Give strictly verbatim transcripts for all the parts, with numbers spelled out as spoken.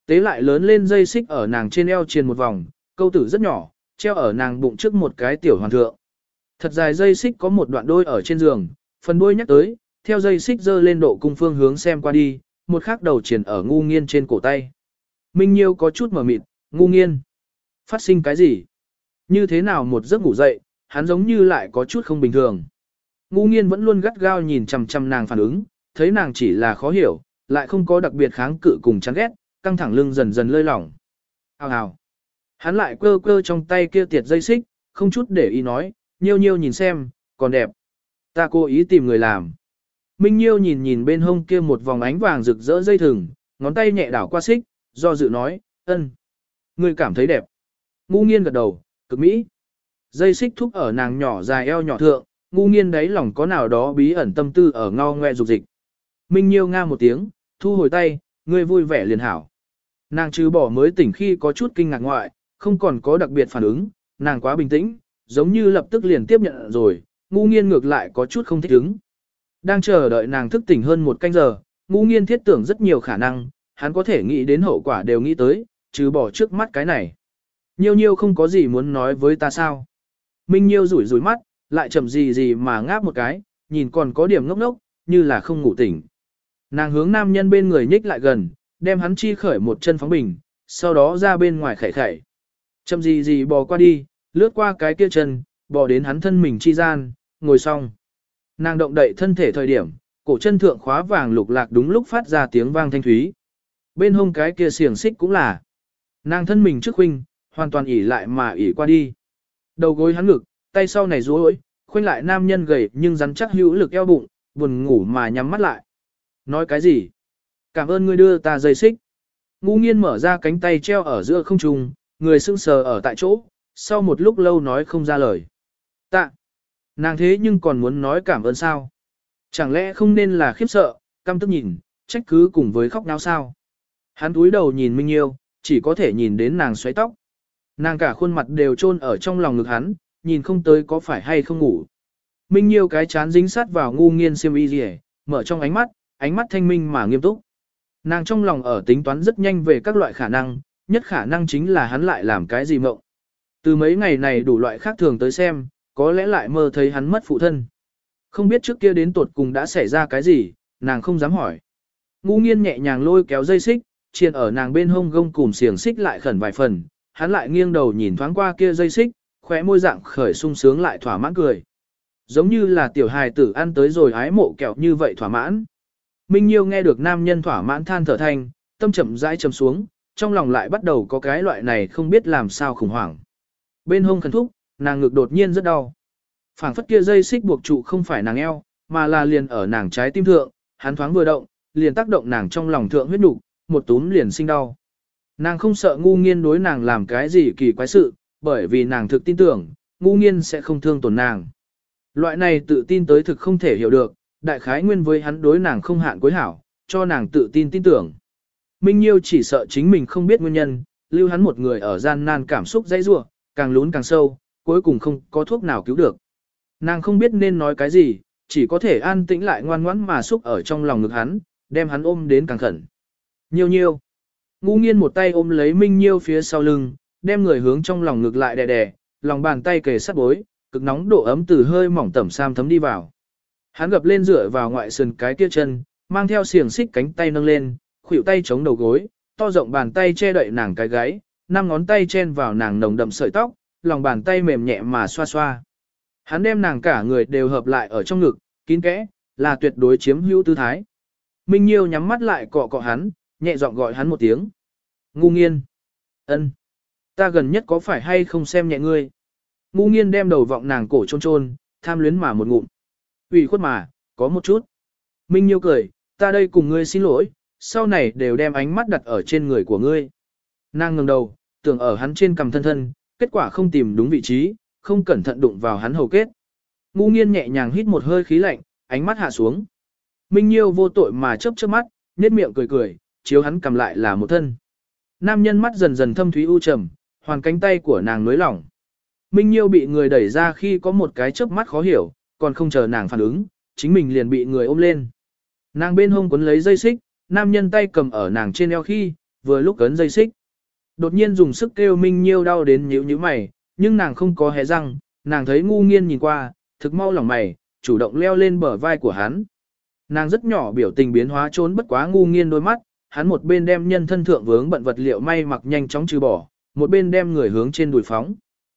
Tế lại lớn lên dây xích ở nàng trên eo triền một vòng, câu tử rất nhỏ, treo ở nàng bụng trước một cái tiểu hoàn thượng. Thật dài dây xích có một đoạn đôi ở trên giường, phần đuôi nhắc tới, theo dây xích dơ lên độ cung phương hướng xem qua đi, một khắc đầu triền ở ngu nghiên trên cổ tay. Minh Nhiêu có chút mở mịt, ngu nghiên. Phát sinh cái gì? Như thế nào một giấc ngủ dậy, hắn giống như lại có chút không bình thường. Ngu nghiên vẫn luôn gắt gao nhìn chằm chằm nàng phản ứng, thấy nàng chỉ là khó hiểu, lại không có đặc biệt kháng cự cùng chán ghét, căng thẳng lưng dần dần lơi lỏng. Hào hào. Hắn lại quơ quơ trong tay kia tiệt dây xích, không chút để ý nói, Nhiêu Nhiêu nhìn xem, còn đẹp. Ta cố ý tìm người làm. Minh Nhiêu nhìn nhìn bên hông kia một vòng ánh vàng rực rỡ dây thừng, ngón tay nhẹ đảo qua xích, do dự nói, ân. Ngươi cảm thấy đẹp. Ngu nghiên gật đầu, cực mỹ. Dây xích thúc ở nàng nhỏ dài eo nhỏ thượng, ngu nghiên đáy lòng có nào đó bí ẩn tâm tư ở ngao ngoe dục dịch. Minh Nhiêu nga một tiếng, thu hồi tay, ngươi vui vẻ liền hảo. Nàng trừ bỏ mới tỉnh khi có chút kinh ngạc ngoại, không còn có đặc biệt phản ứng, nàng quá bình tĩnh, giống như lập tức liền tiếp nhận rồi, ngu nghiên ngược lại có chút không thích ứng. Đang chờ đợi nàng thức tỉnh hơn một canh giờ, ngu nghiên thiết tưởng rất nhiều khả năng, hắn có thể nghĩ đến hậu quả đều nghĩ tới, trừ bỏ trước mắt cái này. Nhiêu nhiêu không có gì muốn nói với ta sao. Minh Nhiêu rủi rủi mắt, lại chậm gì gì mà ngáp một cái, nhìn còn có điểm ngốc ngốc, như là không ngủ tỉnh. Nàng hướng nam nhân bên người nhích lại gần, đem hắn chi khởi một chân phóng bình, sau đó ra bên ngoài khẩy khẩy. Chậm gì gì bò qua đi, lướt qua cái kia chân, bò đến hắn thân mình chi gian, ngồi xong. Nàng động đậy thân thể thời điểm, cổ chân thượng khóa vàng lục lạc đúng lúc phát ra tiếng vang thanh thúy. Bên hông cái kia xiềng xích cũng là. Nàng thân mình trước huynh, hoàn toàn ỉ lại mà ỉ qua đi. Đầu gối hắn ngực, tay sau này duỗi, khoanh lại nam nhân gầy nhưng rắn chắc hữu lực eo bụng, buồn ngủ mà nhắm mắt lại. Nói cái gì? Cảm ơn ngươi đưa ta dây xích. Ngu nghiên mở ra cánh tay treo ở giữa không trung, người sững sờ ở tại chỗ, sau một lúc lâu nói không ra lời. Tạ. Nàng thế nhưng còn muốn nói cảm ơn sao? Chẳng lẽ không nên là khiếp sợ, căm tức nhìn, trách cứ cùng với khóc náo sao? Hắn túi đầu nhìn Minh Nhiêu, chỉ có thể nhìn đến nàng xoáy tóc. Nàng cả khuôn mặt đều chôn ở trong lòng ngực hắn, nhìn không tới có phải hay không ngủ. Minh Nhiêu cái chán dính sát vào ngu nghiên xiêm y rìa, mở trong ánh mắt, ánh mắt thanh minh mà nghiêm túc. Nàng trong lòng ở tính toán rất nhanh về các loại khả năng, nhất khả năng chính là hắn lại làm cái gì mộng. Từ mấy ngày này đủ loại khác thường tới xem, có lẽ lại mơ thấy hắn mất phụ thân. Không biết trước kia đến tột cùng đã xảy ra cái gì, nàng không dám hỏi. Ngu nghiên nhẹ nhàng lôi kéo dây xích, triền ở nàng bên hông gông cùm xiềng xích lại khẩn vài phần, hắn lại nghiêng đầu nhìn thoáng qua kia dây xích, khóe môi dạng khởi sung sướng lại thỏa mãn cười. Giống như là tiểu hài tử ăn tới rồi ái mộ kẹo như vậy thỏa mãn. Minh Nhiêu nghe được nam nhân thỏa mãn than thở thanh, tâm chậm rãi trầm xuống, trong lòng lại bắt đầu có cái loại này không biết làm sao khủng hoảng. Bên hông khẩn thúc, nàng ngực đột nhiên rất đau. Phảng phất kia dây xích buộc trụ không phải nàng eo, mà là liền ở nàng trái tim thượng, hắn thoáng vừa động, liền tác động nàng trong lòng thượng huyết nục, một túm liền sinh đau. Nàng không sợ ngu nghiên đối nàng làm cái gì kỳ quái sự, bởi vì nàng thực tin tưởng, ngu nghiên sẽ không thương tổn nàng. Loại này tự tin tới thực không thể hiểu được, đại khái nguyên với hắn đối nàng không hạn cuối hảo, cho nàng tự tin tin tưởng. Minh Nhiêu chỉ sợ chính mình không biết nguyên nhân, lưu hắn một người ở gian nan cảm xúc dãy rủa, càng lún càng sâu, cuối cùng không có thuốc nào cứu được. Nàng không biết nên nói cái gì, chỉ có thể an tĩnh lại ngoan ngoãn mà xúc ở trong lòng ngực hắn, đem hắn ôm đến càng khẩn. Nhiêu nhiêu. Ngu nghiên một tay ôm lấy Minh Nhiêu phía sau lưng, đem người hướng trong lòng ngực lại đè đè, lòng bàn tay kề sát bối, cực nóng độ ấm từ hơi mỏng tẩm sam thấm đi vào. Hắn gập lên dựa vào ngoại sườn cái kia chân, mang theo xiềng xích cánh tay nâng lên, khuỷu tay chống đầu gối, to rộng bàn tay che đậy nàng cái gáy, năm ngón tay chen vào nàng nồng đậm sợi tóc, lòng bàn tay mềm nhẹ mà xoa xoa. Hắn đem nàng cả người đều hợp lại ở trong ngực, kín kẽ, là tuyệt đối chiếm hữu tư thái. Minh Nhiêu nhắm mắt lại cọ cọ hắn, nhẹ giọng gọi hắn một tiếng. Ngu nghiên. Ân. Ta gần nhất có phải hay không xem nhẹ ngươi? Ngu nghiên đem đầu vọng nàng cổ trôn trôn, tham luyến mà một ngụm. ủy khuất mà, có một chút. Minh Nhiêu cười, ta đây cùng ngươi xin lỗi, sau này đều đem ánh mắt đặt ở trên người của ngươi. Nàng ngẩng đầu, tưởng ở hắn trên cằm thân thân, kết quả không tìm đúng vị trí, không cẩn thận đụng vào hắn hầu kết. Ngu nghiên nhẹ nhàng hít một hơi khí lạnh, ánh mắt hạ xuống. Minh Nhiêu vô tội mà chớp chớp mắt, nhếch miệng cười cười, chiếu hắn cầm lại là một thân. Nam nhân mắt dần dần thâm thúy u trầm, hoàn cánh tay của nàng nới lỏng. Minh Nhiêu bị người đẩy ra khi có một cái chớp mắt khó hiểu, còn không chờ nàng phản ứng, chính mình liền bị người ôm lên. Nàng bên hông quấn lấy dây xích, nam nhân tay cầm ở nàng trên eo khi, vừa lúc cấn dây xích. Đột nhiên dùng sức kêu Minh Nhiêu đau đến nhíu nhíu mày, nhưng nàng không có hé răng, nàng thấy ngu nghiên nhìn qua, thực mau lòng mày, chủ động leo lên bờ vai của hắn. Nàng rất nhỏ biểu tình biến hóa trốn bất quá ngu nghiên đôi mắt, hắn một bên đem nhân thân thượng vướng bận vật liệu may mặc nhanh chóng trừ bỏ, một bên đem người hướng trên đùi phóng.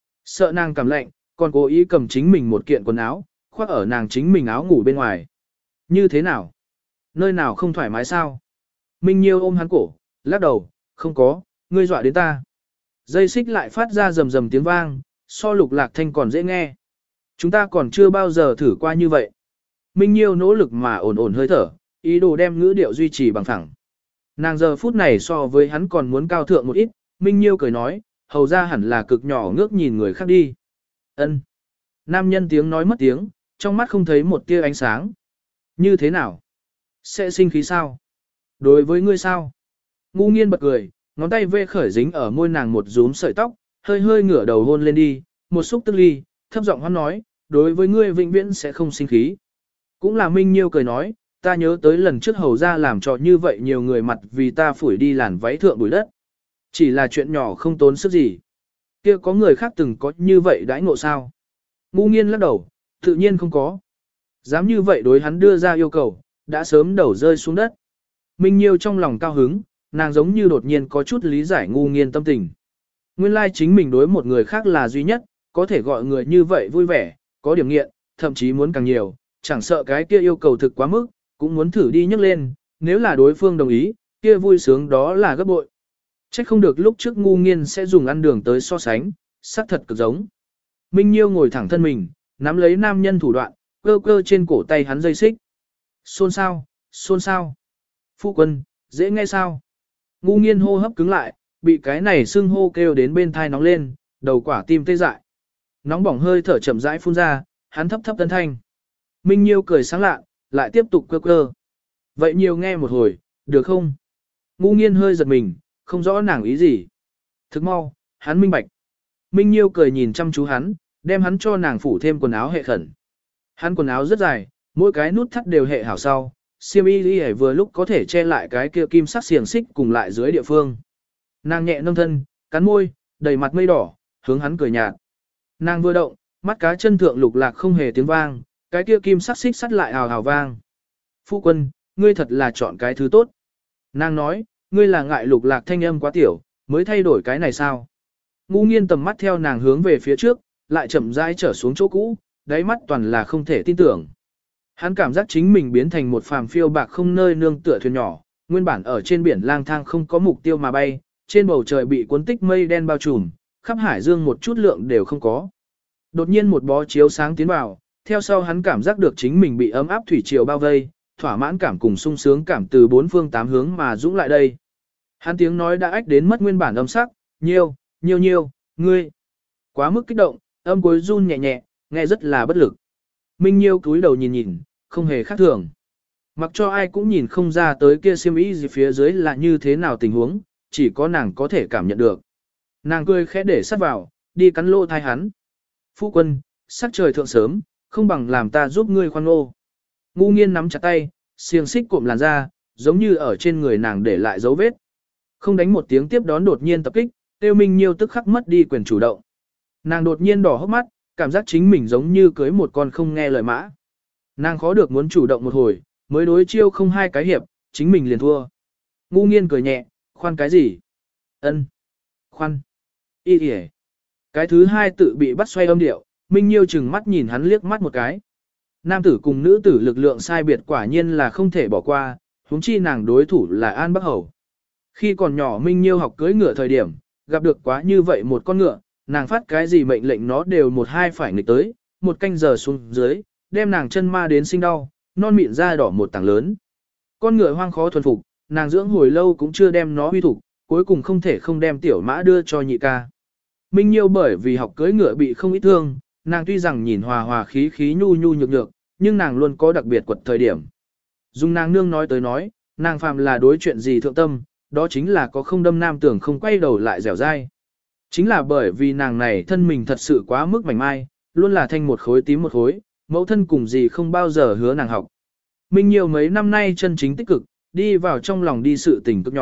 Sợ nàng cảm lạnh, còn cố ý cầm chính mình một kiện quần áo, khoác ở nàng chính mình áo ngủ bên ngoài. Như thế nào? Nơi nào không thoải mái sao? Minh Nhiêu ôm hắn cổ, lắc đầu, không có, ngươi dọa đến ta. Dây xích lại phát ra rầm rầm tiếng vang, so Lục Lạc Thanh còn dễ nghe. Chúng ta còn chưa bao giờ thử qua như vậy. Minh Nhiêu nỗ lực mà ổn ổn hơi thở, ý đồ đem ngữ điệu duy trì bằng thẳng. Nàng giờ phút này so với hắn còn muốn cao thượng một ít, Minh Nhiêu cười nói, hầu ra hẳn là cực nhỏ ngước nhìn người khác đi. Ân. Nam nhân tiếng nói mất tiếng, trong mắt không thấy một tia ánh sáng. Như thế nào? Sẽ sinh khí sao? Đối với ngươi sao? Ngu nghiên bật cười, ngón tay vê khởi dính ở môi nàng một rúm sợi tóc, hơi hơi ngửa đầu hôn lên đi, một xúc tức ly, thấp giọng hoan nói, đối với ngươi vĩnh viễn sẽ không sinh khí. Cũng là Minh Nhiêu cười nói, ta nhớ tới lần trước hầu ra làm trò như vậy nhiều người mặt vì ta phủi đi làn váy thượng bụi đất. Chỉ là chuyện nhỏ không tốn sức gì. Kia có người khác từng có như vậy đãi ngộ sao? Ngu nghiên lắc đầu, tự nhiên không có. Dám như vậy đối hắn đưa ra yêu cầu, đã sớm đầu rơi xuống đất. Minh Nhiêu trong lòng cao hứng, nàng giống như đột nhiên có chút lý giải ngu nghiên tâm tình. Nguyên lai chính mình đối một người khác là duy nhất, có thể gọi người như vậy vui vẻ, có điểm nghiện, thậm chí muốn càng nhiều, chẳng sợ cái kia yêu cầu thực quá mức, cũng muốn thử đi nhấc lên, nếu là đối phương đồng ý, kia vui sướng đó là gấp bội. Chắc không được lúc trước ngu nghiên sẽ dùng ăn đường tới so sánh, xác thật cực giống. Minh Nhiêu ngồi thẳng thân mình, nắm lấy nam nhân thủ đoạn, cơ cơ trên cổ tay hắn dây xích. Xôn sao, xôn sao. Phu quân, dễ nghe sao. Ngu nghiên hô hấp cứng lại, bị cái này xưng hô kêu đến bên thai nóng lên, đầu quả tim tê dại. Nóng bỏng hơi thở chậm rãi phun ra, hắn thấp thấp tân thanh. Minh Nhiêu cười sáng lạ, lại tiếp tục cơ cơ. Vậy nhiều nghe một hồi, được không? Ngu nghiên hơi giật mình, không rõ nàng ý gì. Thức mau, hắn minh bạch. Minh Nhiêu cười nhìn chăm chú hắn, đem hắn cho nàng phủ thêm quần áo hệ khẩn. Hắn quần áo rất dài, mỗi cái nút thắt đều hệ hảo sau. Xiêm y đi vừa lúc có thể che lại cái kia kim sắc xiềng xích cùng lại dưới địa phương. Nàng nhẹ nâng thân, cắn môi, đầy mặt mây đỏ, hướng hắn cười nhạt. Nàng vừa động, mắt cá chân thượng Lục Lạc không hề tiếng vang, cái kia kim sắc xích sắt lại hào hào vang. Phu quân, ngươi thật là chọn cái thứ tốt. Nàng nói, ngươi là ngại Lục Lạc thanh âm quá tiểu, mới thay đổi cái này sao? Ngu nghiên tầm mắt theo nàng hướng về phía trước, lại chậm rãi trở xuống chỗ cũ, đáy mắt toàn là không thể tin tưởng. Hắn cảm giác chính mình biến thành một phàm phiêu bạc không nơi nương tựa thuyền nhỏ, nguyên bản ở trên biển lang thang không có mục tiêu mà bay, trên bầu trời bị cuốn tích mây đen bao trùm, khắp hải dương một chút lượng đều không có. Đột nhiên một bó chiếu sáng tiến vào, theo sau hắn cảm giác được chính mình bị ấm áp thủy triều bao vây, thỏa mãn cảm cùng sung sướng cảm từ bốn phương tám hướng mà dũng lại đây. Hắn tiếng nói đã ách đến mất nguyên bản âm sắc, nhiêu, nhiêu nhiêu, ngươi. Quá mức kích động, âm cuối run nhẹ nhẹ, nghe rất là bất lực. Minh Nhiêu cúi đầu nhìn nhìn, không hề khác thường. Mặc cho ai cũng nhìn không ra tới kia xiêm y gì phía dưới là như thế nào tình huống, chỉ có nàng có thể cảm nhận được. Nàng cười khẽ để sát vào, đi cắn lỗ thai hắn. Phu quân, sắc trời thượng sớm, không bằng làm ta giúp ngươi khoan ô. Ngu nghiên nắm chặt tay, xiềng xích cụm làn ra, giống như ở trên người nàng để lại dấu vết. Không đánh một tiếng tiếp đón đột nhiên tập kích, Tiêu Minh Nhiêu tức khắc mất đi quyền chủ động. Nàng đột nhiên đỏ hốc mắt, cảm giác chính mình giống như cưới một con không nghe lời mã. Nàng khó được muốn chủ động một hồi, mới đối chiêu không hai cái hiệp, chính mình liền thua. Ngu nghiên cười nhẹ, khoan cái gì? Ân, khoan, y ỉa. Cái thứ hai tự bị bắt xoay âm điệu, Minh Nhiêu chừng mắt nhìn hắn liếc mắt một cái. Nam tử cùng nữ tử lực lượng sai biệt quả nhiên là không thể bỏ qua, huống chi nàng đối thủ là An Bắc Hầu. Khi còn nhỏ Minh Nhiêu học cưỡi ngựa thời điểm, gặp được quá như vậy một con ngựa, nàng phát cái gì mệnh lệnh nó đều một hai phải nghịch tới, một canh giờ xuống dưới, đem nàng chân ma đến sinh đau, non mịn da đỏ một tảng lớn. Con ngựa hoang khó thuần phục, nàng dưỡng hồi lâu cũng chưa đem nó huy thủ, cuối cùng không thể không đem tiểu mã đưa cho nhị ca. Minh Nhiêu bởi vì học cưỡi ngựa bị không ít thương, nàng tuy rằng nhìn hòa hòa khí khí nhu nhu nhược nhược, nhưng nàng luôn có đặc biệt quật thời điểm. Dung nàng nương nói tới nói, nàng phàm là đối chuyện gì thượng tâm, đó chính là có không đâm nam tưởng không quay đầu lại dẻo dai. Chính là bởi vì nàng này thân mình thật sự quá mức mảnh mai, luôn là thanh một khối tím một khối, mẫu thân cùng gì không bao giờ hứa nàng học. Minh Nhiêu mấy năm nay chân chính tích cực, đi vào trong lòng đi sự tình cực nhỏ,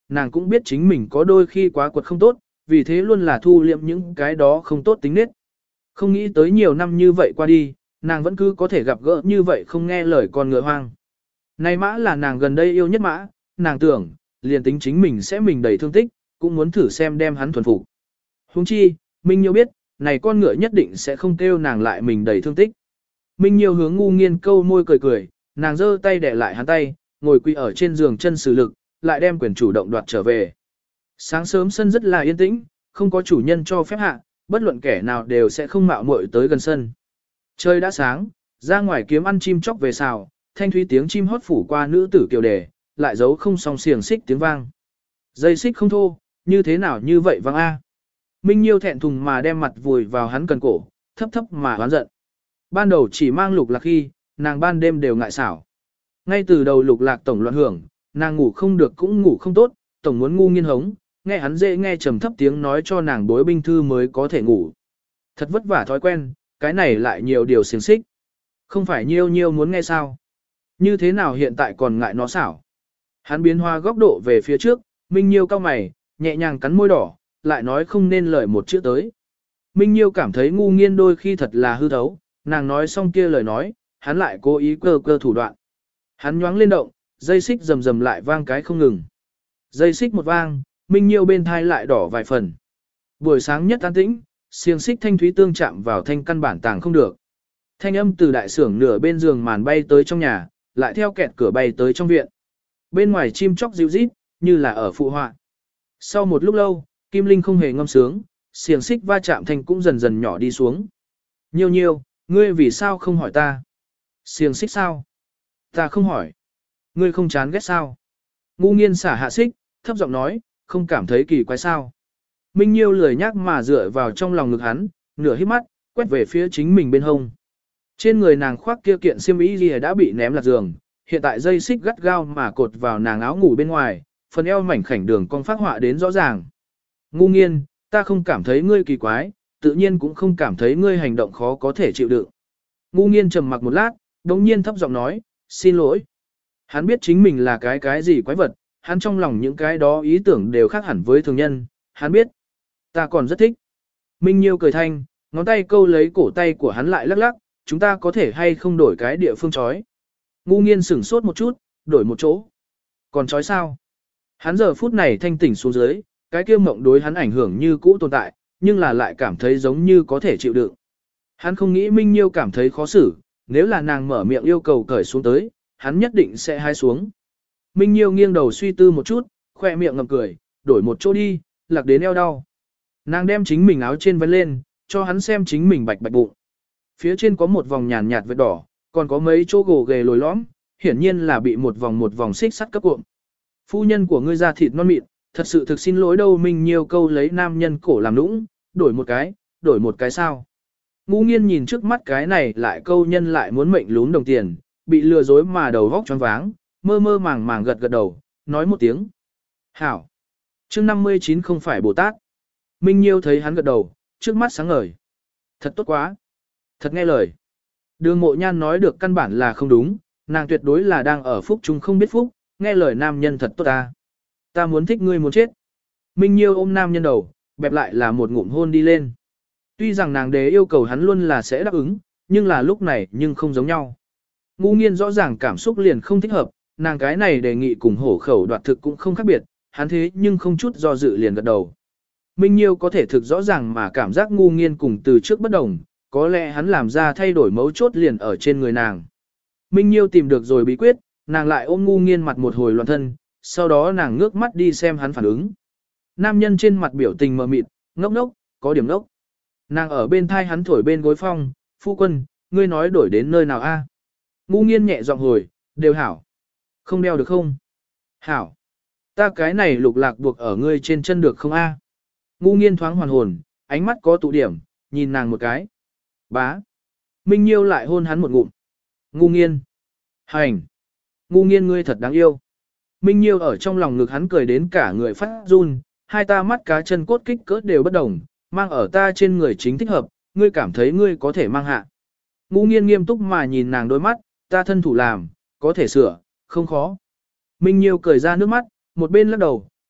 nàng cũng biết chính mình có đôi khi quá quật không tốt, vì thế luôn là thu liệm những cái đó không tốt tính nết. Không nghĩ tới nhiều năm như vậy qua đi, nàng vẫn cứ có thể gặp gỡ như vậy không nghe lời con ngựa hoang. Này mã là nàng gần đây yêu nhất mã, nàng tưởng, liền tính chính mình sẽ mình đầy thương tích, cũng muốn thử xem đem hắn thuần phục. Huống chi, Minh Nhiêu biết, này con ngựa nhất định sẽ không kêu nàng lại mình đầy thương tích. Minh Nhiêu hướng ngu nghiên câu môi cười cười, nàng giơ tay đè lại hắn tay, ngồi quỳ ở trên giường chân sử lực, lại đem quyền chủ động đoạt trở về. Sáng sớm sân rất là yên tĩnh, không có chủ nhân cho phép hạ, bất luận kẻ nào đều sẽ không mạo muội tới gần sân. Trời đã sáng, ra ngoài kiếm ăn chim chóc về xào, thanh thúy tiếng chim hót phủ qua nữ tử kiều đề, lại giấu không song xiềng xích tiếng vang. Dây xích không thô, như thế nào như vậy vang a? Minh Nhiêu thẹn thùng mà đem mặt vùi vào hắn cần cổ, thấp thấp mà oán giận. Ban đầu chỉ mang lục lạc khi, nàng ban đêm đều ngại xảo. Ngay từ đầu lục lạc tổng loạn hưởng, nàng ngủ không được cũng ngủ không tốt, tổng muốn ngu nghiên hống, nghe hắn dễ nghe trầm thấp tiếng nói cho nàng đối binh thư mới có thể ngủ. Thật vất vả thói quen, cái này lại nhiều điều xiềng xích. Không phải nhiêu nhiêu muốn nghe sao? Như thế nào hiện tại còn ngại nó xảo? Hắn biến hoa góc độ về phía trước, Minh Nhiêu cau mày, nhẹ nhàng cắn môi đỏ, lại nói không nên lời một chữ tới. Minh Nhiêu cảm thấy ngu nghiên đôi khi thật là hư thấu, nàng nói xong kia lời nói, hắn lại cố ý cơ cơ thủ đoạn. Hắn nhoáng lên động, dây xích rầm rầm lại vang cái không ngừng. Dây xích một vang, Minh Nhiêu bên thai lại đỏ vài phần. Buổi sáng nhất an tĩnh, xiềng xích thanh thúy tương chạm vào thanh căn bản tàng không được. Thanh âm từ đại sưởng nửa bên giường màn bay tới trong nhà, lại theo kẹt cửa bay tới trong viện. Bên ngoài chim chóc ríu rít, như là ở phụ họa. Sau một lúc lâu, Kim Linh không hề ngâm sướng, xiềng xích va chạm thanh cũng dần dần nhỏ đi xuống. Nhiêu nhiêu, ngươi vì sao không hỏi ta? Xiềng xích sao? Ta không hỏi. Ngươi không chán ghét sao? Ngu nghiên xả hạ xích, thấp giọng nói, không cảm thấy kỳ quái sao? Minh Nhiêu lười nhác mà dựa vào trong lòng ngực hắn, nửa hít mắt, quét về phía chính mình bên hông. Trên người nàng khoác kia kiện xiêm y gì đã bị ném lạc giường, hiện tại dây xích gắt gao mà cột vào nàng áo ngủ bên ngoài, phần eo mảnh khảnh đường cong phát họa đến rõ ràng. Ngu nghiên, ta không cảm thấy ngươi kỳ quái, tự nhiên cũng không cảm thấy ngươi hành động khó có thể chịu đựng. Ngu nghiên trầm mặc một lát, đồng nhiên thấp giọng nói, xin lỗi. Hắn biết chính mình là cái cái gì quái vật, hắn trong lòng những cái đó ý tưởng đều khác hẳn với thường nhân, hắn biết. Ta còn rất thích. Minh Nhiêu cười thanh, ngón tay câu lấy cổ tay của hắn lại lắc lắc, chúng ta có thể hay không đổi cái địa phương chói. Ngu nghiên sửng sốt một chút, đổi một chỗ. Còn chói sao? Hắn giờ phút này thanh tỉnh xuống dưới, cái kia mộng đối hắn ảnh hưởng như cũ tồn tại, nhưng là lại cảm thấy giống như có thể chịu đựng. Hắn không nghĩ Minh Nhiêu cảm thấy khó xử, nếu là nàng mở miệng yêu cầu cởi xuống tới, hắn nhất định sẽ hai xuống. Minh Nhiêu nghiêng đầu suy tư một chút, khoe miệng ngậm cười, đổi một chỗ đi, lạc đến eo đau. Nàng đem chính mình áo trên vén lên, cho hắn xem chính mình bạch bạch bụng. Phía trên có một vòng nhàn nhạt vết đỏ, còn có mấy chỗ gồ ghề lồi lõm, hiển nhiên là bị một vòng một vòng xích sắt cấp cuộn. Phu nhân của ngươi da thịt non mịn, thật sự thực xin lỗi đâu. Minh Nhiêu câu lấy nam nhân cổ làm nũng, đổi một cái, đổi một cái sao. Ngu nghiên nhìn trước mắt cái này lại câu nhân lại muốn mệnh lún đồng tiền, bị lừa dối mà đầu vóc choáng váng, mơ mơ màng màng gật gật đầu, nói một tiếng. Hảo. Chương năm mươi chín không phải Bồ Tát. Minh Nhiêu thấy hắn gật đầu, trước mắt sáng ngời. Thật tốt quá. Thật nghe lời. Đường Mộ Nhan nói được căn bản là không đúng, nàng tuyệt đối là đang ở phúc chúng không biết phúc, nghe lời nam nhân thật tốt ta. Ta muốn thích ngươi muốn chết. Minh Nhiêu ôm nam nhân đầu, bẹp lại là một ngụm hôn đi lên. Tuy rằng nàng đế yêu cầu hắn luôn là sẽ đáp ứng, nhưng là lúc này nhưng không giống nhau. Ngu nghiên rõ ràng cảm xúc liền không thích hợp, nàng cái này đề nghị cùng hổ khẩu đoạt thực cũng không khác biệt, hắn thế nhưng không chút do dự liền gật đầu. Minh Nhiêu có thể thực rõ ràng mà cảm giác ngu nghiên cùng từ trước bất đồng, có lẽ hắn làm ra thay đổi mấu chốt liền ở trên người nàng. Minh Nhiêu tìm được rồi bí quyết, nàng lại ôm ngu nghiên mặt một hồi loạn thân, sau đó nàng ngước mắt đi xem hắn phản ứng. Nam nhân trên mặt biểu tình mờ mịt, ngốc ngốc, có điểm ngốc. Nàng ở bên thai hắn thổi bên gối phong, phu quân, ngươi nói đổi đến nơi nào a? Ngu nghiên nhẹ giọng hồi, đều hảo. Không đeo được không? Hảo. Ta cái này lục lạc buộc ở ngươi trên chân được không a? Ngu nghiên thoáng hoàn hồn, ánh mắt có tụ điểm, nhìn nàng một cái. Bá. Minh Nhiêu lại hôn hắn một ngụm. Ngu nghiên. Hành. Ngu nghiên ngươi thật đáng yêu. Minh Nhiêu ở trong lòng ngực hắn cười đến cả người phát run, hai ta mắt cá chân cốt kích cỡ đều bất đồng, mang ở ta trên người chính thích hợp, ngươi cảm thấy ngươi có thể mang hạ. Ngu nghiên nghiêm túc mà nhìn nàng đôi mắt, ta thân thủ làm, có thể sửa, không khó. Minh Nhiêu cười ra nước mắt, một bên lắc đầu,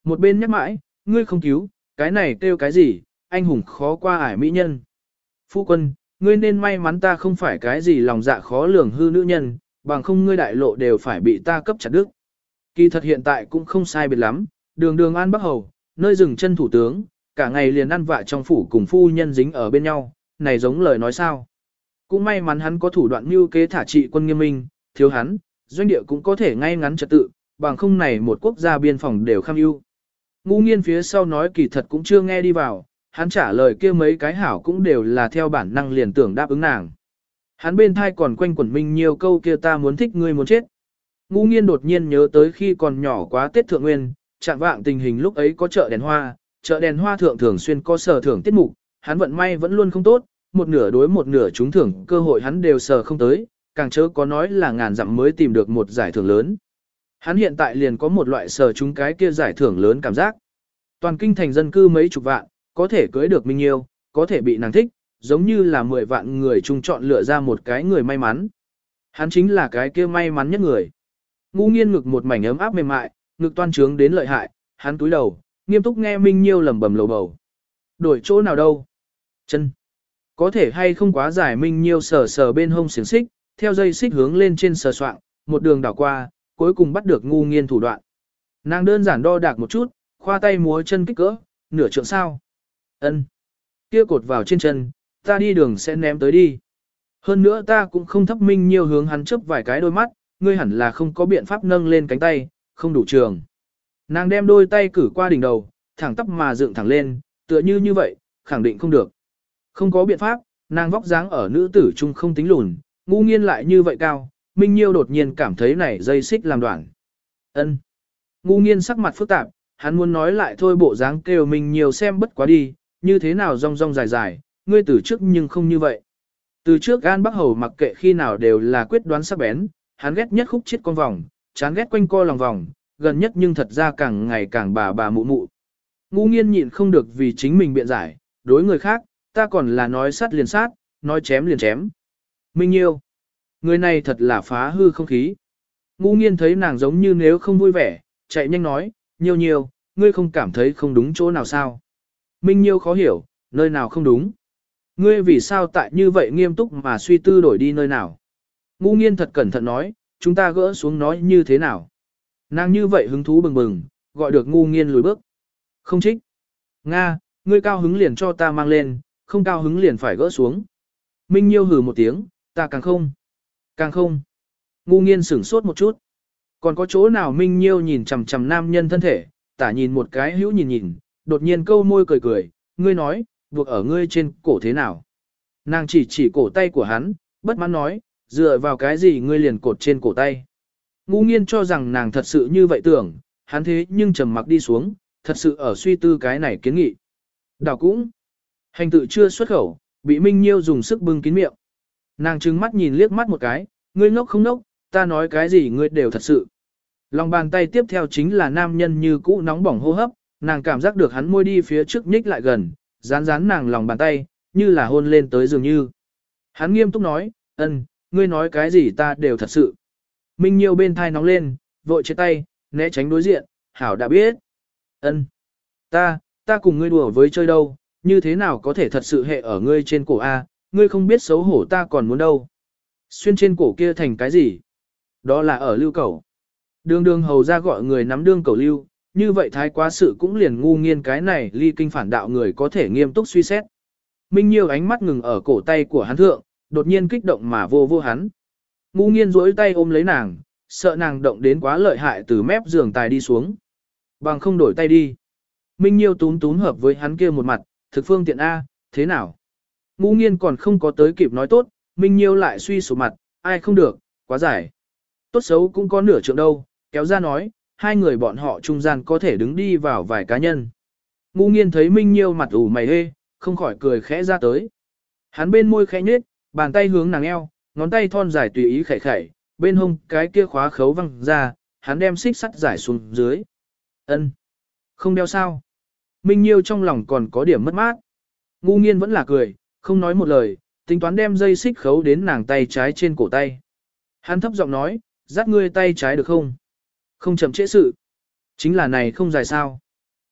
Một bên nhắc mãi, ngươi không cứu, cái này kêu cái gì, anh hùng khó qua ải mỹ nhân. Phu quân, ngươi nên may mắn ta không phải cái gì lòng dạ khó lường hư nữ nhân, bằng không ngươi đại lộ đều phải bị ta cấp chặt đứt. Kỳ thật hiện tại cũng không sai biệt lắm, đường đường an bắc hầu, nơi dừng chân thủ tướng, cả ngày liền ăn vạ trong phủ cùng phu nhân dính ở bên nhau, này giống lời nói sao. Cũng may mắn hắn có thủ đoạn mưu kế thả trị quân nghiêm minh, thiếu hắn, doanh địa cũng có thể ngay ngắn trật tự, bằng không này một quốc gia biên phòng đều kham ưu. Ngu nghiên phía sau nói kỳ thật cũng chưa nghe đi vào, hắn trả lời kia mấy cái hảo cũng đều là theo bản năng liền tưởng đáp ứng nàng. Hắn bên thai còn quanh quẩn minh nhiều câu kia ta muốn thích ngươi muốn chết. Ngu nghiên đột nhiên nhớ tới khi còn nhỏ quá Tết Thượng Nguyên, trạng vạng tình hình lúc ấy có chợ đèn hoa, chợ đèn hoa thượng thường xuyên có sở thưởng tiết mục, hắn vận may vẫn luôn không tốt, một nửa đối một nửa trúng thưởng cơ hội hắn đều sờ không tới, càng chớ có nói là ngàn dặm mới tìm được một giải thưởng lớn. Hắn hiện tại liền có một loại sờ trúng cái kia giải thưởng lớn cảm giác. Toàn kinh thành dân cư mấy chục vạn, có thể cưới được Minh Nhiêu, có thể bị nàng thích, giống như là mười vạn người chung chọn lựa ra một cái người may mắn. Hắn chính là cái kia may mắn nhất người. Ngu nghiên ngực một mảnh ấm áp mềm mại, ngực toan trướng đến lợi hại, hắn túi đầu, nghiêm túc nghe Minh Nhiêu lẩm bẩm lầu bầu. Đổi chỗ nào đâu? Chân. Có thể hay không quá dài Minh Nhiêu sờ sờ bên hông xiềng xích, theo dây xích hướng lên trên sờ soạng, một đường đảo qua, cuối cùng bắt được ngu nghiên thủ đoạn. Nàng đơn giản đo đạc một chút, khoa tay múa chân kích cỡ, nửa trượng sao. Ân, kia cột vào trên chân, ta đi đường sẽ ném tới đi. Hơn nữa ta cũng không thấp Minh Nhiêu hướng hắn chớp vài cái đôi mắt, ngươi hẳn là không có biện pháp nâng lên cánh tay, không đủ trường. Nàng đem đôi tay cử qua đỉnh đầu, thẳng tắp mà dựng thẳng lên, tựa như như vậy, khẳng định không được. Không có biện pháp, nàng vóc dáng ở nữ tử trung không tính lùn, ngu nghiên lại như vậy cao, Minh Nhiêu đột nhiên cảm thấy này dây xích làm đoạn. Ân. Ngu nghiên sắc mặt phức tạp, hắn muốn nói lại thôi bộ dáng kêu Minh Nhiêu xem bất quá đi, như thế nào rong rong dài dài, ngươi từ trước nhưng không như vậy. Từ trước An Bắc Hầu mặc kệ khi nào đều là quyết đoán sắc bén, hắn ghét nhất khúc chết con vòng, chán ghét quanh co lòng vòng, gần nhất nhưng thật ra càng ngày càng bà bà mụ mụ. Ngu nghiên nhịn không được vì chính mình biện giải, đối người khác, ta còn là nói sát liền sát, nói chém liền chém. Minh Nhiêu, người này thật là phá hư không khí. Ngu nghiên thấy nàng giống như nếu không vui vẻ, chạy nhanh nói, Nhiêu Nhiêu, ngươi không cảm thấy không đúng chỗ nào sao? Minh Nhiêu khó hiểu, nơi nào không đúng? Ngươi vì sao tại như vậy nghiêm túc mà suy tư đổi đi nơi nào? Ngu nghiên thật cẩn thận nói, chúng ta gỡ xuống nói như thế nào? Nàng như vậy hứng thú bừng bừng, gọi được ngu nghiên lùi bước. Không trích. Nga, ngươi cao hứng liền cho ta mang lên, không cao hứng liền phải gỡ xuống. Minh Nhiêu hừ một tiếng, ta càng không. Càng không. Ngu nghiên sửng sốt một chút. Còn có chỗ nào Minh Nhiêu nhìn chằm chằm nam nhân thân thể, tả nhìn một cái hữu nhìn nhìn, đột nhiên câu môi cười cười, ngươi nói, buộc ở ngươi trên cổ thế nào. Nàng chỉ chỉ cổ tay của hắn, bất mãn nói, dựa vào cái gì ngươi liền cột trên cổ tay. Ngu nghiên cho rằng nàng thật sự như vậy tưởng, hắn thế nhưng trầm mặc đi xuống, thật sự ở suy tư cái này kiến nghị. Đảo cũng, hành tự chưa xuất khẩu, bị Minh Nhiêu dùng sức bưng kín miệng. Nàng trừng mắt nhìn liếc mắt một cái, ngươi ngốc không ngốc, ta nói cái gì ngươi đều thật sự. Lòng bàn tay tiếp theo chính là nam nhân như cũ nóng bỏng hô hấp, nàng cảm giác được hắn môi đi phía trước nhích lại gần, dán dán nàng lòng bàn tay, như là hôn lên tới dường như. Hắn nghiêm túc nói, ân, ngươi nói cái gì ta đều thật sự. Minh Nhiêu bên thai nóng lên, vội chế tay, né tránh đối diện, hảo đã biết. Ân, ta, ta cùng ngươi đùa với chơi đâu, như thế nào có thể thật sự hệ ở ngươi trên cổ A, ngươi không biết xấu hổ ta còn muốn đâu. Xuyên trên cổ kia thành cái gì? Đó là ở lưu cầu. Đường đường hầu ra gọi người nắm đương cầu lưu, như vậy thái quá sự cũng liền ngu nghiên cái này ly kinh phản đạo người có thể nghiêm túc suy xét. Minh Nhiêu ánh mắt ngừng ở cổ tay của hắn thượng, đột nhiên kích động mà vô vô hắn. Ngu nghiên duỗi tay ôm lấy nàng, sợ nàng động đến quá lợi hại từ mép giường tài đi xuống. Bằng không đổi tay đi. Minh Nhiêu túm túm hợp với hắn kia một mặt, thực phương tiện A, thế nào? Ngu nghiên còn không có tới kịp nói tốt, Minh Nhiêu lại suy sụp mặt, ai không được, quá dài. Tốt xấu cũng có nửa trượng đâu, kéo ra nói, hai người bọn họ trung gian có thể đứng đi vào vài cá nhân. Ngu nghiên thấy Minh Nhiêu mặt ủ mày hê, không khỏi cười khẽ ra tới. Hắn bên môi khẽ nhếch, bàn tay hướng nàng eo, ngón tay thon dài tùy ý khẩy khẩy, bên hông cái kia khóa khấu văng ra, hắn đem xích sắt giải xuống dưới. Ân, không đeo sao? Minh Nhiêu trong lòng còn có điểm mất mát. Ngu nghiên vẫn là cười, không nói một lời, tính toán đem dây xích khấu đến nàng tay trái trên cổ tay. Hắn thấp giọng nói, dắt ngươi tay trái được không? Không chậm trễ sự. Chính là này không dài sao.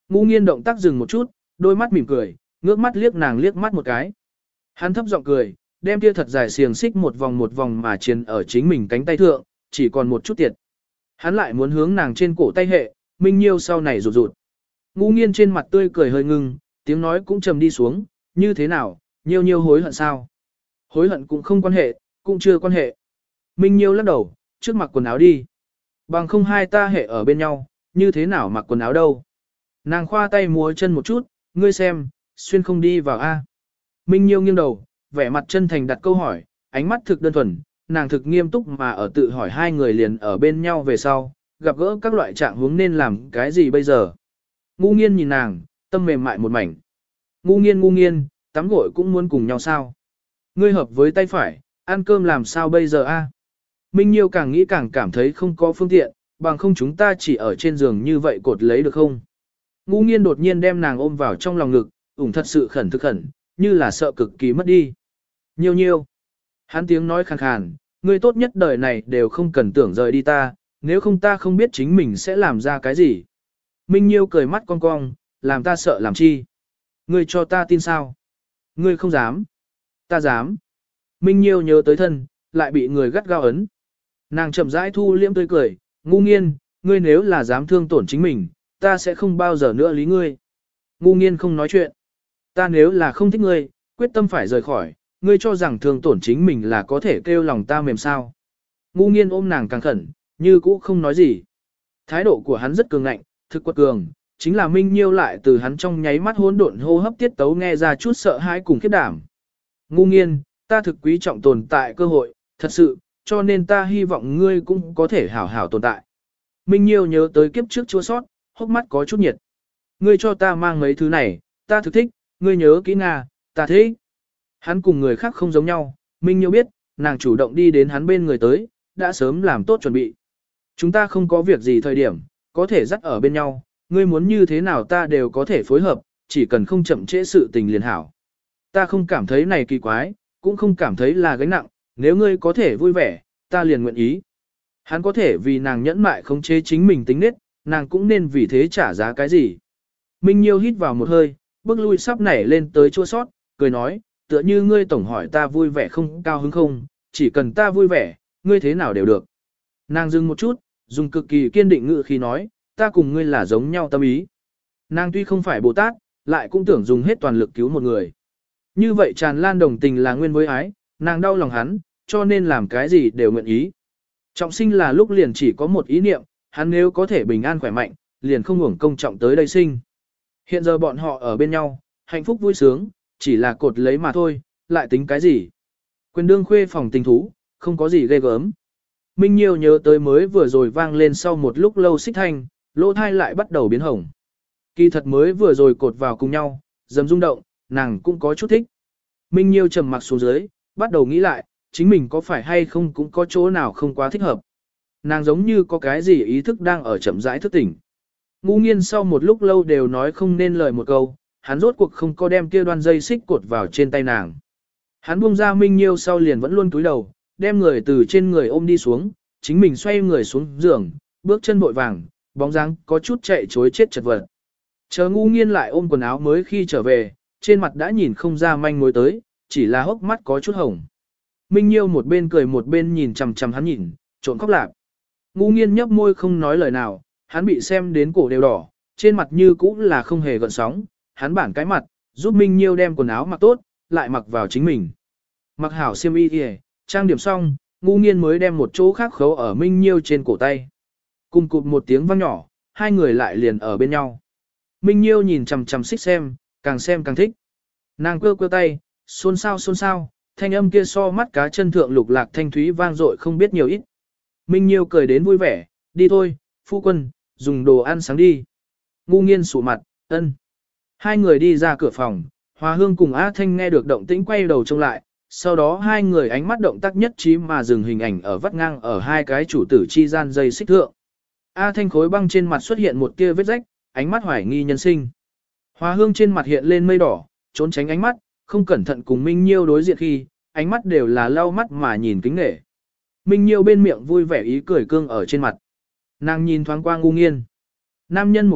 Ngu nghiên động tác dừng một chút, đôi mắt mỉm cười, ngước mắt liếc nàng liếc mắt một cái. Hắn thấp giọng cười, đem tia thật dài xiềng xích một vòng một vòng mà triền ở chính mình cánh tay thượng, chỉ còn một chút tiệt. Hắn lại muốn hướng nàng trên cổ tay hệ, Minh Nhiêu sau này rụt rụt. Ngu nghiên trên mặt tươi cười hơi ngưng, tiếng nói cũng trầm đi xuống, như thế nào, Nhiêu Nhiêu hối hận sao? Hối hận cũng không quan hệ, cũng chưa quan hệ. Minh Nhiêu lắc đầu, trước mặc quần áo đi. Bằng không hai ta hệ ở bên nhau, như thế nào mặc quần áo đâu? Nàng khoa tay múa chân một chút, ngươi xem, xuyên không đi vào A. Minh Nhiêu nghiêng đầu, vẻ mặt chân thành đặt câu hỏi, ánh mắt thực đơn thuần, nàng thực nghiêm túc mà ở tự hỏi hai người liền ở bên nhau về sau, gặp gỡ các loại trạng huống nên làm cái gì bây giờ. Ngu nghiên nhìn nàng, tâm mềm mại một mảnh. Ngu nghiên ngu nghiên, tắm gội cũng muốn cùng nhau sao? Ngươi hợp với tay phải, ăn cơm làm sao bây giờ a? Minh Nhiêu càng nghĩ càng cảm thấy không có phương tiện, bằng không chúng ta chỉ ở trên giường như vậy cột lấy được không? Ngu nghiên đột nhiên đem nàng ôm vào trong lòng ngực, ủng thật sự khẩn thực khẩn, như là sợ cực kỳ mất đi. Nhiêu nhiêu. Hắn tiếng nói khàn khàn, ngươi tốt nhất đời này đều không cần tưởng rời đi ta, nếu không ta không biết chính mình sẽ làm ra cái gì. Minh Nhiêu cười mắt cong cong, làm ta sợ làm chi? Ngươi cho ta tin sao? Ngươi không dám. Ta dám. Minh Nhiêu nhớ tới thân, lại bị người gắt gao ấn. Nàng chậm rãi thu liễm tươi cười, ngu nghiên, ngươi nếu là dám thương tổn chính mình, ta sẽ không bao giờ nữa lý ngươi. Ngu nghiên không nói chuyện. Ta nếu là không thích ngươi, quyết tâm phải rời khỏi, ngươi cho rằng thương tổn chính mình là có thể kêu lòng ta mềm sao. Ngu nghiên ôm nàng càng khẩn, như cũ không nói gì. Thái độ của hắn rất cường ngạnh, thực quật cường, chính là Minh Nhiêu lại từ hắn trong nháy mắt hỗn độn hô hấp tiết tấu nghe ra chút sợ hãi cùng khiếp đảm. Ngu nghiên, ta thực quý trọng tồn tại cơ hội, thật sự, cho nên ta hy vọng ngươi cũng có thể hảo hảo tồn tại. Minh Nhiêu nhớ tới kiếp trước chua sót, hốc mắt có chút nhiệt. Ngươi cho ta mang mấy thứ này, ta thực thích, ngươi nhớ kỹ Nga, ta thích. Hắn cùng người khác không giống nhau, Minh Nhiêu biết, nàng chủ động đi đến hắn bên người tới, đã sớm làm tốt chuẩn bị. Chúng ta không có việc gì thời điểm, có thể dắt ở bên nhau, ngươi muốn như thế nào ta đều có thể phối hợp, chỉ cần không chậm trễ sự tình liền hảo. Ta không cảm thấy này kỳ quái, cũng không cảm thấy là gánh nặng, nếu ngươi có thể vui vẻ, ta liền nguyện ý. Hắn có thể vì nàng nhẫn mại khống chế chính mình tính nết, nàng cũng nên vì thế trả giá cái gì. Minh Nhiêu hít vào một hơi, bước lui sắp nảy lên tới chua sót, cười nói, tựa như ngươi tổng hỏi ta vui vẻ không cao hứng không, chỉ cần ta vui vẻ, ngươi thế nào đều được. Nàng dừng một chút, dùng cực kỳ kiên định ngữ khi nói, ta cùng ngươi là giống nhau tâm ý. Nàng tuy không phải Bồ Tát, lại cũng tưởng dùng hết toàn lực cứu một người. Như vậy tràn lan đồng tình là nguyên với ái, nàng đau lòng hắn, cho nên làm cái gì đều nguyện ý. Trọng sinh là lúc liền chỉ có một ý niệm, hắn nếu có thể bình an khỏe mạnh, liền không hưởng công trọng tới đây sinh. Hiện giờ bọn họ ở bên nhau, hạnh phúc vui sướng, chỉ là cột lấy mà thôi, lại tính cái gì. Quyền đương khuê phòng tình thú, không có gì ghê gớm. Minh Nhiêu nhớ tới mới vừa rồi vang lên sau một lúc lâu xích thanh, lỗ thai lại bắt đầu biến hồng. Kỳ thật mới vừa rồi cột vào cùng nhau, dầm rung động, nàng cũng có chút thích. Minh Nhiêu trầm mặc xuống dưới, bắt đầu nghĩ lại, chính mình có phải hay không cũng có chỗ nào không quá thích hợp. Nàng giống như có cái gì ý thức đang ở chậm rãi thức tỉnh. Ngu nghiên sau một lúc lâu đều nói không nên lời một câu, hắn rốt cuộc không có đem kia đoan dây xích cột vào trên tay nàng. Hắn buông ra Minh Nhiêu sau liền vẫn luôn cúi đầu, đem người từ trên người ôm đi xuống, chính mình xoay người xuống giường, bước chân vội vàng, bóng dáng có chút chạy chối chết chật vật. Chờ ngu nghiên lại ôm quần áo mới khi trở về, trên mặt đã nhìn không ra manh mối tới, chỉ là hốc mắt có chút hồng. Minh Nhiêu một bên cười một bên nhìn chằm chằm hắn nhìn, trộn khóc lạp. Ngu nghiên nhấp môi không nói lời nào, hắn bị xem đến cổ đều đỏ, trên mặt như cũ là không hề gợn sóng, hắn bản cái mặt, giúp Minh Nhiêu đem quần áo mặc tốt, lại mặc vào chính mình. Mặc hảo xiêm y kìa, trang điểm xong, ngu nghiên mới đem một chỗ khác khấu ở Minh Nhiêu trên cổ tay. Cùng cụt một tiếng vang nhỏ, hai người lại liền ở bên nhau. Minh Nhiêu nhìn chằm chằm xích xem, càng xem càng thích. Nàng quơ quơ tay, xôn xao xôn xao, thanh âm kia so mắt cá chân thượng lục lạc thanh thúy vang dội không biết nhiều ít. Minh Nhiêu cười đến vui vẻ, đi thôi, phu quân, dùng đồ ăn sáng đi. Ngu nghiên sụ mặt, ân. Hai người đi ra cửa phòng, Hòa Hương cùng A Thanh nghe được động tĩnh quay đầu trông lại, sau đó hai người ánh mắt động tác nhất trí mà dừng hình ảnh ở vắt ngang ở hai cái chủ tử chi gian dây xích thượng. A Thanh khối băng trên mặt xuất hiện một tia vết rách, ánh mắt hoài nghi nhân sinh. Hòa Hương trên mặt hiện lên mây đỏ, trốn tránh ánh mắt, không cẩn thận cùng Minh Nhiêu đối diện khi, ánh mắt đều là lau mắt mà nhìn kính nể. Minh Nhiêu bên miệng vui vẻ ý cười cương ở trên mặt. Nàng nhìn thoáng qua ngu nghiên. Nam nhân một mặt,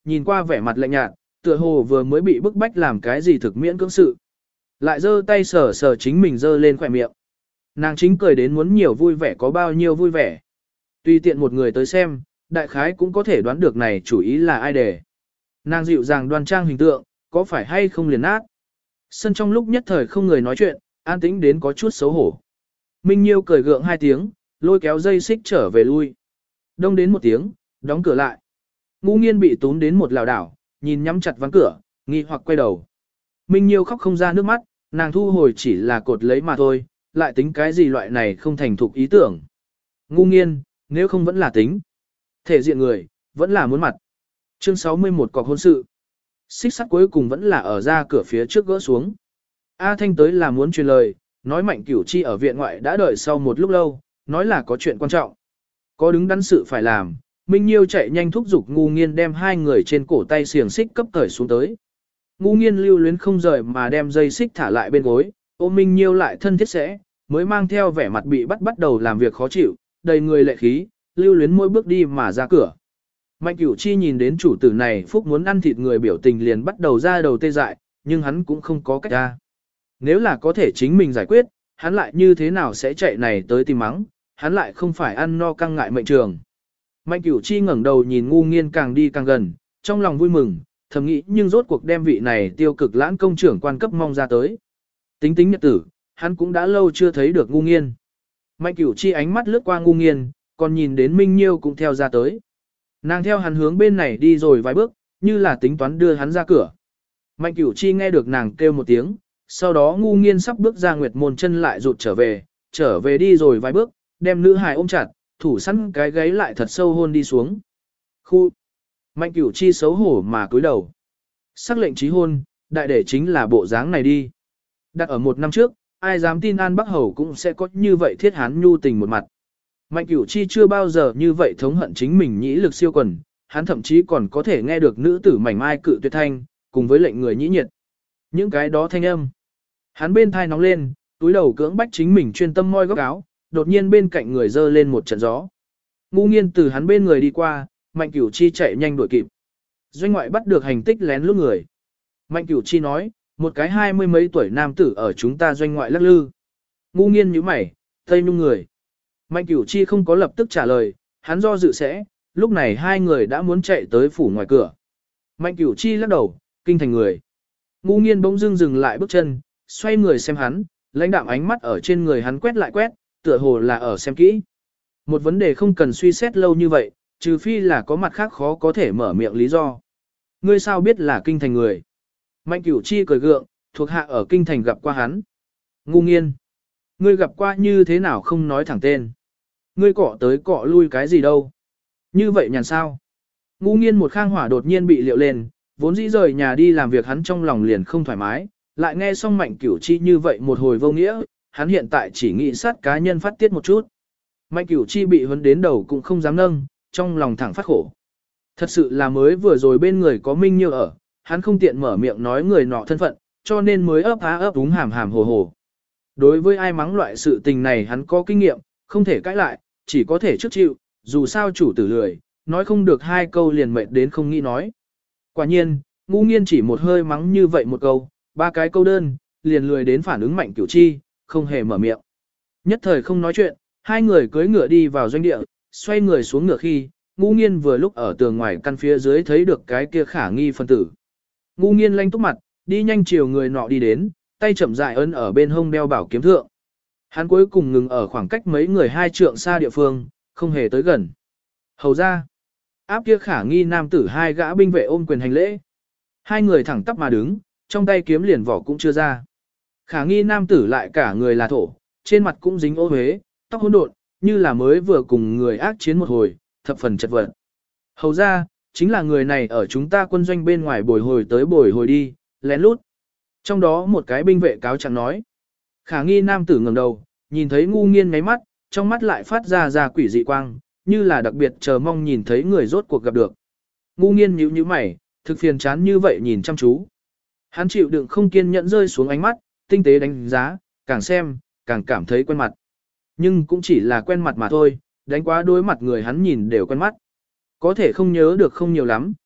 nhìn qua vẻ mặt lạnh nhạt, tựa hồ vừa mới bị bức bách làm cái gì thực miễn cưỡng sự. Lại giơ tay sờ sờ chính mình giơ lên khỏe miệng. Nàng chính cười đến muốn nhiều vui vẻ có bao nhiêu vui vẻ. Tùy tiện một người tới xem, đại khái cũng có thể đoán được này chủ ý là ai để. Nàng dịu dàng đoan trang hình tượng, có phải hay không liền nát. Sân trong lúc nhất thời không người nói chuyện, an tĩnh đến có chút xấu hổ. Minh Nhiêu cười gượng hai tiếng, lôi kéo dây xích trở về lui. Đông đến một tiếng, đóng cửa lại. Ngũ Nghiên bị tún đến một lảo đảo, nhìn nhắm chặt ván cửa, nghi hoặc quay đầu. Minh Nhiêu khóc không ra nước mắt, nàng thu hồi chỉ là cột lấy mà thôi, lại tính cái gì loại này không thành thục ý tưởng. Ngũ Nghiên, nếu không vẫn là tính. Thể diện người, vẫn là muốn mặt. Chương sáu mươi mốt cọc hôn sự. Xích sắt cuối cùng vẫn là ở ra cửa phía trước gỡ xuống. A Thanh tới là muốn truyền lời, nói Mạnh Cửu Chi ở viện ngoại đã đợi sau một lúc lâu, nói là có chuyện quan trọng. Có đứng đắn sự phải làm, Minh Nhiêu chạy nhanh thúc giục Ngu Nghiên đem hai người trên cổ tay xiềng xích cấp cởi xuống tới. Ngu Nghiên lưu luyến không rời mà đem dây xích thả lại bên gối, ôm Minh Nhiêu lại thân thiết sẽ, mới mang theo vẻ mặt bị bắt bắt đầu làm việc khó chịu, đầy người lệ khí, lưu luyến mỗi bước đi mà ra cửa. Mạnh Cửu Chi nhìn đến chủ tử này phúc muốn ăn thịt người biểu tình liền bắt đầu ra đầu tê dại, nhưng hắn cũng không có cách ra. Nếu là có thể chính mình giải quyết, hắn lại như thế nào sẽ chạy này tới tìm mắng, hắn lại không phải ăn no căng ngại mệnh trường. Mạnh Cửu Chi ngẩng đầu nhìn Ngu Nghiên càng đi càng gần, trong lòng vui mừng, thầm nghĩ nhưng rốt cuộc đem vị này tiêu cực lãng công trưởng quan cấp mong ra tới. Tính tính nhật tử, hắn cũng đã lâu chưa thấy được Ngu Nghiên. Mạnh Cửu Chi ánh mắt lướt qua Ngu Nghiên, còn nhìn đến Minh Nhiêu cũng theo ra tới. Nàng theo hắn hướng bên này đi rồi vài bước, như là tính toán đưa hắn ra cửa. Mạnh Cửu Chi nghe được nàng kêu một tiếng, sau đó Ngu Nghiên sắp bước ra Nguyệt Môn chân lại rụt trở về, trở về đi rồi vài bước, đem nữ hài ôm chặt, thủ sẵn cái gáy lại thật sâu hôn đi xuống. Khu! Mạnh Cửu Chi xấu hổ mà cúi đầu. Sắc lệnh trí hôn, đại để chính là bộ dáng này đi. Đặt ở một năm trước, ai dám tin An Bắc Hầu cũng sẽ có như vậy thiết hán nhu tình một mặt. Mạnh Cửu Chi chưa bao giờ như vậy thống hận chính mình nhĩ lực siêu quần, hắn thậm chí còn có thể nghe được nữ tử mảnh mai cự tuyệt thanh, cùng với lệnh người nhĩ nhiệt. Những cái đó thanh âm. Hắn bên thai nóng lên, túi đầu cưỡng bách chính mình chuyên tâm moi góc áo, đột nhiên bên cạnh người dơ lên một trận gió. Ngu Nghiên từ hắn bên người đi qua, Mạnh Cửu Chi chạy nhanh đuổi kịp. Doanh ngoại bắt được hành tích lén lút người. Mạnh Cửu Chi nói, một cái hai mươi mấy tuổi nam tử ở chúng ta doanh ngoại lắc lư. Ngu Nghiên nhíu mày, tây nhung người. Mạnh Cửu Chi không có lập tức trả lời, hắn do dự sẽ, lúc này hai người đã muốn chạy tới phủ ngoài cửa. Mạnh Cửu Chi lắc đầu, kinh thành người. Ngu Nghiên bỗng dưng dừng lại bước chân, xoay người xem hắn, lãnh đạm ánh mắt ở trên người hắn quét lại quét, tựa hồ là ở xem kỹ. Một vấn đề không cần suy xét lâu như vậy, trừ phi là có mặt khác khó có thể mở miệng lý do. Ngươi sao biết là kinh thành người? Mạnh Cửu Chi cười gượng, thuộc hạ ở kinh thành gặp qua hắn. Ngu Nghiên. Ngươi gặp qua như thế nào không nói thẳng tên. Ngươi cọ tới cọ lui cái gì đâu. Như vậy nhàn sao. Ngu Nghiên một khang hỏa đột nhiên bị liệu lên, vốn dĩ rời nhà đi làm việc hắn trong lòng liền không thoải mái, lại nghe xong Mạnh Cửu Chi như vậy một hồi vô nghĩa, hắn hiện tại chỉ nghĩ sát cá nhân phát tiết một chút. Mạnh Cửu Chi bị vấn đến đầu cũng không dám nâng, trong lòng thẳng phát khổ. Thật sự là mới vừa rồi bên người có Minh Nhiêu ở, hắn không tiện mở miệng nói người nọ thân phận, cho nên mới ấp á ấp đúng hàm hàm hồ hồ. Đối với ai mắng loại sự tình này hắn có kinh nghiệm, không thể cãi lại, chỉ có thể trước chịu, dù sao chủ tử lười, nói không được hai câu liền mệt đến không nghĩ nói. Quả nhiên, Ngu Nghiên chỉ một hơi mắng như vậy một câu, ba cái câu đơn, liền lười đến phản ứng Mạnh Cửu Chi, không hề mở miệng. Nhất thời không nói chuyện, hai người cưỡi ngựa đi vào doanh địa, xoay người xuống ngựa khi, Ngu Nghiên vừa lúc ở tường ngoài căn phía dưới thấy được cái kia khả nghi phân tử. Ngu Nghiên lanh túc mặt, đi nhanh chiều người nọ đi đến, tay chậm rãi ấn ở bên hông đeo bảo kiếm thượng. Hắn cuối cùng ngừng ở khoảng cách mấy người hai trượng xa địa phương, không hề tới gần. Hầu ra, áp kia khả nghi nam tử hai gã binh vệ ôm quyền hành lễ. Hai người thẳng tắp mà đứng, trong tay kiếm liền vỏ cũng chưa ra. Khả nghi nam tử lại cả người là thổ, trên mặt cũng dính ô huế, tóc hỗn độn, như là mới vừa cùng người ác chiến một hồi, thập phần chật vật. Hầu ra, chính là người này ở chúng ta quân doanh bên ngoài bồi hồi tới bồi hồi đi, lén lút. Trong đó một cái binh vệ cáo trạng nói. Khả nghi nam tử ngẩng đầu, nhìn thấy Ngu Nghiên ngáy mắt, trong mắt lại phát ra ra quỷ dị quang, như là đặc biệt chờ mong nhìn thấy người rốt cuộc gặp được. Ngu Nghiên nhíu nhíu mày, thực phiền chán như vậy nhìn chăm chú. Hắn chịu đựng không kiên nhẫn rơi xuống ánh mắt, tinh tế đánh giá, càng xem, càng cảm thấy quen mặt. Nhưng cũng chỉ là quen mặt mà thôi, đánh quá đối mặt người hắn nhìn đều quen mắt. Có thể không nhớ được không nhiều lắm,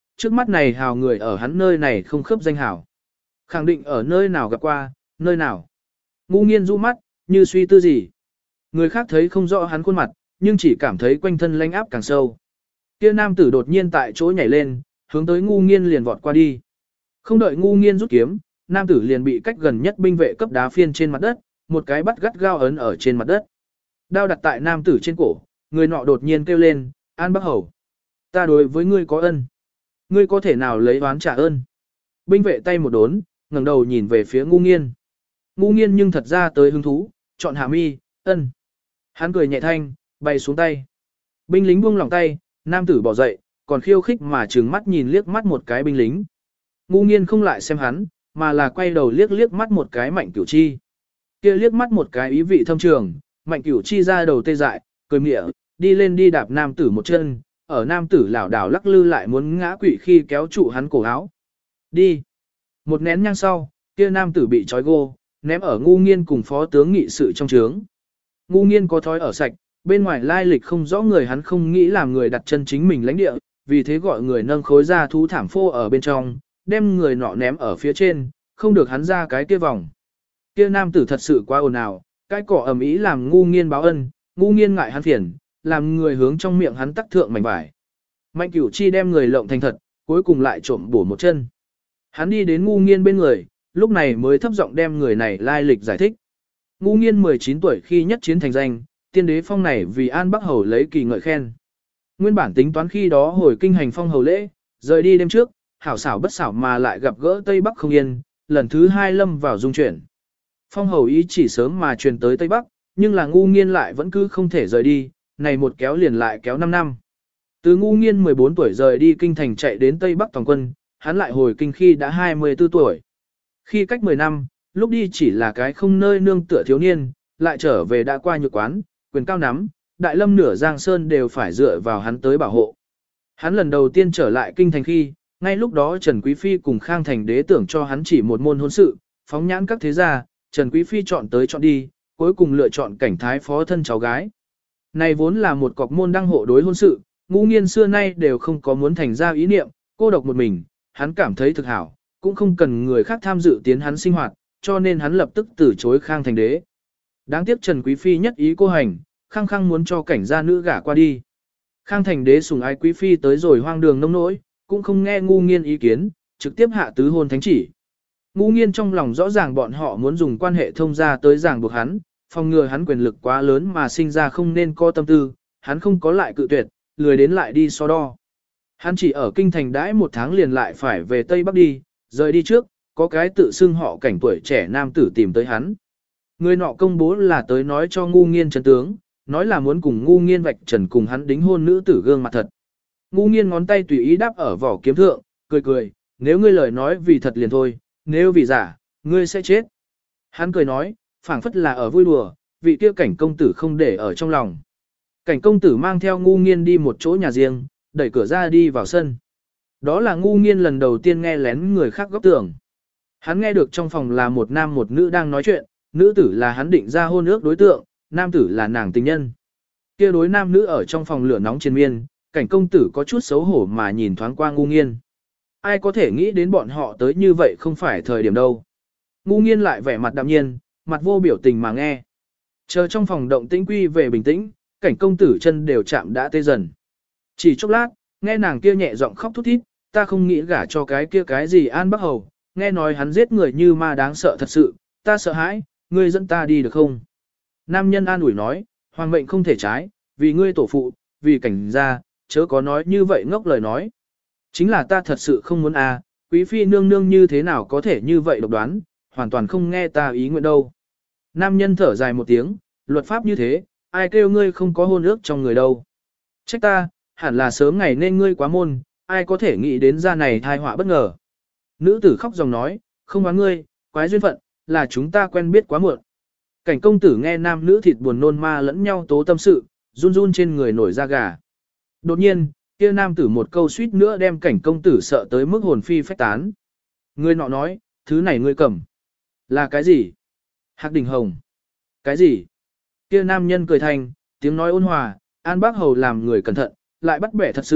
trước mắt này hào người ở hắn nơi này không khớp danh hào. Khẳng định ở nơi nào gặp qua, nơi nào. Ngu nghiên du mắt, như suy tư gì. Người khác thấy không rõ hắn khuôn mặt, nhưng chỉ cảm thấy quanh thân lãnh áp càng sâu. Kia nam tử đột nhiên tại chỗ nhảy lên, hướng tới ngu nghiên liền vọt qua đi. Không đợi ngu nghiên rút kiếm, nam tử liền bị cách gần nhất binh vệ cấp đá phiên trên mặt đất, một cái bắt gắt gao ấn ở trên mặt đất. Đao đặt tại nam tử trên cổ, người nọ đột nhiên kêu lên, An Bắc Hầu. Ta đối với ngươi có ân. Ngươi có thể nào lấy oán trả ơn. Binh vệ tay một đốn, ngẩng đầu nhìn về phía ngu nghiên. Ngu nghiên nhưng thật ra tới hứng thú, chọn hạ mi, ân. Hắn cười nhẹ thanh, bay xuống tay. Binh lính buông lỏng tay, nam tử bỏ dậy, còn khiêu khích mà trừng mắt nhìn liếc mắt một cái binh lính. Ngu nghiên không lại xem hắn, mà là quay đầu liếc liếc mắt một cái Mạnh Cửu Chi. Kia liếc mắt một cái ý vị thâm trường, Mạnh Cửu Chi ra đầu tê dại, cười mỉa, đi lên đi đạp nam tử một chân, ở nam tử lảo đảo lắc lư lại muốn ngã quỵ khi kéo trụ hắn cổ áo. Đi. Một nén nhang sau, kia nam tử bị trói gô, ném ở ngu nghiên cùng phó tướng nghị sự trong trướng. Ngu nghiên có thói ở sạch, bên ngoài lai lịch không rõ người hắn không nghĩ làm người đặt chân chính mình lãnh địa, vì thế gọi người nâng khối ra thú thảm phô ở bên trong, đem người nọ ném ở phía trên, không được hắn ra cái kia vòng. Kia nam tử thật sự quá ồn ào, cái cỏ ầm ĩ làm ngu nghiên báo ân, ngu nghiên ngại hắn phiền, làm người hướng trong miệng hắn tắc thượng mảnh vải. Mạnh Cửu Chi đem người lộng thành thật, cuối cùng lại trộm bổ một chân. Hắn đi đến ngu nghiên bên người, lúc này mới thấp giọng đem người này lai lịch giải thích. Ngu nghiên mười chín tuổi khi nhất chiến thành danh, tiên đế phong này vì An Bắc Hầu lấy kỳ ngợi khen. Nguyên bản tính toán khi đó hồi kinh hành phong hầu lễ, rời đi đêm trước, hảo xảo bất xảo mà lại gặp gỡ Tây Bắc không yên, lần thứ hai lâm vào dung chuyển. Phong hầu ý chỉ sớm mà truyền tới Tây Bắc, nhưng là ngu nghiên lại vẫn cứ không thể rời đi, này một kéo liền lại kéo năm năm. Từ ngu nghiên mười bốn tuổi rời đi kinh thành chạy đến Tây Bắc toàn quân, hắn lại hồi kinh khi đã hai mươi tư tuổi. Khi cách mười năm, lúc đi chỉ là cái không nơi nương tựa thiếu niên, lại trở về đã qua nhược quán, quyền cao nắm, đại lâm nửa giang sơn đều phải dựa vào hắn tới bảo hộ. Hắn lần đầu tiên trở lại kinh thành khi, ngay lúc đó Trần Quý Phi cùng Khang Thành đế tưởng cho hắn chỉ một môn hôn sự, phóng nhãn các thế gia, Trần Quý Phi chọn tới chọn đi, cuối cùng lựa chọn cảnh thái phó thân cháu gái. Này vốn là một cọc môn đăng hộ đối hôn sự, ngũ nghiên xưa nay đều không có muốn thành ra ý niệm, cô độc một mình, hắn cảm thấy thực hảo, cũng không cần người khác tham dự tiến hắn sinh hoạt, cho nên hắn lập tức từ chối Khang Thành đế. Đáng tiếc Trần Quý Phi nhất ý cô hành, khăng khăng muốn cho cảnh gia nữ gả qua đi. Khang Thành đế sủng ái Quý Phi tới rồi hoang đường nông nỗi, cũng không nghe ngu nghiên ý kiến, trực tiếp hạ tứ hôn thánh chỉ. Ngu nghiên trong lòng rõ ràng bọn họ muốn dùng quan hệ thông gia tới ràng buộc hắn, phòng ngừa hắn quyền lực quá lớn mà sinh ra không nên có tâm tư, hắn không có lại cự tuyệt, lười đến lại đi so đo. Hắn chỉ ở kinh thành đãi một tháng liền lại phải về Tây Bắc đi, rời đi trước, có cái tự xưng họ cảnh tuổi trẻ nam tử tìm tới hắn. Người nọ công bố là tới nói cho ngu nghiên chân tướng, nói là muốn cùng ngu nghiên vạch trần cùng hắn đính hôn nữ tử gương mặt thật. Ngu nghiên ngón tay tùy ý đáp ở vỏ kiếm thượng, cười cười, nếu ngươi lời nói vì thật liền thôi, nếu vì giả, ngươi sẽ chết. Hắn cười nói, phảng phất là ở vui đùa, vị kia cảnh công tử không để ở trong lòng. Cảnh công tử mang theo ngu nghiên đi một chỗ nhà riêng, đẩy cửa ra đi vào sân. Đó là ngu nghiên lần đầu tiên nghe lén người khác góc tưởng. Hắn nghe được trong phòng là một nam một nữ đang nói chuyện, nữ tử là hắn định ra hôn ước đối tượng, nam tử là nàng tình nhân. Kia đối nam nữ ở trong phòng lửa nóng triền miên, cảnh công tử có chút xấu hổ mà nhìn thoáng qua ngu nghiên. Ai có thể nghĩ đến bọn họ tới như vậy không phải thời điểm đâu. Ngu nghiên lại vẻ mặt đạm nhiên, mặt vô biểu tình mà nghe. Chờ trong phòng động tĩnh quy về bình tĩnh, cảnh công tử chân đều chạm đã tê dần. Chỉ chốc lát, nghe nàng kia nhẹ giọng khóc thút thít, ta không nghĩ gả cho cái kia cái gì An Bắc Hầu, nghe nói hắn giết người như ma đáng sợ thật sự, ta sợ hãi, ngươi dẫn ta đi được không? Nam nhân an ủi nói, hoàng mệnh không thể trái, vì ngươi tổ phụ, vì cảnh gia, chớ có nói như vậy ngốc lời nói. Chính là ta thật sự không muốn à, quý phi nương nương như thế nào có thể như vậy độc đoán, hoàn toàn không nghe ta ý nguyện đâu. Nam nhân thở dài một tiếng, luật pháp như thế, ai kêu ngươi không có hôn ước trong người đâu. Trách ta, hẳn là sớm ngày nên ngươi quá môn, ai có thể nghĩ đến ra này thai họa bất ngờ. Nữ tử khóc dòng nói, không oán ngươi, quái duyên phận, là chúng ta quen biết quá muộn. Cảnh công tử nghe nam nữ thịt buồn nôn ma lẫn nhau tố tâm sự, run run trên người nổi da gà. Đột nhiên, kia nam tử một câu suýt nữa đem cảnh công tử sợ tới mức hồn phi phách tán. Người nọ nói, thứ này ngươi cầm. Là cái gì? Hạc đỉnh hồng. Cái gì? Kia nam nhân cười thành, tiếng nói ôn hòa, An Bác Hầu làm người cẩn thận, lại bắt bẻ thật sự,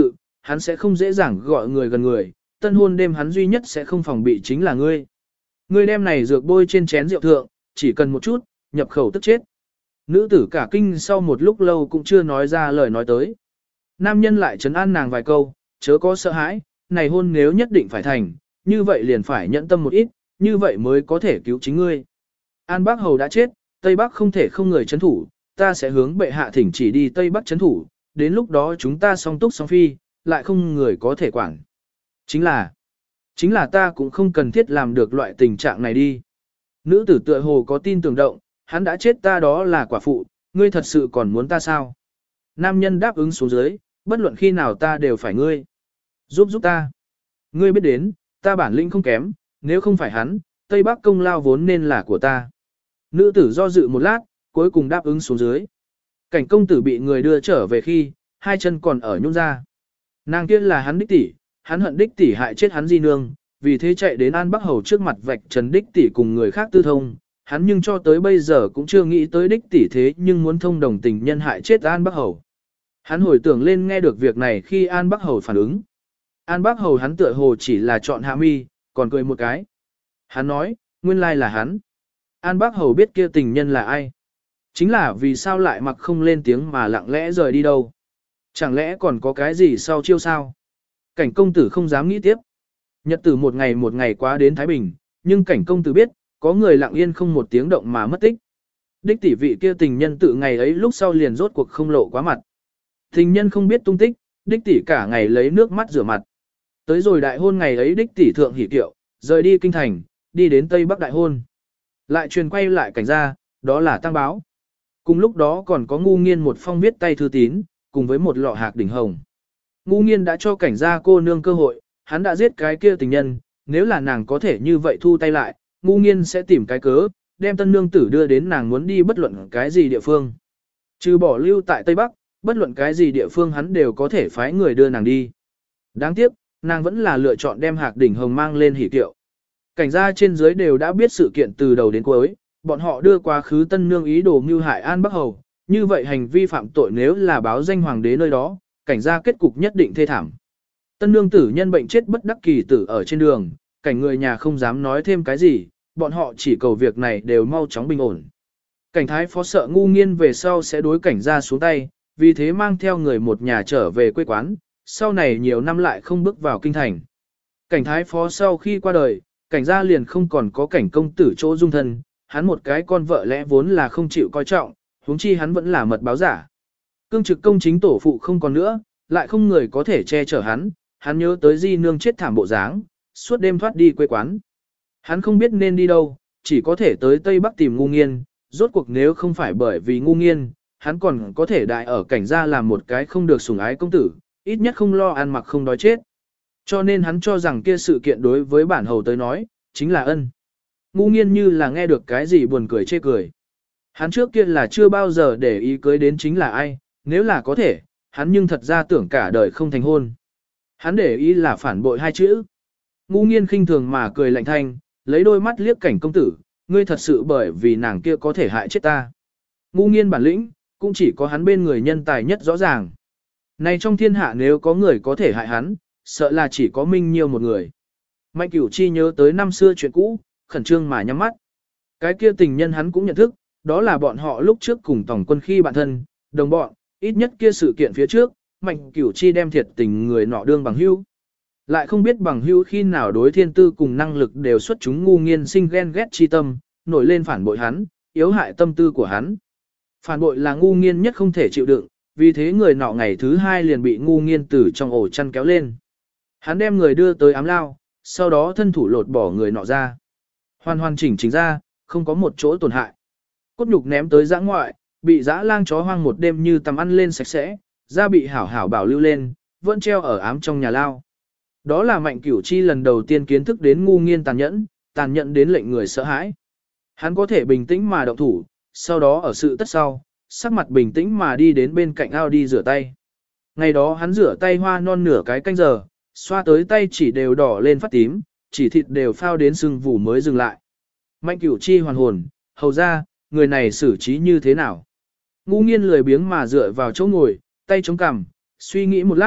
hắn sẽ không dễ dàng gọi người gần người, tân hôn đêm hắn duy nhất sẽ không phòng bị chính là ngươi. Ngươi đem này dược bôi trên chén rượu thượng, chỉ cần một chút, nhập khẩu tức chết. Nữ tử cả kinh sau một lúc lâu cũng chưa nói ra lời nói tới. Nam nhân lại trấn an nàng vài câu, chớ có sợ hãi, này hôn nếu nhất định phải thành, như vậy liền phải nhẫn tâm một ít, như vậy mới có thể cứu chính ngươi. An Bác Hầu đã chết, Tây Bắc không thể không người chấn thủ, ta sẽ hướng bệ hạ thỉnh chỉ đi Tây Bắc chấn thủ, đến lúc đó chúng ta song túc song phi, lại không người có thể quản. Chính là, chính là ta cũng không cần thiết làm được loại tình trạng này đi. Nữ tử tựa hồ có tin tưởng động, hắn đã chết ta đó là quả phụ, ngươi thật sự còn muốn ta sao? Nam nhân đáp ứng xuống dưới, bất luận khi nào ta đều phải ngươi. Giúp giúp ta. Ngươi biết đến, ta bản lĩnh không kém, nếu không phải hắn, Tây Bắc công lao vốn nên là của ta. Nữ tử do dự một lát, cuối cùng đáp ứng xuống dưới. Cảnh công tử bị người đưa trở về khi, hai chân còn ở nhún ra. Nàng kia là hắn đích tỷ, hắn hận đích tỷ hại chết hắn di nương, vì thế chạy đến An Bắc Hầu trước mặt vạch trần đích tỷ cùng người khác tư thông. Hắn nhưng cho tới bây giờ cũng chưa nghĩ tới đích tỷ thế nhưng muốn thông đồng tình nhân hại chết An Bắc Hầu. Hắn hồi tưởng lên nghe được việc này khi An Bắc Hầu phản ứng. An Bắc Hầu hắn tựa hồ chỉ là chọn hạ mi, còn cười một cái. Hắn nói, nguyên lai là hắn. An Bắc Hầu biết kia tình nhân là ai. Chính là vì sao lại mặc không lên tiếng mà lặng lẽ rời đi đâu. Chẳng lẽ còn có cái gì sau chiêu sao? Cảnh công tử không dám nghĩ tiếp. Nhật tử một ngày một ngày quá đến Thái Bình, nhưng cảnh công tử biết, có người lặng yên không một tiếng động mà mất tích. Đích tỷ vị kia tình nhân tự ngày ấy lúc sau liền rốt cuộc không lộ quá mặt. Tình nhân không biết tung tích, đích tỷ cả ngày lấy nước mắt rửa mặt. Tới rồi đại hôn ngày ấy đích tỷ thượng hỉ kiệu, rời đi kinh thành, đi đến Tây Bắc đại hôn. Lại truyền quay lại cảnh ra, đó là tăng báo. Cùng lúc đó còn có ngu nghiên một phong viết tay thư tín, cùng với một lọ hạc đỉnh hồng. Ngu nghiên đã cho cảnh gia cô nương cơ hội, hắn đã giết cái kia tình nhân, nếu là nàng có thể như vậy thu tay lại, ngu nghiên sẽ tìm cái cớ, đem tân nương tử đưa đến nàng muốn đi bất luận cái gì địa phương. Trừ bỏ lưu tại Tây Bắc, bất luận cái gì địa phương hắn đều có thể phái người đưa nàng đi. Đáng tiếc, nàng vẫn là lựa chọn đem hạc đỉnh hồng mang lên hỉ kiệu. Cảnh gia trên dưới đều đã biết sự kiện từ đầu đến cuối, bọn họ đưa quá khứ tân nương ý đồ mưu hại An Bắc Hầu, như vậy hành vi phạm tội nếu là báo danh hoàng đế nơi đó, cảnh gia kết cục nhất định thê thảm. Tân nương tử nhân bệnh chết bất đắc kỳ tử ở trên đường, cảnh người nhà không dám nói thêm cái gì, bọn họ chỉ cầu việc này đều mau chóng bình ổn. Cảnh thái phó sợ ngu nghiên về sau sẽ đối cảnh gia xuống tay, vì thế mang theo người một nhà trở về quê quán, sau này nhiều năm lại không bước vào kinh thành. Cảnh thái phó sau khi qua đời, cảnh gia liền không còn có cảnh công tử chỗ dung thân, hắn một cái con vợ lẽ vốn là không chịu coi trọng, huống chi hắn vẫn là mật báo giả. Cương trực công chính tổ phụ không còn nữa, lại không người có thể che chở hắn, hắn nhớ tới di nương chết thảm bộ dáng, suốt đêm thoát đi quê quán. Hắn không biết nên đi đâu, chỉ có thể tới Tây Bắc tìm ngu nghiên, rốt cuộc nếu không phải bởi vì ngu nghiên, hắn còn có thể đại ở cảnh gia làm một cái không được sủng ái công tử, ít nhất không lo ăn mặc không đói chết. Cho nên hắn cho rằng kia sự kiện đối với bản hầu tới nói, chính là ân. Ngu nghiên như là nghe được cái gì buồn cười chê cười. Hắn trước kia là chưa bao giờ để ý cưới đến chính là ai, nếu là có thể, hắn nhưng thật ra tưởng cả đời không thành hôn. Hắn để ý là phản bội hai chữ. Ngu nghiên khinh thường mà cười lạnh thanh, lấy đôi mắt liếc cảnh công tử, ngươi thật sự bởi vì nàng kia có thể hại chết ta. Ngu nghiên bản lĩnh, cũng chỉ có hắn bên người nhân tài nhất rõ ràng. Này trong thiên hạ nếu có người có thể hại hắn, sợ là chỉ có Minh Nhiêu một người. Mạnh Cửu Chi nhớ tới năm xưa chuyện cũ, khẩn trương mà nhắm mắt. Cái kia tình nhân hắn cũng nhận thức, đó là bọn họ lúc trước cùng tổng quân khi bạn thân, đồng bọn, ít nhất kia sự kiện phía trước, Mạnh Cửu Chi đem thiệt tình người nọ đương bằng hữu. Lại không biết bằng hữu khi nào đối thiên tư cùng năng lực đều xuất chúng ngu nghiên sinh ghen ghét chi tâm, nổi lên phản bội hắn, yếu hại tâm tư của hắn. Phản bội là ngu nghiên nhất không thể chịu đựng, vì thế người nọ ngày thứ hai liền bị ngu nghiên từ trong ổ chăn kéo lên. Hắn đem người đưa tới ám lao, sau đó thân thủ lột bỏ người nọ ra. Hoàn hoàn chỉnh chỉnh ra, không có một chỗ tổn hại. Cốt nhục ném tới giã ngoại, bị dã lang chó hoang một đêm như tầm ăn lên sạch sẽ, da bị hảo hảo bảo lưu lên, vẫn treo ở ám trong nhà lao. Đó là Mạnh Cửu Chi lần đầu tiên kiến thức đến ngu nghiên tàn nhẫn, tàn nhẫn đến lệnh người sợ hãi. Hắn có thể bình tĩnh mà động thủ, sau đó ở sự tất sau, sắc mặt bình tĩnh mà đi đến bên cạnh ao đi rửa tay. Ngày đó hắn rửa tay hoa non nửa cái canh giờ, xoa tới tay chỉ đều đỏ lên phát tím, chỉ thịt đều phao đến sưng vù mới dừng lại. Mạnh Cửu Chi hoàn hồn, hầu ra, người này xử trí như thế nào? Ngu nghiên lười biếng mà dựa vào chỗ ngồi, tay chống cằm, suy nghĩ một lát,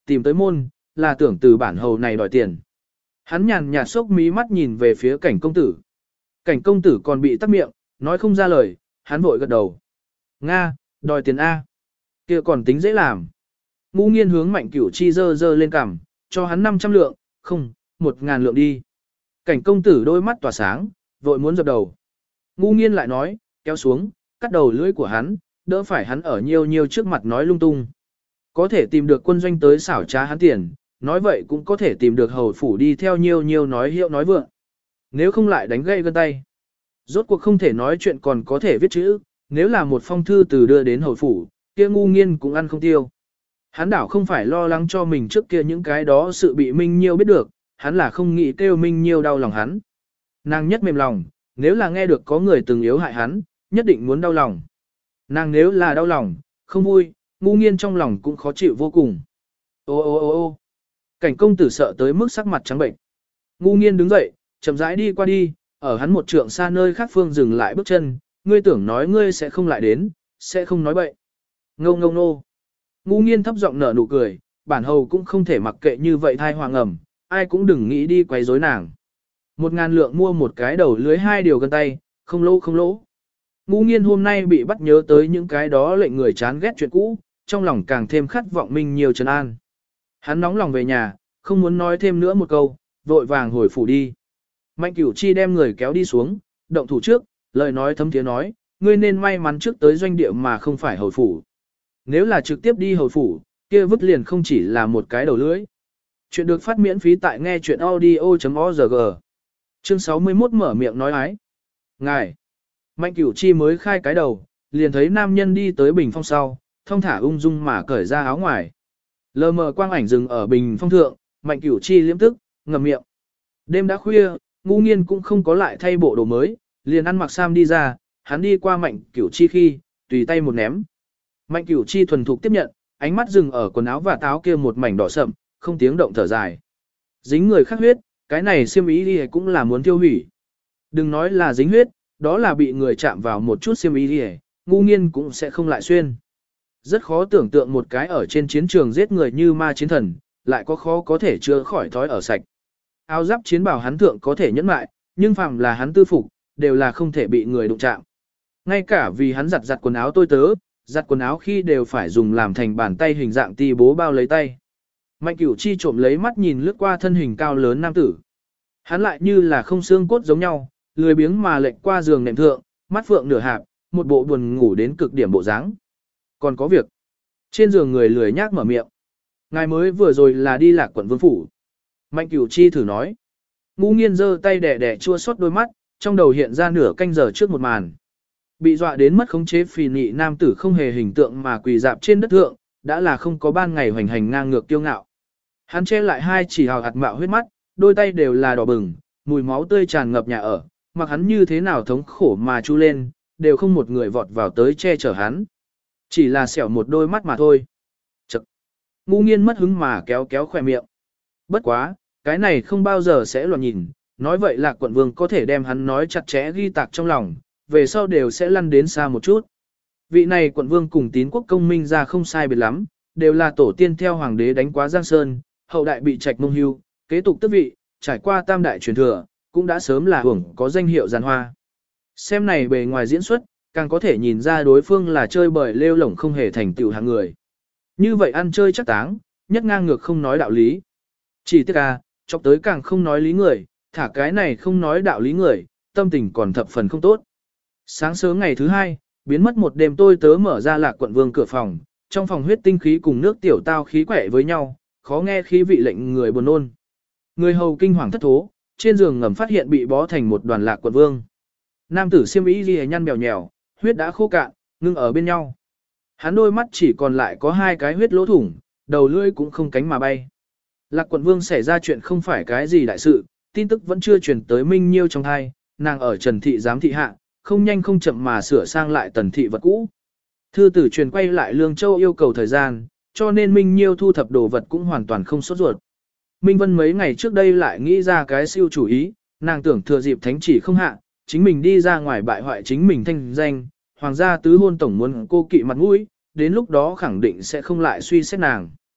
tìm tới môn, là tưởng từ bản hầu này đòi tiền. Hắn nhàn nhạt sốc mí mắt nhìn về phía cảnh công tử. Cảnh công tử còn bị tắc miệng, nói không ra lời, hắn vội gật đầu. Nga, đòi tiền A. Kia còn tính dễ làm. Ngũ nghiên hướng Mạnh Cửu Chi dơ dơ lên cằm, cho hắn năm trăm lượng, không, một ngàn lượng đi. Cảnh công tử đôi mắt tỏa sáng, vội muốn dập đầu. Ngũ nghiên lại nói, kéo xuống, cắt đầu lưỡi của hắn, đỡ phải hắn ở nhiều nhiều trước mặt nói lung tung. Có thể tìm được quân doanh tới xảo trá hắn tiền, nói vậy cũng có thể tìm được hầu phủ đi theo nhiều nhiều nói hiệu nói vượng. Nếu không lại đánh gây gân tay. Rốt cuộc không thể nói chuyện còn có thể viết chữ, nếu là một phong thư từ đưa đến hầu phủ, kia ngu nghiên cũng ăn không tiêu. Hắn đảo không phải lo lắng cho mình trước kia những cái đó sự bị Minh Nhiêu biết được, hắn là không nghĩ kêu Minh Nhiêu đau lòng hắn. Nàng nhất mềm lòng, nếu là nghe được có người từng yếu hại hắn, nhất định muốn đau lòng. Nàng nếu là đau lòng, không vui, ngu nghiên trong lòng cũng khó chịu vô cùng. Ô ô ô ô cảnh công tử sợ tới mức sắc mặt trắng bệnh. Ngu nghiên đứng dậy, chậm rãi đi qua đi, ở hắn một trượng xa nơi khác phương dừng lại bước chân, ngươi tưởng nói ngươi sẽ không lại đến, sẽ không nói bậy. Ngô ngô nô. Ngu nghiên thấp giọng nở nụ cười, bản hầu cũng không thể mặc kệ như vậy thai hoàng ẩm, ai cũng đừng nghĩ đi quấy rối nàng. Một ngàn lượng mua một cái đầu lưới hai điều gân tay, không lỗ không lỗ. Ngu nghiên hôm nay bị bắt nhớ tới những cái đó lệnh người chán ghét chuyện cũ, trong lòng càng thêm khát vọng Minh nhiều trấn an. Hắn nóng lòng về nhà, không muốn nói thêm nữa một câu, vội vàng hồi phủ đi. Mạnh Cửu Chi đem người kéo đi xuống, động thủ trước, lời nói thấm thiế nói, ngươi nên may mắn trước tới doanh địa mà không phải hồi phủ. Nếu là trực tiếp đi hồi phủ, kia vứt liền không chỉ là một cái đầu lưỡi. Chuyện được phát miễn phí tại nghe chuyện audio.org. Chương sáu mươi mốt mở miệng nói ái. Ngài. Mạnh Cửu Chi mới khai cái đầu, liền thấy nam nhân đi tới bình phong sau, thong thả ung dung mà cởi ra áo ngoài. Lờ mờ quang ảnh dừng ở bình phong thượng, Mạnh Cửu Chi liếm tức, ngậm miệng. Đêm đã khuya, ngu nghiên cũng không có lại thay bộ đồ mới, liền ăn mặc sam đi ra, hắn đi qua Mạnh Cửu Chi khi, tùy tay một ném. Mạnh Cửu Chi thuần thục tiếp nhận, ánh mắt dừng ở quần áo và táo kia một mảnh đỏ sậm, không tiếng động thở dài. Dính người khác huyết, cái này xiêm ý đi cũng là muốn tiêu hủy. Đừng nói là dính huyết, đó là bị người chạm vào một chút xiêm ý đi, ngu nghiên cũng sẽ không lại xuyên. Rất khó tưởng tượng một cái ở trên chiến trường giết người như ma chiến thần, lại có khó có thể chữa khỏi thói ở sạch. Áo giáp chiến bảo hắn thượng có thể nhẫn mại, nhưng phàm là hắn tư phục, đều là không thể bị người đụng chạm. Ngay cả vì hắn giặt giặt quần áo tôi tớ, giặt quần áo khi đều phải dùng làm thành bàn tay hình dạng ti bố bao lấy tay. Mạnh Cửu Chi trộm lấy mắt nhìn lướt qua thân hình cao lớn nam tử. Hắn lại như là không xương cốt giống nhau, lười biếng mà lệch qua giường nệm thượng, mắt phượng nửa hạp, một bộ buồn ngủ đến cực điểm bộ dáng. Còn có việc. Trên giường người lười nhác mở miệng. Ngài mới vừa rồi là đi Lạc Quận Vương phủ. Mạnh Cửu Chi thử nói. Ngũ nghiên giơ tay đẻ đẻ chua xót đôi mắt, trong đầu hiện ra nửa canh giờ trước một màn. Bị dọa đến mất khống chế phì nị nam tử không hề hình tượng mà quỳ dạp trên đất thượng, đã là không có ban ngày hoành hành ngang ngược tiêu ngạo. Hắn che lại hai chỉ hào hạt mạo huyết mắt, đôi tay đều là đỏ bừng, mùi máu tươi tràn ngập nhà ở, mặc hắn như thế nào thống khổ mà chu lên, đều không một người vọt vào tới che chở hắn. Chỉ là xẻo một đôi mắt mà thôi. Chậc. Ngu nghiên mất hứng mà kéo kéo khỏe miệng. Bất quá, cái này không bao giờ sẽ loạn nhìn, nói vậy Lạc Quận Vương có thể đem hắn nói chặt chẽ ghi tạc trong lòng, về sau đều sẽ lăn đến xa một chút. Vị này Quận Vương cùng Tín Quốc công minh ra không sai biệt lắm, đều là tổ tiên theo hoàng đế đánh quá Giang Sơn, hậu đại bị trạch mông hưu, kế tục tước vị, trải qua tam đại truyền thừa, cũng đã sớm là hưởng có danh hiệu giàn hoa. Xem này bề ngoài diễn xuất, càng có thể nhìn ra đối phương là chơi bời lêu lổng không hề thành tựu hạng người. Như vậy ăn chơi chắc táng, nhất ngang ngược không nói đạo lý. Chỉ tiếc à, chọc tới càng không nói lý người, thả cái này không nói đạo lý người, tâm tình còn thập phần không tốt. Sáng sớm ngày thứ hai, biến mất một đêm tôi tớ mở ra Lạc Quận Vương cửa phòng, trong phòng huyết tinh khí cùng nước tiểu tao khí quẻ với nhau, khó nghe khí vị lệnh người buồn nôn. Người hầu kinh hoàng thất thố, trên giường ngầm phát hiện bị bó thành một đoàn Lạc Quận Vương. Nam tử xiêm y ghi nhăn bèo nhèo, huyết đã khô cạn, ngưng ở bên nhau. Hắn đôi mắt chỉ còn lại có hai cái huyết lỗ thủng, đầu lưỡi cũng không cánh mà bay. Lạc Quận Vương xảy ra chuyện không phải cái gì đại sự, tin tức vẫn chưa truyền tới Minh Nhiêu trong thai, nàng ở Trần Thị giám thị hạ, không nhanh không chậm mà sửa sang lại Tần Thị vật cũ. Thư tử truyền quay lại Lương Châu yêu cầu thời gian, cho nên Minh Nhiêu thu thập đồ vật cũng hoàn toàn không sốt ruột. Minh Vân mấy ngày trước đây lại nghĩ ra cái siêu chủ ý, nàng tưởng thừa dịp thánh chỉ không hạ, chính mình đi ra ngoài bại hoại chính mình thanh danh, hoàng gia tứ hôn tổng muốn cô kỵ mặt mũi, đến lúc đó khẳng định sẽ không lại suy xét nàng.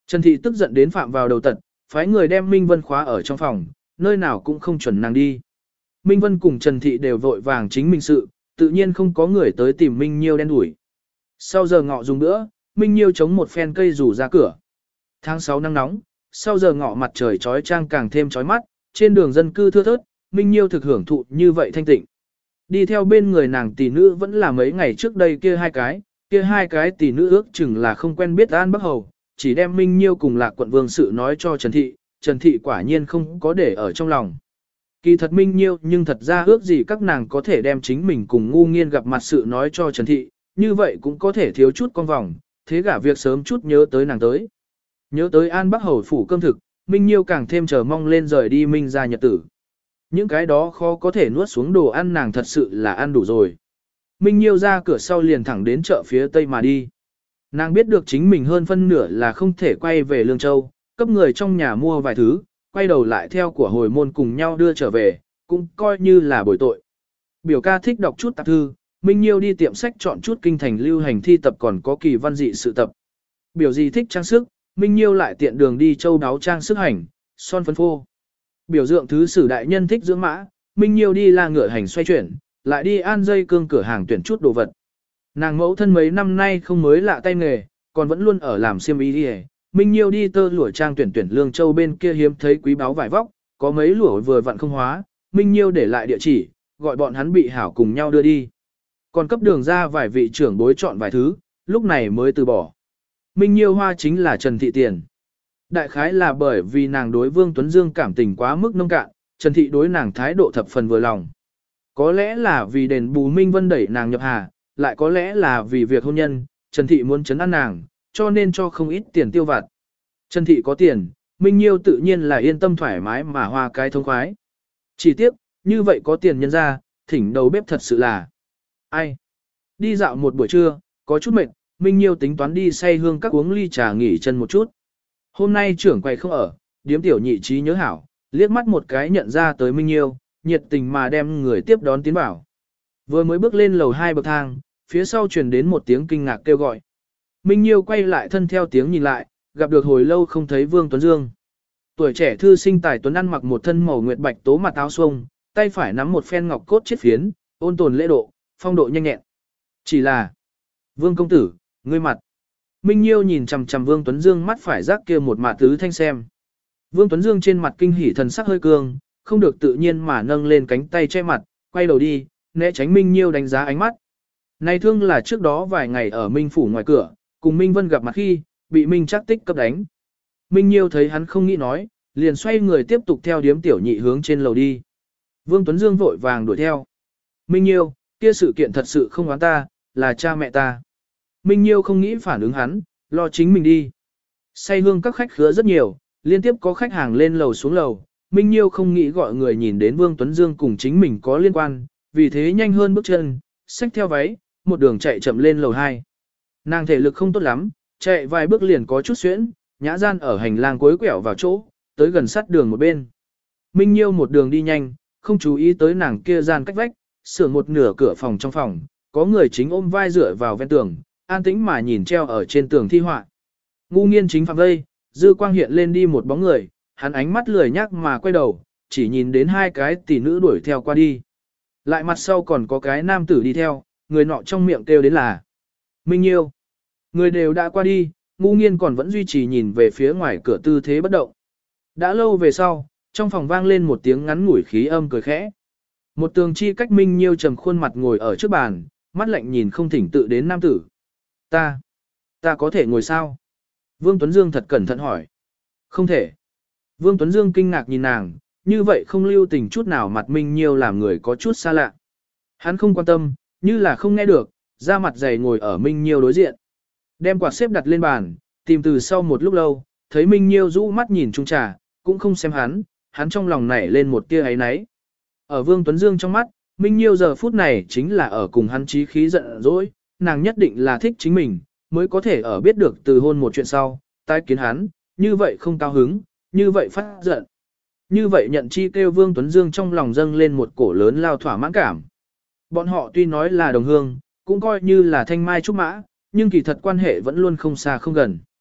Trần Thị tức giận đến phạm vào đầu tật, phái người đem Minh Vân khóa ở trong phòng, nơi nào cũng không chuẩn nàng đi. Minh Vân cùng Trần Thị đều vội vàng chính mình sự, tự nhiên không có người tới tìm Minh Nhiêu đen đuổi. Sau giờ ngọ dùng nữa, Minh Nhiêu chống một phen cây rủ ra cửa. Tháng sáu nắng nóng, sau giờ ngọ mặt trời chói chang càng thêm chói mắt, trên đường dân cư thưa thớt, Minh Nhiêu thực hưởng thụ như vậy thanh tịnh. Đi theo bên người nàng tỷ nữ vẫn là mấy ngày trước đây kia hai cái, kia hai cái tỷ nữ ước chừng là không quen biết An Bắc Hầu, chỉ đem Minh Nhiêu cùng Lạc Quận Vương sự nói cho Trần Thị, Trần Thị quả nhiên không có để ở trong lòng. Kỳ thật Minh Nhiêu nhưng thật ra ước gì các nàng có thể đem chính mình cùng ngu nghiên gặp mặt sự nói cho Trần Thị, như vậy cũng có thể thiếu chút con vòng, thế gả việc sớm chút nhớ tới nàng tới. Nhớ tới An Bắc Hầu phủ cơm thực, Minh Nhiêu càng thêm chờ mong lên rời đi Minh ra nhật tử. Những cái đó khó có thể nuốt xuống đồ ăn nàng thật sự là ăn đủ rồi. Minh Nhiêu ra cửa sau liền thẳng đến chợ phía tây mà đi. Nàng biết được chính mình hơn phân nửa là không thể quay về Lương Châu, cấp người trong nhà mua vài thứ, quay đầu lại theo của hồi môn cùng nhau đưa trở về, cũng coi như là bồi tội. Biểu ca thích đọc chút tạp thư, Minh Nhiêu đi tiệm sách chọn chút kinh thành lưu hành thi tập còn có kỳ văn dị sự tập. Biểu gì thích trang sức, Minh Nhiêu lại tiện đường đi châu đáo trang sức hành, son phấn phô. Biểu dượng thứ sử đại nhân thích dưỡng mã, Minh Nhiêu đi la ngựa hành xoay chuyển, lại đi an dây cương cửa hàng tuyển chút đồ vật. Nàng mẫu thân mấy năm nay không mới lạ tay nghề, còn vẫn luôn ở làm xiêm y đi. Minh Nhiêu đi tơ lụa trang tuyển tuyển Lương Châu bên kia hiếm thấy quý báu vải vóc, có mấy lụa vừa vặn không hóa, Minh Nhiêu để lại địa chỉ, gọi bọn hắn bị hảo cùng nhau đưa đi. Còn cấp đường ra vài vị trưởng bối chọn vài thứ, lúc này mới từ bỏ. Minh Nhiêu hoa chính là Trần Thị tiền. Đại khái là bởi vì nàng đối Vương Tuấn Dương cảm tình quá mức nông cạn, Trần Thị đối nàng thái độ thập phần vừa lòng. Có lẽ là vì đền bù Minh Vân đẩy nàng nhập hà, lại có lẽ là vì việc hôn nhân, Trần Thị muốn chấn an nàng, cho nên cho không ít tiền tiêu vặt. Trần Thị có tiền, Minh Nhiêu tự nhiên là yên tâm thoải mái mà hoa cái thông khoái. Chỉ tiếc, như vậy có tiền nhân ra, thỉnh đầu bếp thật sự là ai. Đi dạo một buổi trưa, có chút mệt, Minh Nhiêu tính toán đi say hương các uống ly trà nghỉ chân một chút. Hôm nay trưởng quầy không ở, điếm tiểu nhị trí nhớ hảo, liếc mắt một cái nhận ra tới Minh Nhiêu, nhiệt tình mà đem người tiếp đón tiến vào. Vừa mới bước lên lầu hai bậc thang, phía sau truyền đến một tiếng kinh ngạc kêu gọi. Minh Nhiêu quay lại thân theo tiếng nhìn lại, gặp được hồi lâu không thấy Vương Tuấn Dương. Tuổi trẻ thư sinh tài tuấn ăn mặc một thân màu nguyệt bạch tố mặt áo xuông, tay phải nắm một phen ngọc cốt chiết phiến, ôn tồn lễ độ, phong độ nhanh nhẹn. Chỉ là, Vương công tử, ngươi mặt. Minh Nhiêu nhìn chằm chằm Vương Tuấn Dương mắt phải rác kia một mạ tứ thanh xem. Vương Tuấn Dương trên mặt kinh hỉ thần sắc hơi cương, không được tự nhiên mà nâng lên cánh tay che mặt, quay đầu đi, né tránh Minh Nhiêu đánh giá ánh mắt. Này thương là trước đó vài ngày ở Minh phủ ngoài cửa, cùng Minh Vân gặp mặt khi, bị Minh Trác Tích cấp đánh. Minh Nhiêu thấy hắn không nghĩ nói, liền xoay người tiếp tục theo điếm tiểu nhị hướng trên lầu đi. Vương Tuấn Dương vội vàng đuổi theo. Minh Nhiêu, kia sự kiện thật sự không oán ta, là cha mẹ ta. Minh Nhiêu không nghĩ phản ứng hắn, lo chính mình đi. Say hương các khách khứa rất nhiều, liên tiếp có khách hàng lên lầu xuống lầu. Minh Nhiêu không nghĩ gọi người nhìn đến Vương Tuấn Dương cùng chính mình có liên quan, vì thế nhanh hơn bước chân, xách theo váy, một đường chạy chậm lên lầu hai. Nàng thể lực không tốt lắm, chạy vài bước liền có chút xuyễn, nhã gian ở hành lang cuối quẹo vào chỗ, tới gần sát đường một bên. Minh Nhiêu một đường đi nhanh, không chú ý tới nàng kia gian cách vách, sửa một nửa cửa phòng trong phòng, có người chính ôm vai dựa vào ven tường, an tĩnh mà nhìn treo ở trên tường thi họa. Ngu nghiên chính phạm vây, dư quang hiện lên đi một bóng người, hắn ánh mắt lười nhác mà quay đầu, chỉ nhìn đến hai cái tỷ nữ đuổi theo qua đi. Lại mặt sau còn có cái nam tử đi theo, người nọ trong miệng kêu đến là Minh Nhiêu. Người đều đã qua đi, ngu nghiên còn vẫn duy trì nhìn về phía ngoài cửa tư thế bất động. Đã lâu về sau, trong phòng vang lên một tiếng ngắn ngủi khí âm cười khẽ. Một tường chi cách Minh Nhiêu trầm khuôn mặt ngồi ở trước bàn, mắt lạnh nhìn không thỉnh tự đến nam tử. Ta, ta có thể ngồi sao? Vương Tuấn Dương thật cẩn thận hỏi. Không thể. Vương Tuấn Dương kinh ngạc nhìn nàng, như vậy không lưu tình chút nào mặt Minh Nhiêu làm người có chút xa lạ. Hắn không quan tâm, như là không nghe được, ra mặt dày ngồi ở Minh Nhiêu đối diện. Đem quạt xếp đặt lên bàn, tìm từ sau một lúc lâu, thấy Minh Nhiêu rũ mắt nhìn chung trà, cũng không xem hắn, hắn trong lòng nảy lên một tia ấy náy. Ở Vương Tuấn Dương trong mắt, Minh Nhiêu giờ phút này chính là ở cùng hắn chí khí giận dỗi, nàng nhất định là thích chính mình, mới có thể ở biết được từ hôn một chuyện sau, tái kiến hắn, như vậy không cao hứng, như vậy phát giận. Như vậy nhận chi kêu Vương Tuấn Dương trong lòng dâng lên một cổ lớn lao thỏa mãn cảm. Bọn họ tuy nói là đồng hương, cũng coi như là thanh mai trúc mã, nhưng kỳ thật quan hệ vẫn luôn không xa không gần.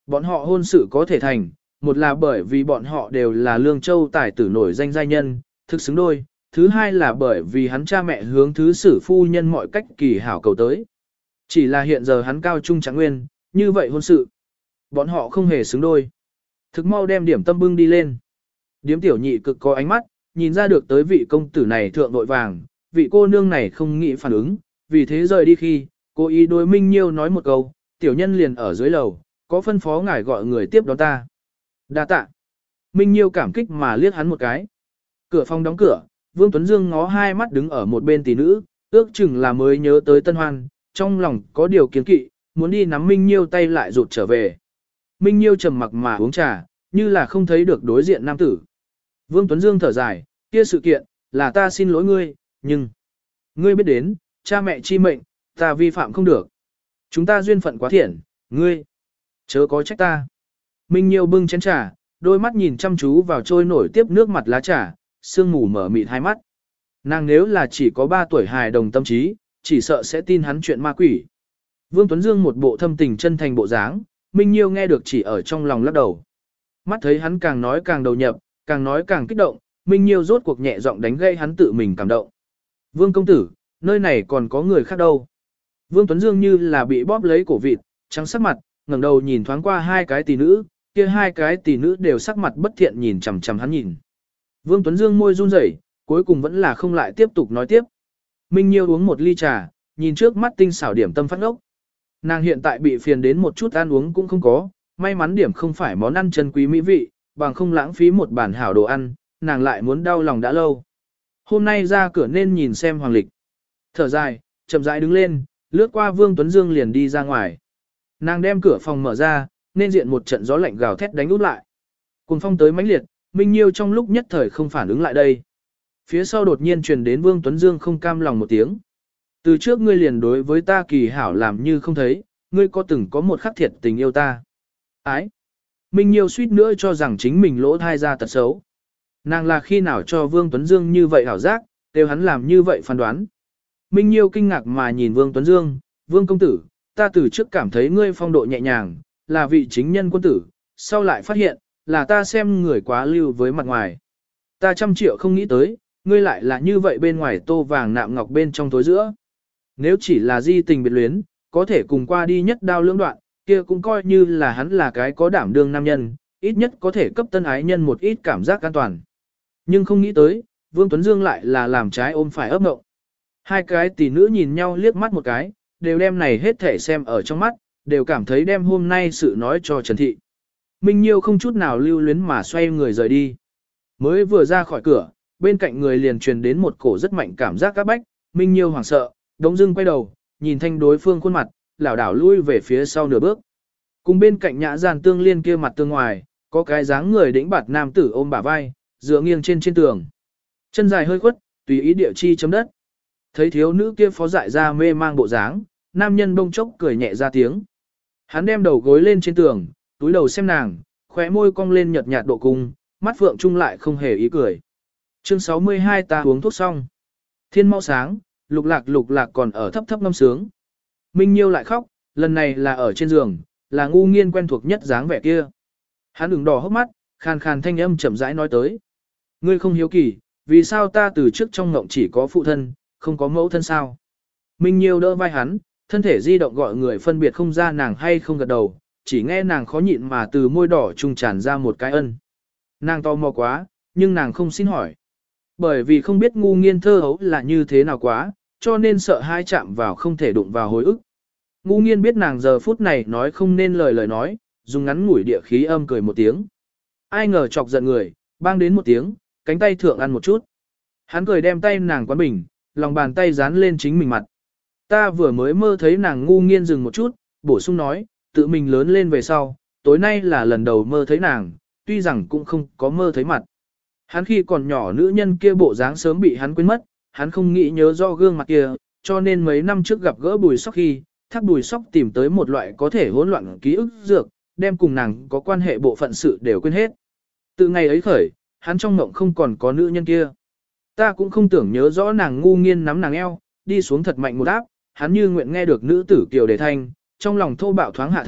Bọn họ hôn sự có thể thành, một là bởi vì bọn họ đều là Lương Châu tài tử nổi danh giai nhân, thực xứng đôi, thứ hai là bởi vì hắn cha mẹ hướng thứ sử phu nhân mọi cách kỳ hảo cầu tới. Chỉ là hiện giờ hắn cao trung trạng nguyên, như vậy hôn sự. Bọn họ không hề xứng đôi. Thực mau đem điểm tâm bưng đi lên. Điếm tiểu nhị cực có ánh mắt, nhìn ra được tới vị công tử này thượng vội vàng, vị cô nương này không nghĩ phản ứng, vì thế rời đi khi, cô ý đối Minh Nhiêu nói một câu, tiểu nhân liền ở dưới lầu, có phân phó ngài gọi người tiếp đón ta. Đa tạ. Minh Nhiêu cảm kích mà liếc hắn một cái. Cửa phòng đóng cửa, Vương Tuấn Dương ngó hai mắt đứng ở một bên tỷ nữ, ước chừng là mới nhớ tới Tân Hoan, trong lòng có điều kiến kỵ, muốn đi nắm Minh Nhiêu tay lại rụt trở về. Minh Nhiêu trầm mặc mà uống trà, như là không thấy được đối diện nam tử. Vương Tuấn Dương thở dài, kia sự kiện, là ta xin lỗi ngươi, nhưng... Ngươi biết đến, cha mẹ chi mệnh, ta vi phạm không được. Chúng ta duyên phận quá thiện, ngươi... Chớ có trách ta. Minh Nhiêu bưng chén trà, đôi mắt nhìn chăm chú vào trôi nổi tiếp nước mặt lá trà, sương mù mở mịt hai mắt. Nàng nếu là chỉ có ba tuổi hài đồng tâm trí, chỉ sợ sẽ tin hắn chuyện ma quỷ. Vương Tuấn Dương một bộ thâm tình chân thành bộ dáng, Minh Nhiêu nghe được chỉ ở trong lòng lắc đầu. Mắt thấy hắn càng nói càng đầu nhập, càng nói càng kích động, Minh Nhiêu rốt cuộc nhẹ giọng đánh gây hắn tự mình cảm động. Vương công tử, nơi này còn có người khác đâu. Vương Tuấn Dương như là bị bóp lấy cổ vịt, trắng sắc mặt, ngẩng đầu nhìn thoáng qua hai cái tỷ nữ, kia hai cái tỷ nữ đều sắc mặt bất thiện nhìn chằm chằm hắn nhìn. Vương Tuấn Dương môi run rẩy, cuối cùng vẫn là không lại tiếp tục nói tiếp. Minh Nhiêu uống một ly trà, nhìn trước mắt tinh xảo điểm tâm phát ngốc. Nàng hiện tại bị phiền đến một chút ăn uống cũng không có, may mắn điểm không phải món ăn chân quý mỹ vị, bằng không lãng phí một bản hảo đồ ăn, nàng lại muốn đau lòng đã lâu. Hôm nay ra cửa nên nhìn xem hoàng lịch. Thở dài, chậm rãi đứng lên, lướt qua Vương Tuấn Dương liền đi ra ngoài. Nàng đem cửa phòng mở ra, nên diện một trận gió lạnh gào thét đánh út lại. Cùng phong tới mãnh liệt, Minh Nhiêu trong lúc nhất thời không phản ứng lại đây. Phía sau đột nhiên truyền đến Vương Tuấn Dương không cam lòng một tiếng. Từ trước ngươi liền đối với ta kỳ hảo làm như không thấy, ngươi có từng có một khắc thiệt tình yêu ta. Ái! Minh Nhiêu suýt nữa cho rằng chính mình lỗ thai ra tật xấu. Nàng là khi nào cho Vương Tuấn Dương như vậy hảo giác, đều hắn làm như vậy phán đoán. Minh Nhiêu kinh ngạc mà nhìn Vương Tuấn Dương, Vương công tử, ta từ trước cảm thấy ngươi phong độ nhẹ nhàng, là vị chính nhân quân tử, sau lại phát hiện, là ta xem người quá lưu với mặt ngoài. Ta trăm triệu không nghĩ tới, ngươi lại là như vậy bên ngoài tô vàng nạm ngọc bên trong tối giữa. Nếu chỉ là di tình biệt luyến, có thể cùng qua đi nhất đao lưỡng đoạn, kia cũng coi như là hắn là cái có đảm đương nam nhân, ít nhất có thể cấp tân ái nhân một ít cảm giác an toàn. Nhưng không nghĩ tới, Vương Tuấn Dương lại là làm trái ôm phải ấp ngộng. Hai cái tỷ nữ nhìn nhau liếc mắt một cái, đều đem này hết thể xem ở trong mắt, đều cảm thấy đem hôm nay sự nói cho Trần Thị. Minh Nhiêu không chút nào lưu luyến mà xoay người rời đi. Mới vừa ra khỏi cửa, bên cạnh người liền truyền đến một cổ rất mạnh cảm giác các bách, Minh Nhiêu hoảng sợ, đống dưng quay đầu, nhìn thanh đối phương khuôn mặt, lảo đảo lui về phía sau nửa bước. Cùng bên cạnh nhã gian tương liên kia mặt tương ngoài, có cái dáng người đĩnh bạt nam tử ôm bả vai, dựa nghiêng trên trên tường. Chân dài hơi khuất, tùy ý địa chi chấm đất. Thấy thiếu nữ kia phó dại ra mê mang bộ dáng, nam nhân bông chốc cười nhẹ ra tiếng. Hắn đem đầu gối lên trên tường, túi đầu xem nàng, khóe môi cong lên nhợt nhạt độ cung, mắt phượng trung lại không hề ý cười. Chương sáu mươi hai ta uống thuốc xong. Thiên mau sáng, lục lạc lục lạc còn ở thấp thấp ngâm sướng. Minh Nhiêu lại khóc, lần này là ở trên giường, là ngu nghiên quen thuộc nhất dáng vẻ kia. Hắn ửng đỏ hốc mắt, khàn khàn thanh âm chậm rãi nói tới. Ngươi không hiếu kỳ, vì sao ta từ trước trong ngộng chỉ có phụ thân, không có mẫu thân sao? Minh Nhiêu đỡ vai hắn, thân thể di động gọi người phân biệt không ra nàng hay không gật đầu, chỉ nghe nàng khó nhịn mà từ môi đỏ trung tràn ra một cái ân. Nàng tò mò quá, nhưng nàng không xin hỏi. Bởi vì không biết ngu nghiên thơ hấu là như thế nào quá, cho nên sợ hai chạm vào không thể đụng vào hồi ức. Ngu nghiên biết nàng giờ phút này nói không nên lời lời nói, dùng ngắn ngủi địa khí âm cười một tiếng. Ai ngờ chọc giận người, bang đến một tiếng, cánh tay thượng ăn một chút. Hắn cười đem tay nàng quán bình, lòng bàn tay dán lên chính mình mặt. Ta vừa mới mơ thấy nàng ngu nghiên dừng một chút, bổ sung nói, tự mình lớn lên về sau, tối nay là lần đầu mơ thấy nàng, tuy rằng cũng không có mơ thấy mặt. Hắn khi còn nhỏ nữ nhân kia bộ dáng sớm bị hắn quên mất, hắn không nghĩ nhớ do gương mặt kia, cho nên mấy năm trước gặp gỡ Bùi Sóc khi, Thác Bùi Sóc tìm tới một loại có thể hỗn loạn ký ức dược, đem cùng nàng có quan hệ bộ phận sự đều quên hết. Từ ngày ấy khởi, hắn trong mộng không còn có nữ nhân kia. Ta cũng không tưởng nhớ rõ nàng ngu nghiên nắm nàng eo, đi xuống thật mạnh một áp, hắn như nguyện nghe được nữ tử kiều đề thanh, trong lòng thô bạo thoáng hạ thấp,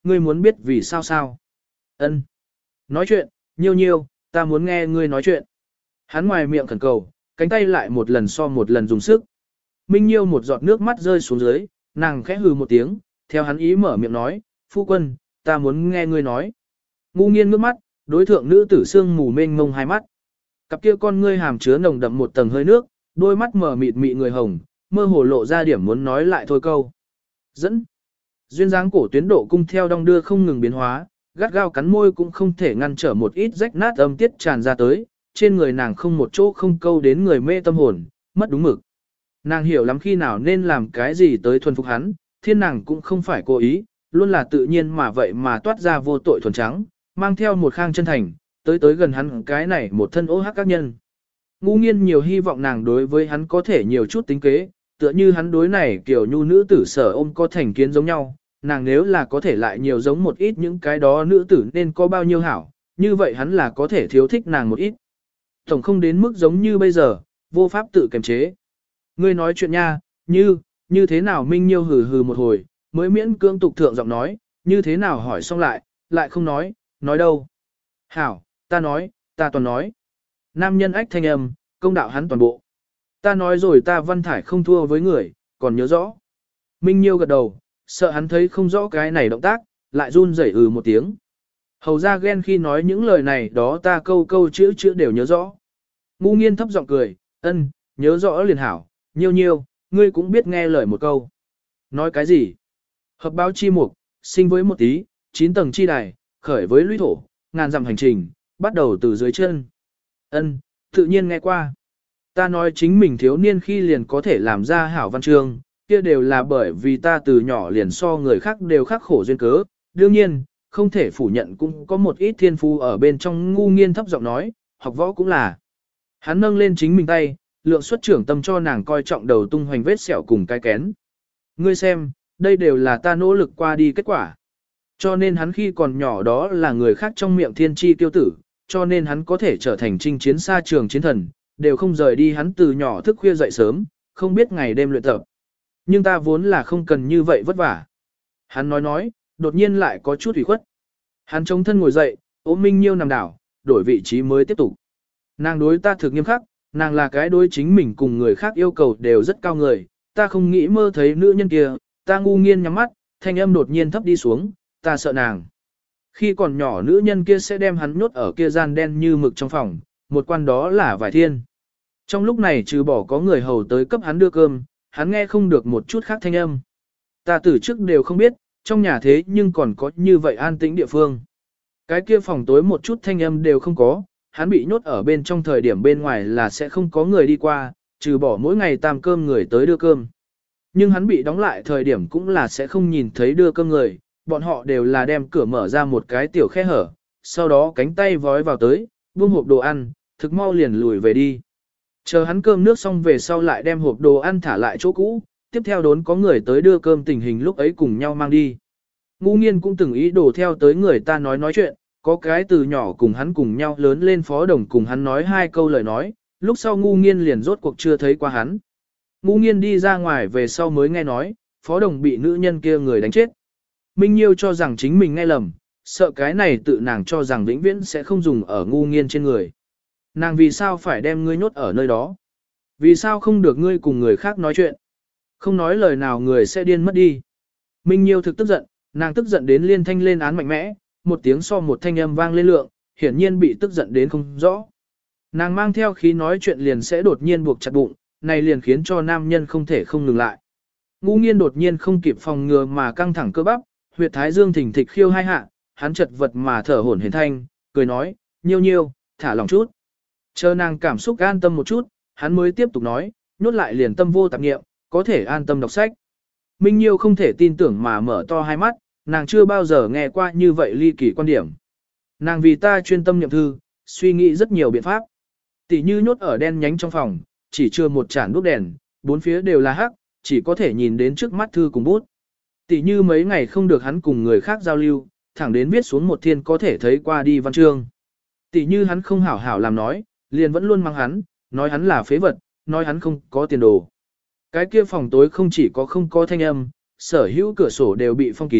ngươi muốn biết vì sao sao? Ân. Nói chuyện, nhiêu nhiêu, ta muốn nghe ngươi nói chuyện. Hắn ngoài miệng khẩn cầu, cánh tay lại một lần so một lần dùng sức. Minh Nhiêu một giọt nước mắt rơi xuống dưới, nàng khẽ hừ một tiếng, theo hắn ý mở miệng nói, phu quân, ta muốn nghe ngươi nói. Ngu nghiên ngước mắt, đối thượng nữ tử xương mù mênh mông hai mắt. Cặp kia con ngươi hàm chứa nồng đậm một tầng hơi nước, đôi mắt mở mịt mị người hồng, mơ hồ lộ ra điểm muốn nói lại thôi câu. Dẫn. Duyên dáng cổ tuyến độ cung theo đong đưa không ngừng biến hóa, gắt gao cắn môi cũng không thể ngăn trở một ít rách nát âm tiết tràn ra tới, trên người nàng không một chỗ không câu đến người mê tâm hồn, mất đúng mực. Nàng hiểu lắm khi nào nên làm cái gì tới thuần phục hắn, thiên nàng cũng không phải cố ý, luôn là tự nhiên mà vậy mà toát ra vô tội thuần trắng, mang theo một khang chân thành, tới tới gần hắn cái này một thân ô hắc các nhân. Ngu nghiên nhiều hy vọng nàng đối với hắn có thể nhiều chút tính kế, tựa như hắn đối này kiểu nhu nữ tử sở ôm có thành kiến giống nhau, nàng nếu là có thể lại nhiều giống một ít những cái đó nữ tử nên có bao nhiêu hảo, như vậy hắn là có thể thiếu thích nàng một ít. Tổng không đến mức giống như bây giờ, vô pháp tự kiềm chế. Ngươi nói chuyện nha, như, như thế nào Minh Nhiêu hừ hừ một hồi, mới miễn cưỡng tục thượng giọng nói, như thế nào hỏi xong lại, lại không nói, nói đâu. Hảo, ta nói, ta toàn nói. Nam nhân ách thanh âm, công đạo hắn toàn bộ. Ta nói rồi ta văn thải không thua với người, còn nhớ rõ. Minh Nhiêu gật đầu, sợ hắn thấy không rõ cái này động tác, lại run rẩy ừ một tiếng. Hầu ra ghen khi nói những lời này đó ta câu câu chữ chữ đều nhớ rõ. Ngu nghiên thấp giọng cười, ân, nhớ rõ liền hảo, nhiêu nhiêu, ngươi cũng biết nghe lời một câu. Nói cái gì? Hợp báo chi mục, sinh với một tí, chín tầng chi đài, khởi với lũy thổ, ngàn dặm hành trình, bắt đầu từ dưới chân. Ân, tự nhiên nghe qua. Ta nói chính mình thiếu niên khi liền có thể làm ra hảo văn chương, kia đều là bởi vì ta từ nhỏ liền so người khác đều khắc khổ duyên cớ. Đương nhiên, không thể phủ nhận cũng có một ít thiên phu ở bên trong. Ngu nghiên thấp giọng nói, học võ cũng là. Hắn nâng lên chính mình tay, lượng xuất trưởng tâm cho nàng coi trọng đầu tung hoành vết sẹo cùng cái kén. Ngươi xem, đây đều là ta nỗ lực qua đi kết quả. Cho nên hắn khi còn nhỏ đó là người khác trong miệng thiên tri tiêu tử, cho nên hắn có thể trở thành trinh chiến xa trường chiến thần, đều không rời đi hắn từ nhỏ thức khuya dậy sớm, không biết ngày đêm luyện tập. Nhưng ta vốn là không cần như vậy vất vả. Hắn nói nói, đột nhiên lại có chút ủy khuất. Hắn chống thân ngồi dậy, ôm Minh Nhiêu nằm đảo, đổi vị trí mới tiếp tục. Nàng đối ta thực nghiêm khắc, nàng là cái đối chính mình cùng người khác yêu cầu đều rất cao người, ta không nghĩ mơ thấy nữ nhân kia, ta ngu nghiên nhắm mắt, thanh âm đột nhiên thấp đi xuống, ta sợ nàng. Khi còn nhỏ nữ nhân kia sẽ đem hắn nhốt ở kia gian đen như mực trong phòng, một quan đó là vài thiên. Trong lúc này trừ bỏ có người hầu tới cấp hắn đưa cơm, hắn nghe không được một chút khác thanh âm. Ta từ trước đều không biết, trong nhà thế nhưng còn có như vậy an tĩnh địa phương. Cái kia phòng tối một chút thanh âm đều không có, hắn bị nhốt ở bên trong thời điểm bên ngoài là sẽ không có người đi qua, trừ bỏ mỗi ngày tam cơm người tới đưa cơm. Nhưng hắn bị đóng lại thời điểm cũng là sẽ không nhìn thấy đưa cơm người, bọn họ đều là đem cửa mở ra một cái tiểu khe hở, sau đó cánh tay vói vào tới, buông hộp đồ ăn, thực mau liền lùi về đi. Chờ hắn cơm nước xong về sau lại đem hộp đồ ăn thả lại chỗ cũ, tiếp theo đốn có người tới đưa cơm tình hình lúc ấy cùng nhau mang đi. Ngu nghiên cũng từng ý đồ theo tới người ta nói nói chuyện, có cái từ nhỏ cùng hắn cùng nhau lớn lên phó đồng cùng hắn nói hai câu lời nói, lúc sau ngu nghiên liền rốt cuộc chưa thấy qua hắn. Ngu nghiên đi ra ngoài về sau mới nghe nói, phó đồng bị nữ nhân kia người đánh chết. Minh Nhiêu cho rằng chính mình nghe lầm, sợ cái này tự nàng cho rằng vĩnh viễn sẽ không dùng ở ngu nghiên trên người. Nàng vì sao phải đem ngươi nhốt ở nơi đó? Vì sao không được ngươi cùng người khác nói chuyện? Không nói lời nào người sẽ điên mất đi. Minh Nhiêu thực tức giận, nàng tức giận đến liên thanh lên án mạnh mẽ, một tiếng so một thanh âm vang lên lượng, hiển nhiên bị tức giận đến không rõ. Nàng mang theo khí nói chuyện liền sẽ đột nhiên buộc chặt bụng, này liền khiến cho nam nhân không thể không ngừng lại. Ngu nghiên đột nhiên không kịp phòng ngừa mà căng thẳng cơ bắp, huyệt thái dương thỉnh thịch khiêu hai hạ, hắn chật vật mà thở hổn hển thanh, cười nói, nhiêu nhiêu, thả lòng chút. Chờ nàng cảm xúc an tâm một chút, hắn mới tiếp tục nói, nhốt lại liền tâm vô tạp nghiệm, có thể an tâm đọc sách. Minh Nhiêu không thể tin tưởng mà mở to hai mắt, nàng chưa bao giờ nghe qua như vậy ly kỳ quan điểm. Nàng vì ta chuyên tâm nhậm thư, suy nghĩ rất nhiều biện pháp. Tỷ như nhốt ở đen nhánh trong phòng, chỉ chưa một chản đuốc đèn, bốn phía đều là hắc, chỉ có thể nhìn đến trước mắt thư cùng bút. Tỷ như mấy ngày không được hắn cùng người khác giao lưu, thẳng đến viết xuống một thiên có thể thấy qua đi văn chương. Tỷ như hắn không hảo hảo làm nói, liền vẫn luôn mang hắn, nói hắn là phế vật, nói hắn không có tiền đồ. Cái kia phòng tối không chỉ có không có thanh âm, sở hữu cửa sổ đều bị phong kín,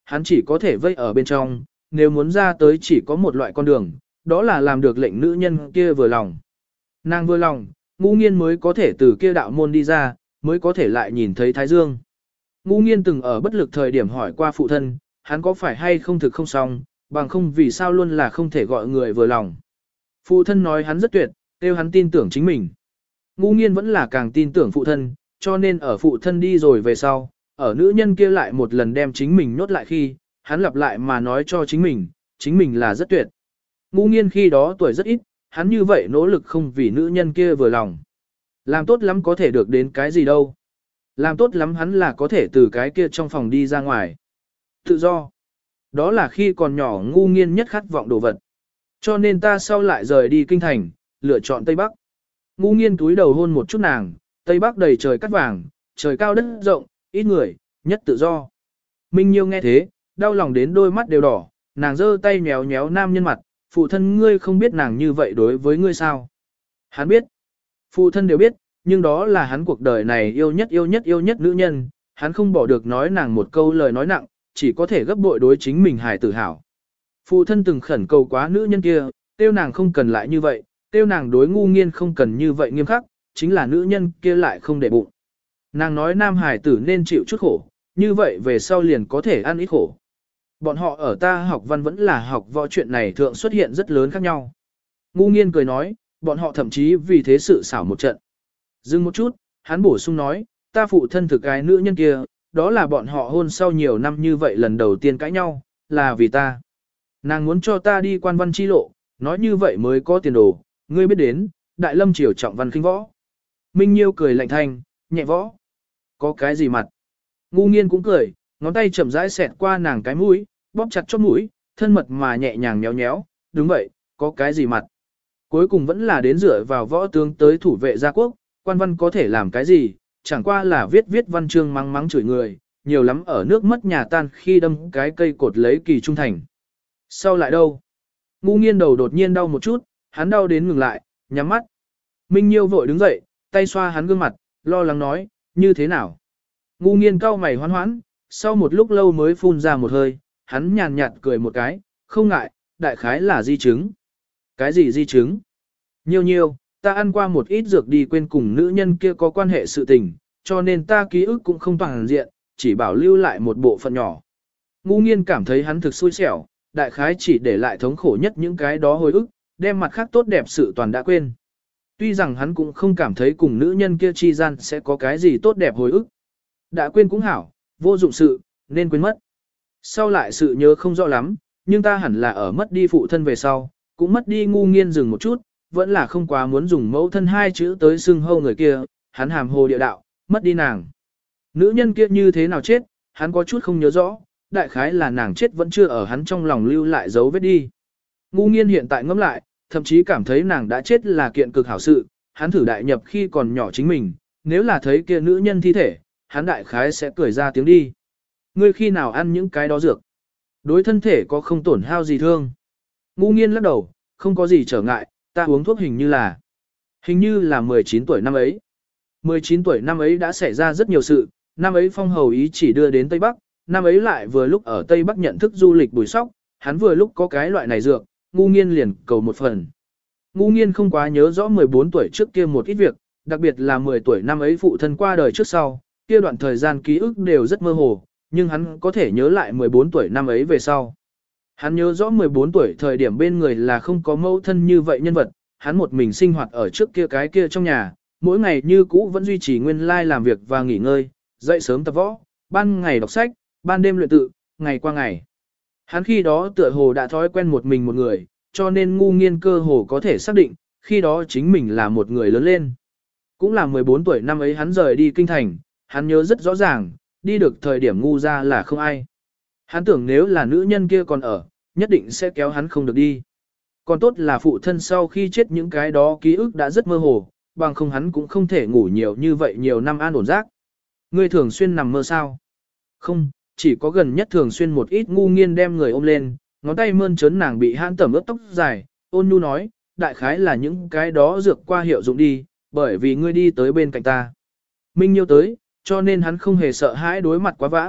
hắn chỉ có thể vây ở bên trong, nếu muốn ra tới chỉ có một loại con đường, đó là làm được lệnh nữ nhân kia vừa lòng. Nàng vừa lòng, Ngũ Nghiên mới có thể từ kia đạo môn đi ra, mới có thể lại nhìn thấy Thái Dương. Ngũ Nghiên từng ở bất lực thời điểm hỏi qua phụ thân, hắn có phải hay không thực không xong, bằng không vì sao luôn là không thể gọi người vừa lòng. Phụ thân nói hắn rất tuyệt, kêu hắn tin tưởng chính mình. Ngũ Nghiên vẫn là càng tin tưởng phụ thân, cho nên ở phụ thân đi rồi về sau, ở nữ nhân kia lại một lần đem chính mình nhốt lại khi, hắn lặp lại mà nói cho chính mình, chính mình là rất tuyệt. Ngũ Nghiên khi đó tuổi rất ít, hắn như vậy nỗ lực không vì nữ nhân kia vừa lòng. Làm tốt lắm có thể được đến cái gì đâu. Làm tốt lắm hắn là có thể từ cái kia trong phòng đi ra ngoài. Tự do. Đó là khi còn nhỏ Ngũ Nghiên nhất khát vọng đồ vật. Cho nên ta sau lại rời đi kinh thành, lựa chọn Tây Bắc. Ngũ Nghiên túi đầu hôn một chút nàng, Tây Bắc đầy trời cát vàng, trời cao đất rộng, ít người, nhất tự do. Minh Nhiêu nghe thế, đau lòng đến đôi mắt đều đỏ, nàng giơ tay nhéo nhéo nam nhân mặt, phụ thân ngươi không biết nàng như vậy đối với ngươi sao? Hắn biết. Phụ thân đều biết, nhưng đó là hắn cuộc đời này yêu nhất yêu nhất yêu nhất nữ nhân, hắn không bỏ được nói nàng một câu lời nói nặng, chỉ có thể gấp bội đối chính mình hài tử hảo. Phụ thân từng khẩn cầu quá nữ nhân kia, tiêu nàng không cần lại như vậy, tiêu nàng đối Ngũ Nghiên không cần như vậy nghiêm khắc, chính là nữ nhân kia lại không để bụng. Nàng nói nam hài tử nên chịu chút khổ, như vậy về sau liền có thể ăn ít khổ. Bọn họ ở ta học văn vẫn là học võ chuyện này thượng xuất hiện rất lớn khác nhau. Ngũ Nghiên cười nói, bọn họ thậm chí vì thế sự xảo một trận. Dừng một chút, hắn bổ sung nói, ta phụ thân thực cái nữ nhân kia, đó là bọn họ hôn sau nhiều năm như vậy lần đầu tiên cãi nhau, là vì ta. Nàng muốn cho ta đi quan văn chi lộ, nói như vậy mới có tiền đồ, ngươi biết đến, đại lâm triều trọng văn khinh võ. Minh Nhiêu cười lạnh thanh, nhẹ võ. Có cái gì mặt? Ngũ Nghiên cũng cười, ngón tay chậm rãi xẹt qua nàng cái mũi, bóp chặt chóp mũi, thân mật mà nhẹ nhàng nhéo nhéo, đúng vậy, có cái gì mặt? Cuối cùng vẫn là đến dựa vào võ tướng tới thủ vệ gia quốc, quan văn có thể làm cái gì, chẳng qua là viết viết văn chương mắng mắng chửi người, nhiều lắm ở nước mất nhà tan khi đâm cái cây cột lấy kỳ trung thành. Sau lại đâu? Ngũ Nghiên đầu đột nhiên đau một chút, hắn đau đến ngừng lại, nhắm mắt. Minh Nhiêu vội đứng dậy, tay xoa hắn gương mặt, lo lắng nói, như thế nào? Ngũ Nghiên cau mày hoán hoãn, sau một lúc lâu mới phun ra một hơi, hắn nhàn nhạt cười một cái, không ngại, đại khái là di chứng. Cái gì di chứng? Nhiêu nhiêu, ta ăn qua một ít dược đi quên cùng nữ nhân kia có quan hệ sự tình, cho nên ta ký ức cũng không toàn diện, chỉ bảo lưu lại một bộ phận nhỏ. Ngũ Nghiên cảm thấy hắn thực xui xẻo, đại khái chỉ để lại thống khổ nhất những cái đó hồi ức, đem mặt khác tốt đẹp sự toàn đã quên. Tuy rằng hắn cũng không cảm thấy cùng nữ nhân kia chi gian sẽ có cái gì tốt đẹp hồi ức. Đã quên cũng hảo, vô dụng sự, nên quên mất. Sau lại sự nhớ không rõ lắm, nhưng ta hẳn là ở mất đi phụ thân về sau, cũng mất đi. Ngũ Nghiên dừng một chút, vẫn là không quá muốn dùng mẫu thân hai chữ tới xưng hâu người kia, hắn hàm hồ địa đạo, mất đi nàng. Nữ nhân kia như thế nào chết, hắn có chút không nhớ rõ, đại khái là nàng chết vẫn chưa ở hắn trong lòng lưu lại dấu vết đi. Ngũ Nghiên hiện tại ngẫm lại, thậm chí cảm thấy nàng đã chết là kiện cực hảo sự, hắn thử đại nhập khi còn nhỏ chính mình, nếu là thấy kia nữ nhân thi thể, hắn đại khái sẽ cười ra tiếng đi. Ngươi khi nào ăn những cái đó dược? Đối thân thể có không tổn hao gì thương? Ngũ Nghiên lắc đầu, không có gì trở ngại, ta uống thuốc hình như là, hình như là mười chín tuổi năm ấy. mười chín tuổi năm ấy đã xảy ra rất nhiều sự, năm ấy phong hầu ý chỉ đưa đến Tây Bắc, năm ấy lại vừa lúc ở Tây Bắc nhận thức du lịch Bùi Sóc, hắn vừa lúc có cái loại này dược, Ngũ Nghiên liền cầu một phần. Ngũ Nghiên không quá nhớ rõ mười bốn tuổi trước kia một ít việc, đặc biệt là mười tuổi năm ấy phụ thân qua đời trước sau, kia đoạn thời gian ký ức đều rất mơ hồ, nhưng hắn có thể nhớ lại mười bốn tuổi năm ấy về sau. Hắn nhớ rõ mười bốn tuổi thời điểm bên người là không có mẫu thân như vậy nhân vật, hắn một mình sinh hoạt ở trước kia cái kia trong nhà, mỗi ngày như cũ vẫn duy trì nguyên lai làm việc và nghỉ ngơi, dậy sớm tập võ, ban ngày đọc sách, ban đêm luyện tự, ngày qua ngày. Hắn khi đó tựa hồ đã thói quen một mình một người, cho nên Ngũ Nghiên cơ hồ có thể xác định, khi đó chính mình là một người lớn lên. Cũng là mười bốn tuổi năm ấy hắn rời đi kinh thành, hắn nhớ rất rõ ràng, đi được thời điểm ngu ra là không ai. Hắn tưởng nếu là nữ nhân kia còn ở, nhất định sẽ kéo hắn không được đi. Còn tốt là phụ thân sau khi chết những cái đó ký ức đã rất mơ hồ, bằng không hắn cũng không thể ngủ nhiều như vậy nhiều năm an ổn giấc. Ngươi thường xuyên nằm mơ sao? Không, chỉ có gần nhất thường xuyên một ít. Ngũ Nghiên đem người ôm lên, ngón tay mơn trớn nàng bị hãn tẩm ướt tóc dài, ôn nhu nói, đại khái là những cái đó dược qua hiệu dụng đi, bởi vì ngươi đi tới bên cạnh ta. Minh Nhiêu tới, cho nên hắn không hề sợ hãi đối mặt quá vãng,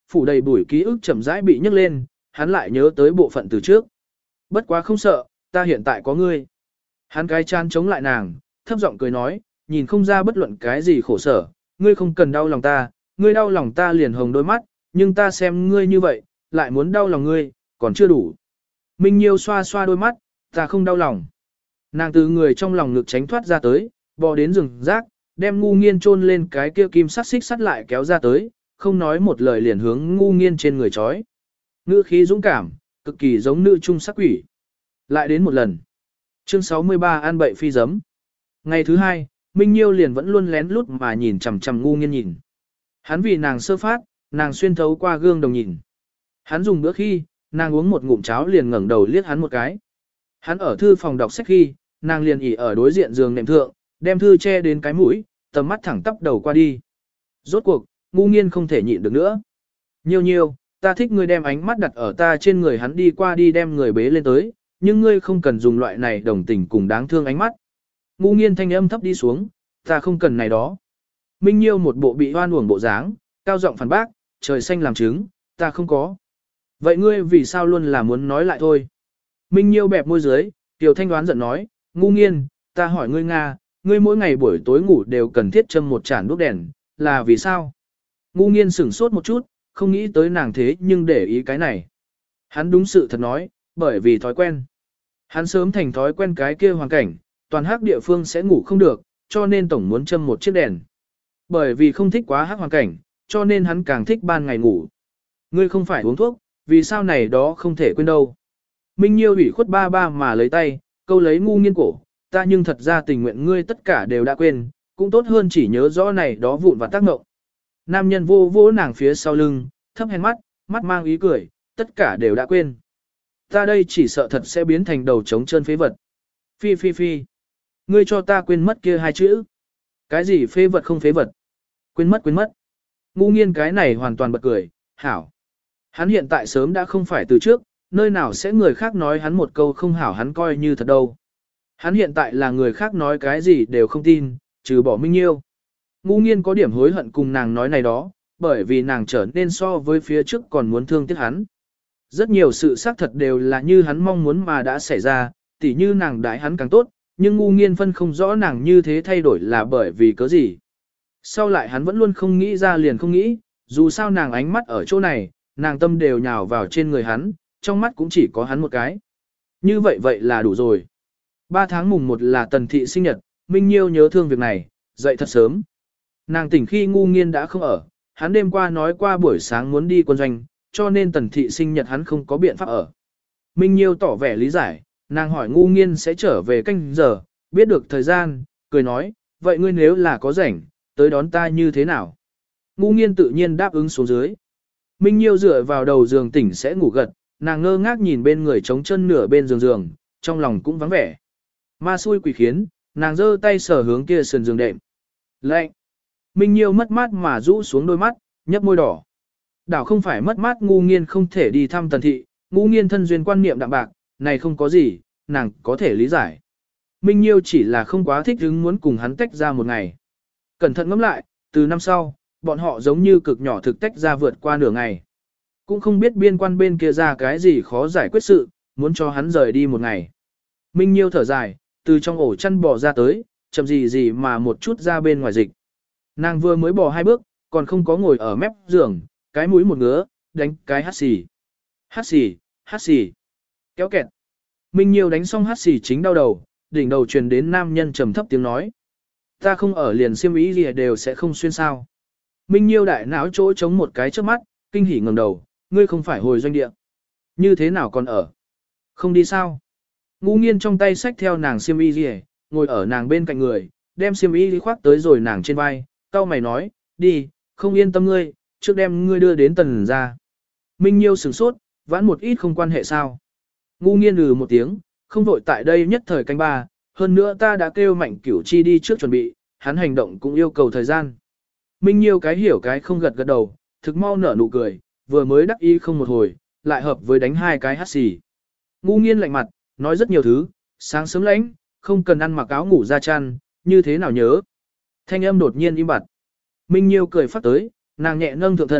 phủ đầy bụi ký ức chậm rãi bị nhấc lên, hắn lại nhớ tới bộ phận từ trước. Bất quá không sợ, ta hiện tại có ngươi. Hắn cái chán chống lại nàng, thấp giọng cười nói, nhìn không ra bất luận cái gì khổ sở, ngươi không cần đau lòng ta, ngươi đau lòng ta liền hồng đôi mắt, nhưng ta xem ngươi như vậy, lại muốn đau lòng ngươi, còn chưa đủ. Minh Nhiêu xoa xoa đôi mắt, ta không đau lòng. Nàng từ người trong lòng ngực tránh thoát ra tới, bò đến rừng rác, đem ngu nghiên chôn lên cái kia kim sắt xích sắt lại kéo ra tới, không nói một lời liền hướng ngu nghiên trên người trói. Ngữ khí dũng cảm, cực kỳ giống nữ trung sắc quỷ. Lại đến một lần. Chương sáu mươi ba An bậy phi giấm. Ngày thứ hai, Minh Nhiêu liền vẫn luôn lén lút mà nhìn chằm chằm ngu nghiên nhìn. Hắn vì nàng sơ phát, nàng xuyên thấu qua gương đồng nhìn. Hắn dùng bữa khi, nàng uống một ngụm cháo liền ngẩng đầu liếc hắn một cái. Hắn ở thư phòng đọc sách khi, nàng liền ỉ ở đối diện giường nệm thượng, đem thư che đến cái mũi, tầm mắt thẳng tắp đầu qua đi. Rốt cuộc, ngu nghiên không thể nhịn được nữa. Nhiêu nhiêu, ta thích ngươi đem ánh mắt đặt ở ta trên người. Hắn đi qua đi đem người bế lên tới, nhưng ngươi không cần dùng loại này đồng tình cùng đáng thương ánh mắt. Ngu nghiên thanh âm thấp đi xuống, ta không cần này đó. Minh Nhiêu một bộ bị hoan uổng bộ dáng, cao giọng phản bác, trời xanh làm chứng, ta không có. Vậy ngươi vì sao luôn là muốn nói lại thôi? Minh Nhiêu bẹp môi dưới, Tiểu Thanh đoán giận nói, ngu nghiên, ta hỏi ngươi Nga, ngươi mỗi ngày buổi tối ngủ đều cần thiết châm một chản đuốc đèn, là vì sao? Ngu nghiên sửng sốt một chút, không nghĩ tới nàng thế nhưng để ý cái này. Hắn đúng sự thật nói, bởi vì thói quen. Hắn sớm thành thói quen cái kia hoàn cảnh, toàn hắc địa phương sẽ ngủ không được, cho nên tổng muốn châm một chiếc đèn. Bởi vì không thích quá hắc hoàn cảnh, cho nên hắn càng thích ban ngày ngủ. Ngươi không phải uống thuốc, vì sao này đó không thể quên đâu. Minh Nhiêu ủy khuất ba ba mà lấy tay, câu lấy ngu nghiên cổ, ta nhưng thật ra tình nguyện ngươi tất cả đều đã quên, cũng tốt hơn chỉ nhớ rõ này đó vụn và tác động. Nam nhân vô vô nàng phía sau lưng, thấp hèn mắt, mắt mang ý cười, tất cả đều đã quên. Ta đây chỉ sợ thật sẽ biến thành đầu trống chân phế vật. Phi phi phi. Ngươi cho ta quên mất kia hai chữ. Cái gì phế vật không phế vật? Quên mất quên mất. Ngu nghiên cái này hoàn toàn bật cười, hảo. Hắn hiện tại sớm đã không phải từ trước, nơi nào sẽ người khác nói hắn một câu không hảo hắn coi như thật đâu. Hắn hiện tại là người khác nói cái gì đều không tin, trừ bỏ Minh Nhiêu. Ngu nghiên có điểm hối hận cùng nàng nói này đó, bởi vì nàng trở nên so với phía trước còn muốn thương tiếc hắn. Rất nhiều sự xác thật đều là như hắn mong muốn mà đã xảy ra, tỉ như nàng đãi hắn càng tốt, nhưng ngu nghiên phân không rõ nàng như thế thay đổi là bởi vì cớ gì. Sau lại hắn vẫn luôn không nghĩ ra liền không nghĩ, dù sao nàng ánh mắt ở chỗ này, nàng tâm đều nhào vào trên người hắn, trong mắt cũng chỉ có hắn một cái. Như vậy vậy là đủ rồi. Ba tháng mùng một là Tần Thị sinh nhật, Minh Nhiêu nhớ thương việc này, dậy thật sớm. Nàng tỉnh khi ngu nghiên đã không ở, hắn đêm qua nói qua buổi sáng muốn đi quân doanh, cho nên Tần Thị sinh nhật hắn không có biện pháp ở. Minh Nhiêu tỏ vẻ lý giải, nàng hỏi ngu nghiên sẽ trở về canh giờ, biết được thời gian, cười nói, vậy ngươi nếu là có rảnh, tới đón ta như thế nào? Ngu nghiên tự nhiên đáp ứng xuống dưới. Minh Nhiêu dựa vào đầu giường tỉnh sẽ ngủ gật, nàng ngơ ngác nhìn bên người trống chân nửa bên giường giường, trong lòng cũng vắng vẻ. Ma xui quỷ khiến, nàng giơ tay sờ hướng kia sườn giường đệm. Lạnh. Minh Nhiêu mất mát mà rũ xuống đôi mắt, nhấp môi đỏ. Đảo không phải mất mát ngu nghiên không thể đi thăm Tần Thị, ngu nghiên thân duyên quan niệm đạm bạc, này không có gì, nàng có thể lý giải. Minh Nhiêu chỉ là không quá thích hứng muốn cùng hắn tách ra một ngày. Cẩn thận ngẫm lại, từ năm sau, bọn họ giống như cực nhỏ thực tách ra vượt qua nửa ngày. Cũng không biết biên quan bên kia ra cái gì khó giải quyết sự, muốn cho hắn rời đi một ngày. Minh Nhiêu thở dài, từ trong ổ chăn bò ra tới, chậm gì gì mà một chút ra bên ngoài dịch. Nàng vừa mới bò hai bước, còn không có ngồi ở mép giường, cái mũi một ngứa, đánh cái hắt xì. Hắt xì, hắt xì. Kéo kẹt. Minh Nhiêu đánh xong hắt xì chính đau đầu, đỉnh đầu truyền đến nam nhân trầm thấp tiếng nói. Ta không ở liền xiêm ý gì đều sẽ không xuyên sao. Minh Nhiêu đại não chỗ chống một cái trước mắt, kinh hỉ ngẩng đầu, ngươi không phải hồi doanh địa. Như thế nào còn ở? Không đi sao? Ngu nghiên trong tay xách theo nàng xiêm y gì, ngồi ở nàng bên cạnh người, đem xiêm y khoác tới rồi nàng trên vai, cau mày nói, đi, không yên tâm ngươi, trước đem ngươi đưa đến Tần ra. Minh Nhiêu sửng sốt, vãn một ít không quan hệ sao. Ngu nghiên lừ một tiếng, không vội tại đây nhất thời canh ba, hơn nữa ta đã kêu Mạnh Cửu Chi đi trước chuẩn bị, hắn hành động cũng yêu cầu thời gian. Minh Nhiêu cái hiểu cái không gật gật đầu, thực mau nở nụ cười, vừa mới đắc ý không một hồi, lại hợp với đánh hai cái hắt xì. Ngu nghiên lạnh mặt, nói rất nhiều thứ, sáng sớm lãnh, không cần ăn mặc áo ngủ ra chăn, như thế nào nhớ. Thanh âm đột nhiên im bặt. Minh Nhiêu cười phát tới, nàng nhẹ nâng thượng thân,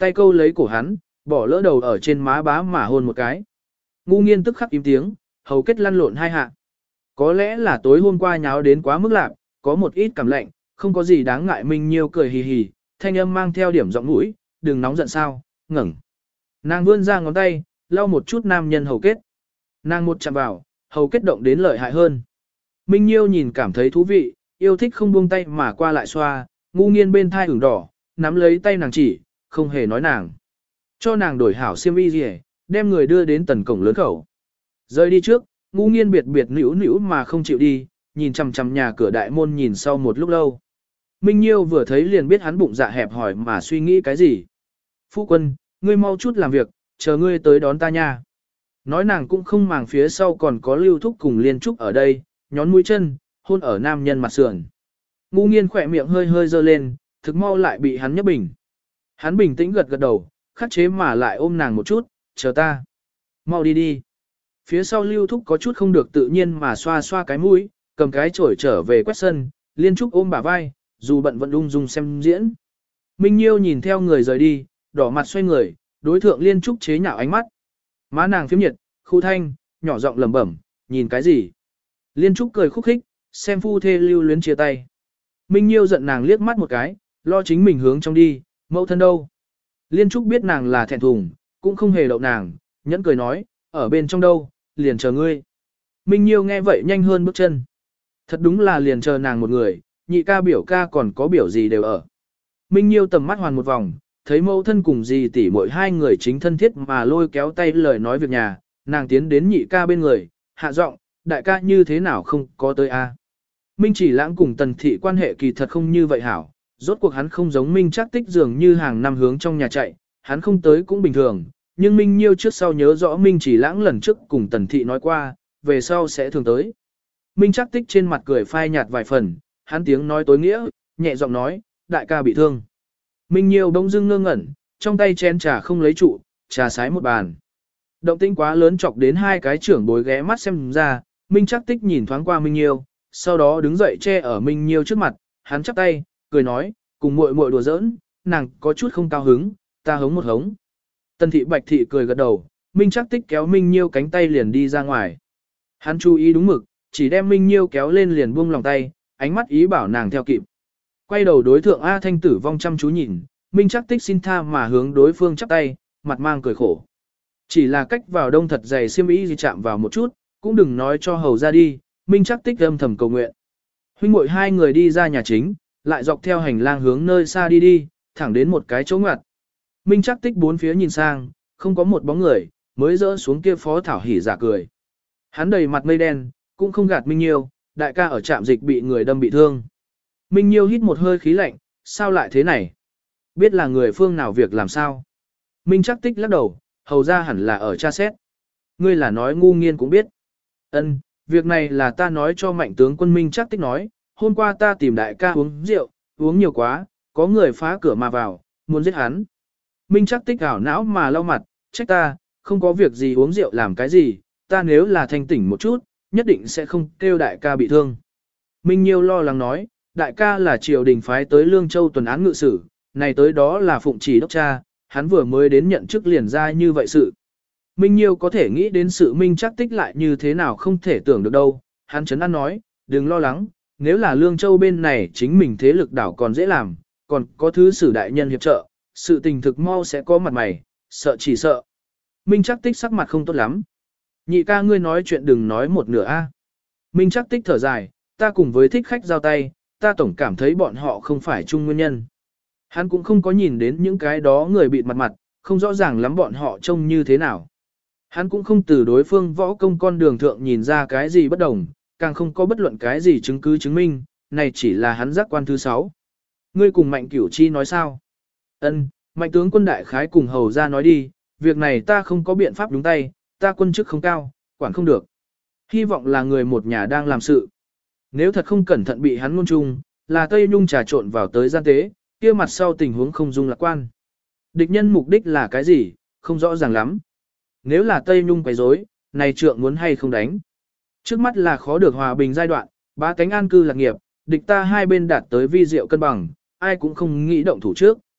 tay câu lấy cổ hắn, bỏ lỡ đầu ở trên má bá mà hôn một cái. Ngu nghiên tức khắc im tiếng, hầu kết lăn lộn hai hạ. Có lẽ là tối hôm qua nháo đến quá mức lạc, có một ít cảm lạnh, không có gì đáng ngại. Minh Nhiêu cười hì hì, thanh âm mang theo điểm giọng mũi, đừng nóng giận sao, ngẩng. Nàng vươn ra ngón tay, lau một chút nam nhân hầu kết. Nàng một chạm vào, hầu kết động đến lợi hại hơn. Minh Nhiêu nhìn cảm thấy thú vị, yêu thích không buông tay mà qua lại xoa, ngu nghiên bên thai ửng đỏ, nắm lấy tay nàng chỉ, không hề nói nàng. Cho nàng đổi hảo xiêm y gì, đem người đưa đến tần cổng lớn khẩu. Rời đi trước, ngu nghiên biệt biệt nữu nữu mà không chịu đi, nhìn chằm chằm nhà cửa đại môn nhìn sau một lúc lâu. Minh Nhiêu vừa thấy liền biết hắn bụng dạ hẹp hỏi mà suy nghĩ cái gì. Phu quân, ngươi mau chút làm việc, chờ ngươi tới đón ta nha. Nói nàng cũng không màng phía sau còn có Lưu Thúc cùng Liên Trúc ở đây, nhón mũi chân, hôn ở nam nhân mặt sườn. Ngu nghiên khỏe miệng hơi hơi dơ lên, thực mau lại bị hắn nhấp bình. Hắn bình tĩnh gật gật đầu, khắc chế mà lại ôm nàng một chút, chờ ta. Mau đi đi. Phía sau Lưu Thúc có chút không được tự nhiên mà xoa xoa cái mũi, cầm cái chổi trở về quét sân, Liên Trúc ôm bả vai, dù bận vẫn ung dung xem diễn. Minh Nhiêu nhìn theo người rời đi, đỏ mặt xoay người, đối thượng Liên Trúc chế nhạo ánh mắt. Má nàng phiếm nhiệt, khu thanh, nhỏ giọng lẩm bẩm, nhìn cái gì? Liên Trúc cười khúc khích, xem phu thê lưu luyến chia tay. Minh Nhiêu giận nàng liếc mắt một cái, lo chính mình hướng trong đi, mẫu thân đâu? Liên Trúc biết nàng là thẹn thùng, cũng không hề đậu nàng, nhẫn cười nói, ở bên trong đâu, liền chờ ngươi. Minh Nhiêu nghe vậy nhanh hơn bước chân. Thật đúng là liền chờ nàng một người, nhị ca biểu ca còn có biểu gì đều ở. Minh Nhiêu tầm mắt hoàn một vòng, thấy mẫu thân cùng dì tỷ mỗi hai người chính thân thiết mà lôi kéo tay lời nói việc nhà, nàng tiến đến nhị ca bên người, hạ giọng, đại ca như thế nào không có tới a? Minh Chỉ Lãng cùng Tần Thị quan hệ kỳ thật không như vậy hảo, rốt cuộc hắn không giống Minh Trác Tích dường như hàng năm hướng trong nhà chạy, hắn không tới cũng bình thường, nhưng Minh Nhiêu trước sau nhớ rõ Minh Chỉ Lãng lần trước cùng Tần Thị nói qua, về sau sẽ thường tới. Minh Trác Tích trên mặt cười phai nhạt vài phần, hắn tiếng nói tối nghĩa, nhẹ giọng nói, đại ca bị thương. Minh Nhiêu bỗng dưng ngơ ngẩn, trong tay chén trà không lấy trụ, trà sái một bàn. Động tĩnh quá lớn chọc đến hai cái trưởng bối ghé mắt xem ra, Minh Trác Tích nhìn thoáng qua Minh Nhiêu, sau đó đứng dậy che ở Minh Nhiêu trước mặt, hắn chắp tay, cười nói, cùng muội muội đùa giỡn, nàng có chút không cao hứng, ta hống một hống. Tần Thị Bạch Thị cười gật đầu, Minh Trác Tích kéo Minh Nhiêu cánh tay liền đi ra ngoài. Hắn chú ý đúng mực, chỉ đem Minh Nhiêu kéo lên liền buông lòng tay, ánh mắt ý bảo nàng theo kịp. Quay đầu đối thượng A Thanh Tử vong chăm chú nhìn, Minh Trác Tích xin tha mà hướng đối phương chắp tay, mặt mang cười khổ. Chỉ là cách vào đông thật dày xiêm y gì chạm vào một chút, cũng đừng nói cho hầu ra đi, Minh Trác Tích âm thầm cầu nguyện. Huynh muội hai người đi ra nhà chính, lại dọc theo hành lang hướng nơi xa đi đi, thẳng đến một cái chỗ ngoặt. Minh Trác Tích bốn phía nhìn sang, không có một bóng người, mới rỡ xuống kia phó thảo hỉ giả cười. Hắn đầy mặt mây đen, cũng không gạt Minh Nhiêu, đại ca ở trạm dịch bị người đâm bị thương. Minh Nhiêu hít một hơi khí lạnh, sao lại thế này? Biết là người phương nào việc làm sao? Minh Trác Tích lắc đầu, hầu ra hẳn là ở tra xét. Ngươi là nói ngu nghiên cũng biết. Ân, việc này là ta nói cho mạnh tướng quân Minh Trác Tích nói, hôm qua ta tìm đại ca uống rượu, uống nhiều quá, có người phá cửa mà vào, muốn giết hắn. Minh Trác Tích ảo não mà lau mặt, trách ta, không có việc gì uống rượu làm cái gì, ta nếu là thanh tỉnh một chút, nhất định sẽ không kêu đại ca bị thương. Minh Nhiêu lo lắng nói, đại ca là triều đình phái tới Lương Châu tuần án ngự sử, này tới đó là phụng chỉ đốc cha, hắn vừa mới đến nhận chức liền ra như vậy sự. Minh Nhiêu có thể nghĩ đến sự Minh Trác Tích lại như thế nào không thể tưởng được đâu, hắn chấn an nói, đừng lo lắng, nếu là Lương Châu bên này chính mình thế lực đảo còn dễ làm, còn có thứ sử đại nhân hiệp trợ, sự tình thực mau sẽ có mặt mày, sợ chỉ sợ. Minh Trác Tích sắc mặt không tốt lắm. Nhị ca ngươi nói chuyện đừng nói một nửa a. Minh Trác Tích thở dài, ta cùng với thích khách giao tay, ta tổng cảm thấy bọn họ không phải chung nguyên nhân. Hắn cũng không có nhìn đến những cái đó người bịt mặt mặt, không rõ ràng lắm bọn họ trông như thế nào. Hắn cũng không từ đối phương võ công con đường thượng nhìn ra cái gì bất đồng, càng không có bất luận cái gì chứng cứ chứng minh, này chỉ là hắn giác quan thứ sáu. Ngươi cùng Mạnh Cửu Chi nói sao? Ân, Mạnh tướng quân đại khái cùng hầu ra nói đi, việc này ta không có biện pháp đúng tay, ta quân chức không cao, quản không được. Hy vọng là người một nhà đang làm sự. Nếu thật không cẩn thận bị hắn ngôn chung, là Tây Nhung trà trộn vào tới gian tế, kia mặt sau tình huống không dung lạc quan. Địch nhân mục đích là cái gì, không rõ ràng lắm. Nếu là Tây Nhung quấy rối, này trượng muốn hay không đánh. Trước mắt là khó được hòa bình giai đoạn, bá tánh an cư lạc nghiệp, địch ta hai bên đạt tới vi diệu cân bằng, ai cũng không nghĩ động thủ trước.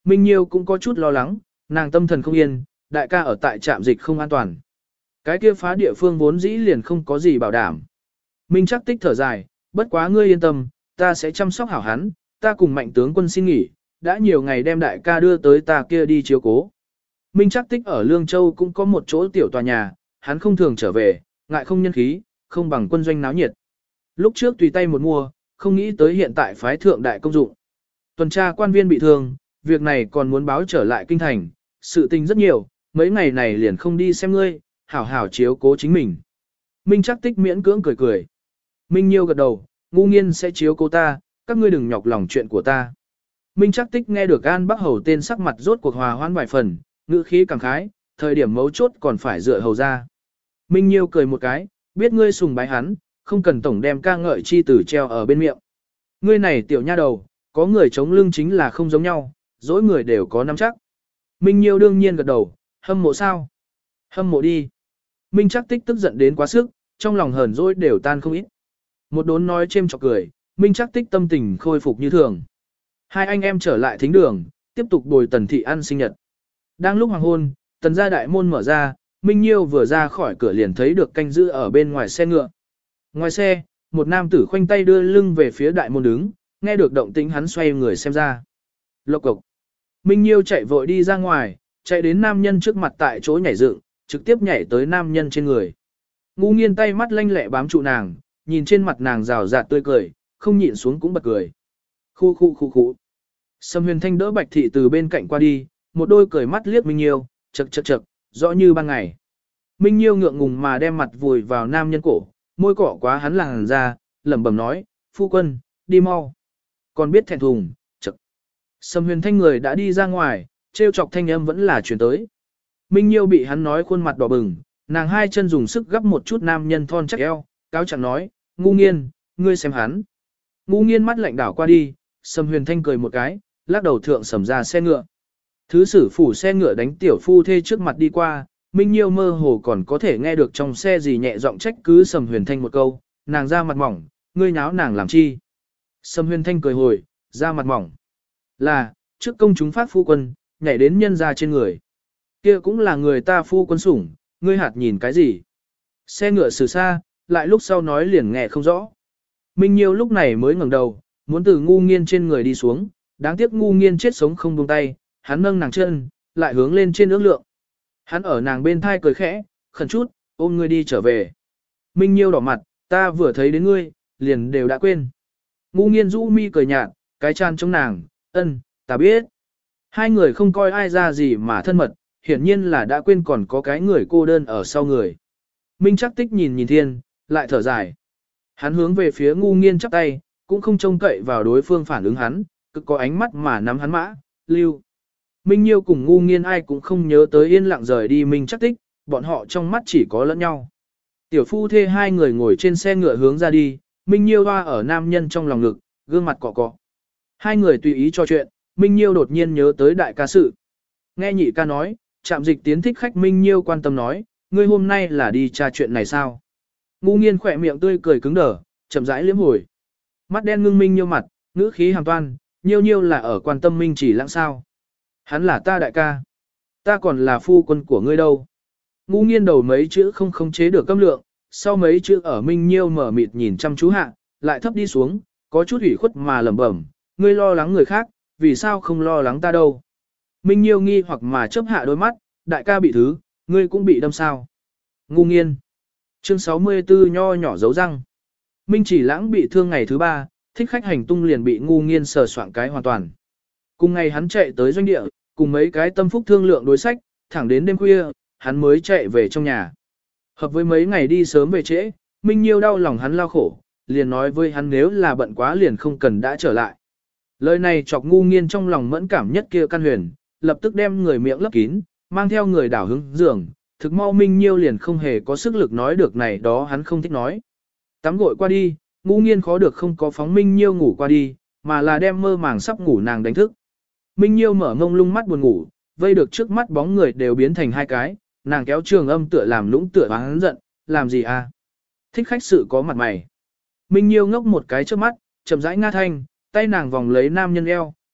Minh Nhiêu cũng có chút lo lắng, nàng tâm thần không yên, đại ca ở tại trạm dịch không an toàn. Cái kia phá địa phương vốn dĩ liền không có gì bảo đảm. Minh chắc tích thở dài, bất quá ngươi yên tâm, ta sẽ chăm sóc hảo hắn, ta cùng mạnh tướng quân xin nghỉ, đã nhiều ngày đem đại ca đưa tới ta kia đi chiếu cố. Minh chắc tích ở Lương Châu cũng có một chỗ tiểu tòa nhà, hắn không thường trở về, ngại không nhân khí, không bằng quân doanh náo nhiệt. Lúc trước tùy tay một mua, không nghĩ tới hiện tại phái thượng đại công dụng. Tuần tra quan viên bị thương, việc này còn muốn báo trở lại kinh thành, sự tình rất nhiều, mấy ngày này liền không đi xem ngươi, hảo hảo chiếu cố chính mình. Minh chắc tích miễn cưỡng cười cười. Minh Nhiêu gật đầu, ngu nghiên sẽ chiếu cố ta, các ngươi đừng nhọc lòng chuyện của ta. Minh chắc tích nghe được An Bắc Hầu tên sắc mặt rốt cuộc hòa hoãn vài phần, ngữ khí cảm khái, thời điểm mấu chốt còn phải dựa hầu ra. Minh Nhiêu cười một cái, biết ngươi sùng bái hắn, không cần tổng đem ca ngợi chi tử treo ở bên miệng. Ngươi này tiểu nha đầu, có người chống lưng chính là không giống nhau, dỗi người đều có nắm chắc. Minh Nhiêu đương nhiên gật đầu, hâm mộ sao? Hâm mộ đi. Minh chắc tích tức giận đến quá sức, trong lòng hờn dỗi đều tan không ít. Một đốn nói chêm chọc cười, Minh chắc tích tâm tình khôi phục như thường. Hai anh em trở lại thính đường, tiếp tục bồi Tần Thị ăn sinh nhật. Đang lúc hoàng hôn, Tần gia đại môn mở ra, Minh Nhiêu vừa ra khỏi cửa liền thấy được canh giữ ở bên ngoài xe ngựa. Ngoài xe, một nam tử khoanh tay đưa lưng về phía đại môn đứng, nghe được động tĩnh hắn xoay người xem ra. Lộc cộc. Minh Nhiêu chạy vội đi ra ngoài, chạy đến nam nhân trước mặt tại chỗ nhảy dựng, trực tiếp nhảy tới nam nhân trên người. Ngu nghiên tay mắt lanh lẹ bám trụ nàng, nhìn trên mặt nàng rào rạt tươi cười, không nhịn xuống cũng bật cười. Khu khu khu khu. Sâm Huyền Thanh đỡ Bạch Thị từ bên cạnh qua đi, một đôi cười mắt liếc Minh Nhiêu, chậc chậc chậc, rõ như ban ngày. Minh Nhiêu ngượng ngùng mà đem mặt vùi vào nam nhân cổ, môi cỏ quá hắn làn ra, lẩm bẩm nói, phu quân, đi mau. Còn biết thẹn thùng, chậc. Sâm Huyền Thanh người đã đi ra ngoài, trêu chọc thanh âm vẫn là chuyển tới. Minh Nhiêu bị hắn nói khuôn mặt đỏ bừng, nàng hai chân dùng sức gấp một chút nam nhân thon chắc eo, cáo chẳng nói, ngu nghiên, ngươi xem hắn. Ngu nghiên mắt lạnh đảo qua đi, Sâm Huyền Thanh cười một cái, lắc đầu thượng sầm ra xe ngựa. Thứ sử phủ xe ngựa đánh tiểu phu thê trước mặt đi qua, Minh Nhiêu mơ hồ còn có thể nghe được trong xe gì nhẹ giọng trách cứ Sâm Huyền Thanh một câu, nàng ra mặt mỏng, ngươi nháo nàng làm chi. Sâm Huyền Thanh cười hồi, ra mặt mỏng. Là, trước công chúng phát phu quân, nhảy đến nhân ra trên người. Kia cũng là người ta phu quân sủng, ngươi hạt nhìn cái gì. Xe ngựa xử xa, lại lúc sau nói liền nghe không rõ. Minh Nhiêu lúc này mới ngẩng đầu, muốn từ ngu nghiên trên người đi xuống, đáng tiếc ngu nghiên chết sống không buông tay, hắn nâng nàng chân, lại hướng lên trên ước lượng. Hắn ở nàng bên thai cười khẽ, khẩn chút, ôm ngươi đi trở về. Minh Nhiêu đỏ mặt, ta vừa thấy đến ngươi, liền đều đã quên. Ngu nghiên rũ mi cười nhạt, cái chan trong nàng, ân, ta biết. Hai người không coi ai ra gì mà thân mật, hiển nhiên là đã quên còn có cái người cô đơn ở sau người. Minh chắc tích nhìn nhìn thiên, lại thở dài. Hắn hướng về phía ngu nghiên chắp tay, cũng không trông cậy vào đối phương phản ứng hắn, cực có ánh mắt mà nắm hắn mã, lưu. Minh Nhiêu cùng ngu nghiên ai cũng không nhớ tới yên lặng rời đi Minh chắc tích, bọn họ trong mắt chỉ có lẫn nhau. Tiểu phu thê hai người ngồi trên xe ngựa hướng ra đi, Minh Nhiêu hoa ở nam nhân trong lòng ngực, gương mặt cọ cọ. Hai người tùy ý trò chuyện, Minh Nhiêu đột nhiên nhớ tới đại ca sự. Nghe nhị ca nói, trạm dịch tiến thích khách Minh Nhiêu quan tâm nói, ngươi hôm nay là đi tra chuyện này sao? Ngu nghiên khỏe miệng tươi cười cứng đờ, chậm rãi liếm hồi. Mắt đen ngưng Minh Nhiêu mặt, ngữ khí hàm toan, Nhiêu Nhiêu là ở quan tâm Minh chỉ lãng sao. Hắn là ta đại ca. Ta còn là phu quân của ngươi đâu. Ngu nghiên đầu mấy chữ không khống chế được câm lượng, sau mấy chữ ở Minh Nhiêu mở mịt nhìn chăm chú hạ, lại thấp đi xuống, có chút ủy khuất mà lẩm bẩm, ngươi lo lắng người khác, vì sao không lo lắng ta đâu. Minh Nhiêu nghi hoặc mà chớp hạ đôi mắt, đại ca bị thứ, ngươi cũng bị đâm sao. Ngu nghiên. Chương sáu mươi tư nho nhỏ dấu răng. Minh chỉ lãng bị thương ngày thứ ba, thích khách hành tung liền bị ngu nghiên sờ soạn cái hoàn toàn. Cùng ngày hắn chạy tới doanh địa, cùng mấy cái tâm phúc thương lượng đối sách, thẳng đến đêm khuya, hắn mới chạy về trong nhà. Hợp với mấy ngày đi sớm về trễ, Minh Nhiêu đau lòng hắn lao khổ, liền nói với hắn nếu là bận quá liền không cần đã trở lại. Lời này chọc ngu nghiên trong lòng mẫn cảm nhất kia căn huyền, lập tức đem người miệng lấp kín, mang theo người đảo hướng giường, thực mau Minh Nhiêu liền không hề có sức lực nói được này đó hắn không thích nói. Tắm gội qua đi, ngu nghiên khó được không có phóng Minh Nhiêu ngủ qua đi, mà là đem mơ màng sắp ngủ nàng đánh thức. Minh Nhiêu mở ngông lung mắt buồn ngủ, vây được trước mắt bóng người đều biến thành hai cái, nàng kéo trường âm tựa làm lũng tựa hắn giận, làm gì à? Thích khách sự có mặt mày. Minh Nhiêu ngốc một cái trước mắt, chậm rãi nga thanh, tay nàng vòng lấy nam nhân eo,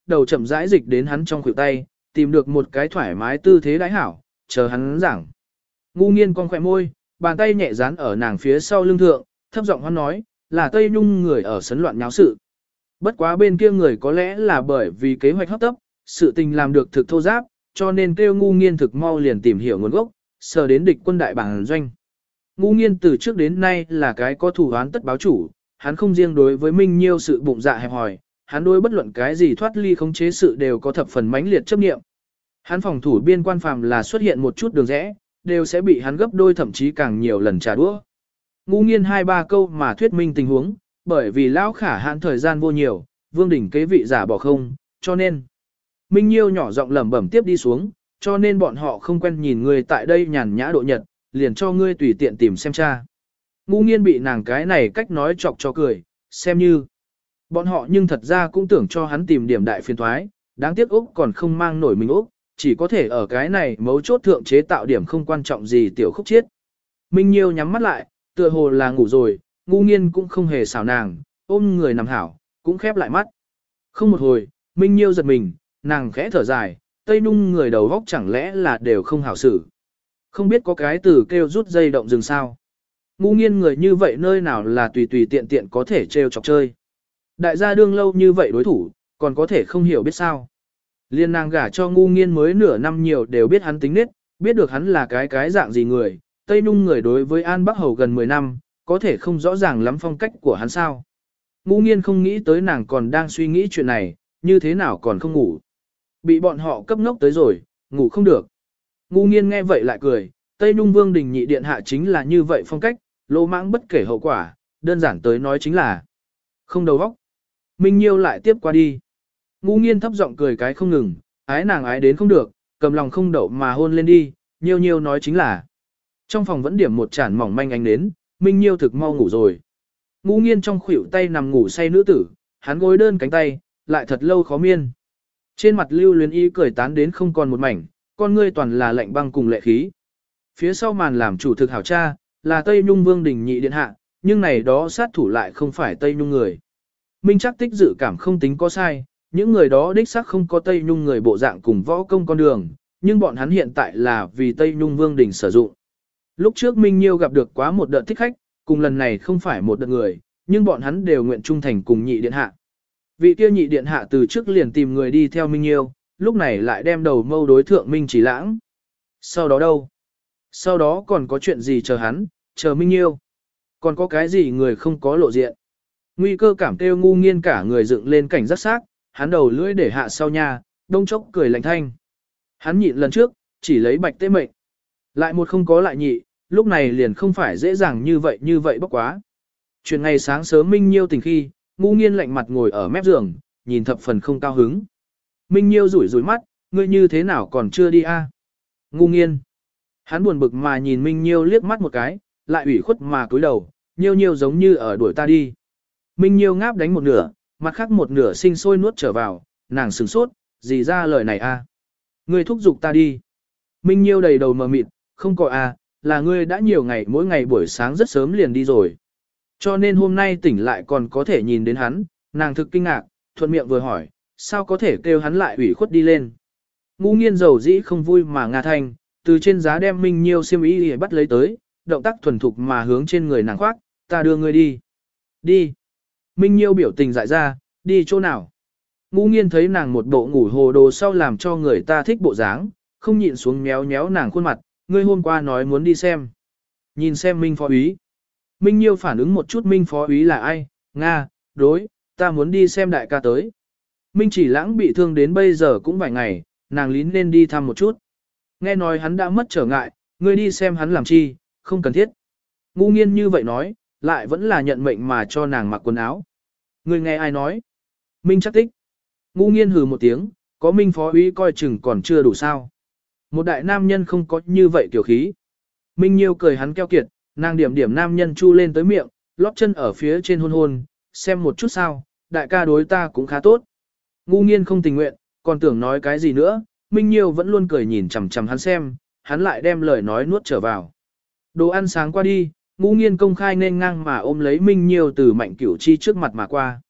đầu chậm rãi dịch đến hắn trong khuỷu tay, tìm được một cái thoải mái tư thế đãi hảo, chờ hắn giảng. Ngu nghiên con khỏe môi, bàn tay nhẹ dán ở nàng phía sau lưng thượng, thấp giọng hắn nói, là Tây Nhung người ở sấn loạn nháo sự. Bất quá bên kia người có lẽ là bởi vì kế hoạch hấp tấp, sự tình làm được thực thô giáp, cho nên kêu ngu nghiên thực mau liền tìm hiểu nguồn gốc, sờ đến địch quân đại bảng doanh. Ngu nghiên từ trước đến nay là cái có thủ án tất báo chủ, hắn không riêng đối với Minh Nhiêu sự bụng dạ hẹp hòi, hắn đối bất luận cái gì thoát ly khống chế sự đều có thập phần mãnh liệt chấp niệm. Hắn phòng thủ biên quan phàm là xuất hiện một chút đường rẽ, đều sẽ bị hắn gấp đôi thậm chí càng nhiều lần trả đũa. Ngu nghiên hai ba câu mà thuyết minh tình huống, bởi vì lão khả hạn thời gian vô nhiều, vương đỉnh kế vị giả bỏ không, cho nên Minh Nhiêu nhỏ giọng lẩm bẩm tiếp đi xuống, cho nên bọn họ không quen nhìn người tại đây nhàn nhã độ nhật, liền cho ngươi tùy tiện tìm xem cha. Ngu nghiên bị nàng cái này cách nói chọc cho cười, xem như bọn họ nhưng thật ra cũng tưởng cho hắn tìm điểm đại phiền thoái, đáng tiếc Úc còn không mang nổi mình Úc, chỉ có thể ở cái này mấu chốt thượng chế tạo điểm không quan trọng gì tiểu khúc chiết. Minh Nhiêu nhắm mắt lại, tựa hồ là ngủ rồi, ngu nghiên cũng không hề xảo nàng, ôm người nằm hảo, cũng khép lại mắt. Không một hồi, Minh Nhiêu giật mình, nàng khẽ thở dài, Tây Nung người đầu góc chẳng lẽ là đều không hảo xử. Không biết có cái từ kêu rút dây động rừng sao. Ngu nghiên người như vậy nơi nào là tùy tùy tiện tiện có thể trêu chọc chơi. Đại gia đương lâu như vậy đối thủ, còn có thể không hiểu biết sao. Liên nàng gả cho ngu nghiên mới nửa năm nhiều đều biết hắn tính nết, biết được hắn là cái cái dạng gì người. Tây Nung người đối với An Bắc Hầu gần mười năm, có thể không rõ ràng lắm phong cách của hắn sao. Ngu nghiên không nghĩ tới nàng còn đang suy nghĩ chuyện này, như thế nào còn không ngủ. Bị bọn họ cấp ngốc tới rồi, ngủ không được. Ngu nghiên nghe vậy lại cười, Tây Nung Vương đình nhị điện hạ chính là như vậy phong cách, lỗ mãng bất kể hậu quả, đơn giản tới nói chính là không đầu óc. Minh Nhiêu lại tiếp qua đi. Ngu nghiên thấp giọng cười cái không ngừng, ái nàng ái đến không được, cầm lòng không đậu mà hôn lên đi, Nhiêu Nhiêu nói chính là. Trong phòng vẫn điểm một chản mỏng manh ánh đến, Minh Nhiêu thực mau ngủ rồi. Ngu nghiên trong khuỷu tay nằm ngủ say nữ tử, hắn gối đơn cánh tay, lại thật lâu khó miên. Trên mặt lưu luyến y cười tán đến không còn một mảnh, con ngươi toàn là lạnh băng cùng lệ khí. Phía sau màn làm chủ thực hảo cha, là Tây Nhung Vương đình nhị điện hạ, nhưng này đó sát thủ lại không phải Tây Nhung người. Minh chắc tích dự cảm không tính có sai, những người đó đích xác không có Tây Nhung người bộ dạng cùng võ công con đường, nhưng bọn hắn hiện tại là vì Tây Nhung Vương đình sử dụng. Lúc trước Minh Nhiêu gặp được quá một đợt thích khách, cùng lần này không phải một đợt người, nhưng bọn hắn đều nguyện trung thành cùng nhị điện hạ. Vị kia nhị điện hạ từ trước liền tìm người đi theo Minh Nhiêu, lúc này lại đem đầu mâu đối thượng Minh Chỉ Lãng. Sau đó đâu? Sau đó còn có chuyện gì chờ hắn, chờ Minh Nhiêu? Còn có cái gì người không có lộ diện? Nguy cơ cảm kêu ngu nghiên cả người dựng lên cảnh giác xác, hắn đầu lưỡi để hạ sau nhà, đông chốc cười lạnh thanh. Hắn nhịn lần trước, chỉ lấy bạch tế mệnh. Lại một không có lại nhị, lúc này liền không phải dễ dàng như vậy như vậy bốc quá. Chuyện ngày sáng sớm Minh Nhiêu tỉnh khi, ngu nghiên lạnh mặt ngồi ở mép giường, nhìn thập phần không cao hứng. Minh Nhiêu rủi rủi mắt, ngươi như thế nào còn chưa đi a? Ngu nghiên. Hắn buồn bực mà nhìn Minh Nhiêu liếc mắt một cái, lại ủy khuất mà cúi đầu, Nhiêu Nhiêu giống như ở đuổi ta đi. Minh Nhiêu ngáp đánh một nửa, mặt khác một nửa sinh sôi nuốt trở vào, nàng sửng sốt, gì ra lời này a? Ngươi thúc giục ta đi. Minh Nhiêu đầy đầu mờ mịt, không có a, là ngươi đã nhiều ngày mỗi ngày buổi sáng rất sớm liền đi rồi. Cho nên hôm nay tỉnh lại còn có thể nhìn đến hắn, nàng thực kinh ngạc, thuận miệng vừa hỏi, sao có thể kêu hắn lại ủy khuất đi lên. Ngu nghiên dầu dĩ không vui mà nga thanh, từ trên giá đem Minh Nhiêu xiêm y bắt lấy tới, động tác thuần thục mà hướng trên người nàng khoác, ta đưa ngươi đi. Đi. Minh Nhiêu biểu tình dại ra, đi chỗ nào. Ngu nghiên thấy nàng một bộ ngủ hồ đồ sau làm cho người ta thích bộ dáng, không nhịn xuống méo méo nàng khuôn mặt, ngươi hôm qua nói muốn đi xem. Nhìn xem Minh phó úy. Minh Nhiêu phản ứng một chút Minh phó úy là ai, Nga, đối, ta muốn đi xem đại ca tới. Minh Chỉ Lãng bị thương đến bây giờ cũng vài ngày, nàng lín nên đi thăm một chút. Nghe nói hắn đã mất trở ngại, ngươi đi xem hắn làm chi, không cần thiết. Ngu nghiên như vậy nói, lại vẫn là nhận mệnh mà cho nàng mặc quần áo. Ngươi nghe ai nói? Minh chắc tích. Ngu nghiên hừ một tiếng, có Minh phó úy coi chừng còn chưa đủ sao. Một đại nam nhân không có như vậy kiểu khí. Minh Nhiêu cười hắn keo kiệt, nàng điểm điểm nam nhân chu lên tới miệng, lóp chân ở phía trên hôn hôn, xem một chút sao, đại ca đối ta cũng khá tốt. Ngu nghiên không tình nguyện, còn tưởng nói cái gì nữa, Minh Nhiêu vẫn luôn cười nhìn chằm chằm hắn xem, hắn lại đem lời nói nuốt trở vào. Đồ ăn sáng qua đi, ngu nghiên công khai nên ngang mà ôm lấy Minh Nhiêu từ Mạnh Cửu Chi trước mặt mà qua.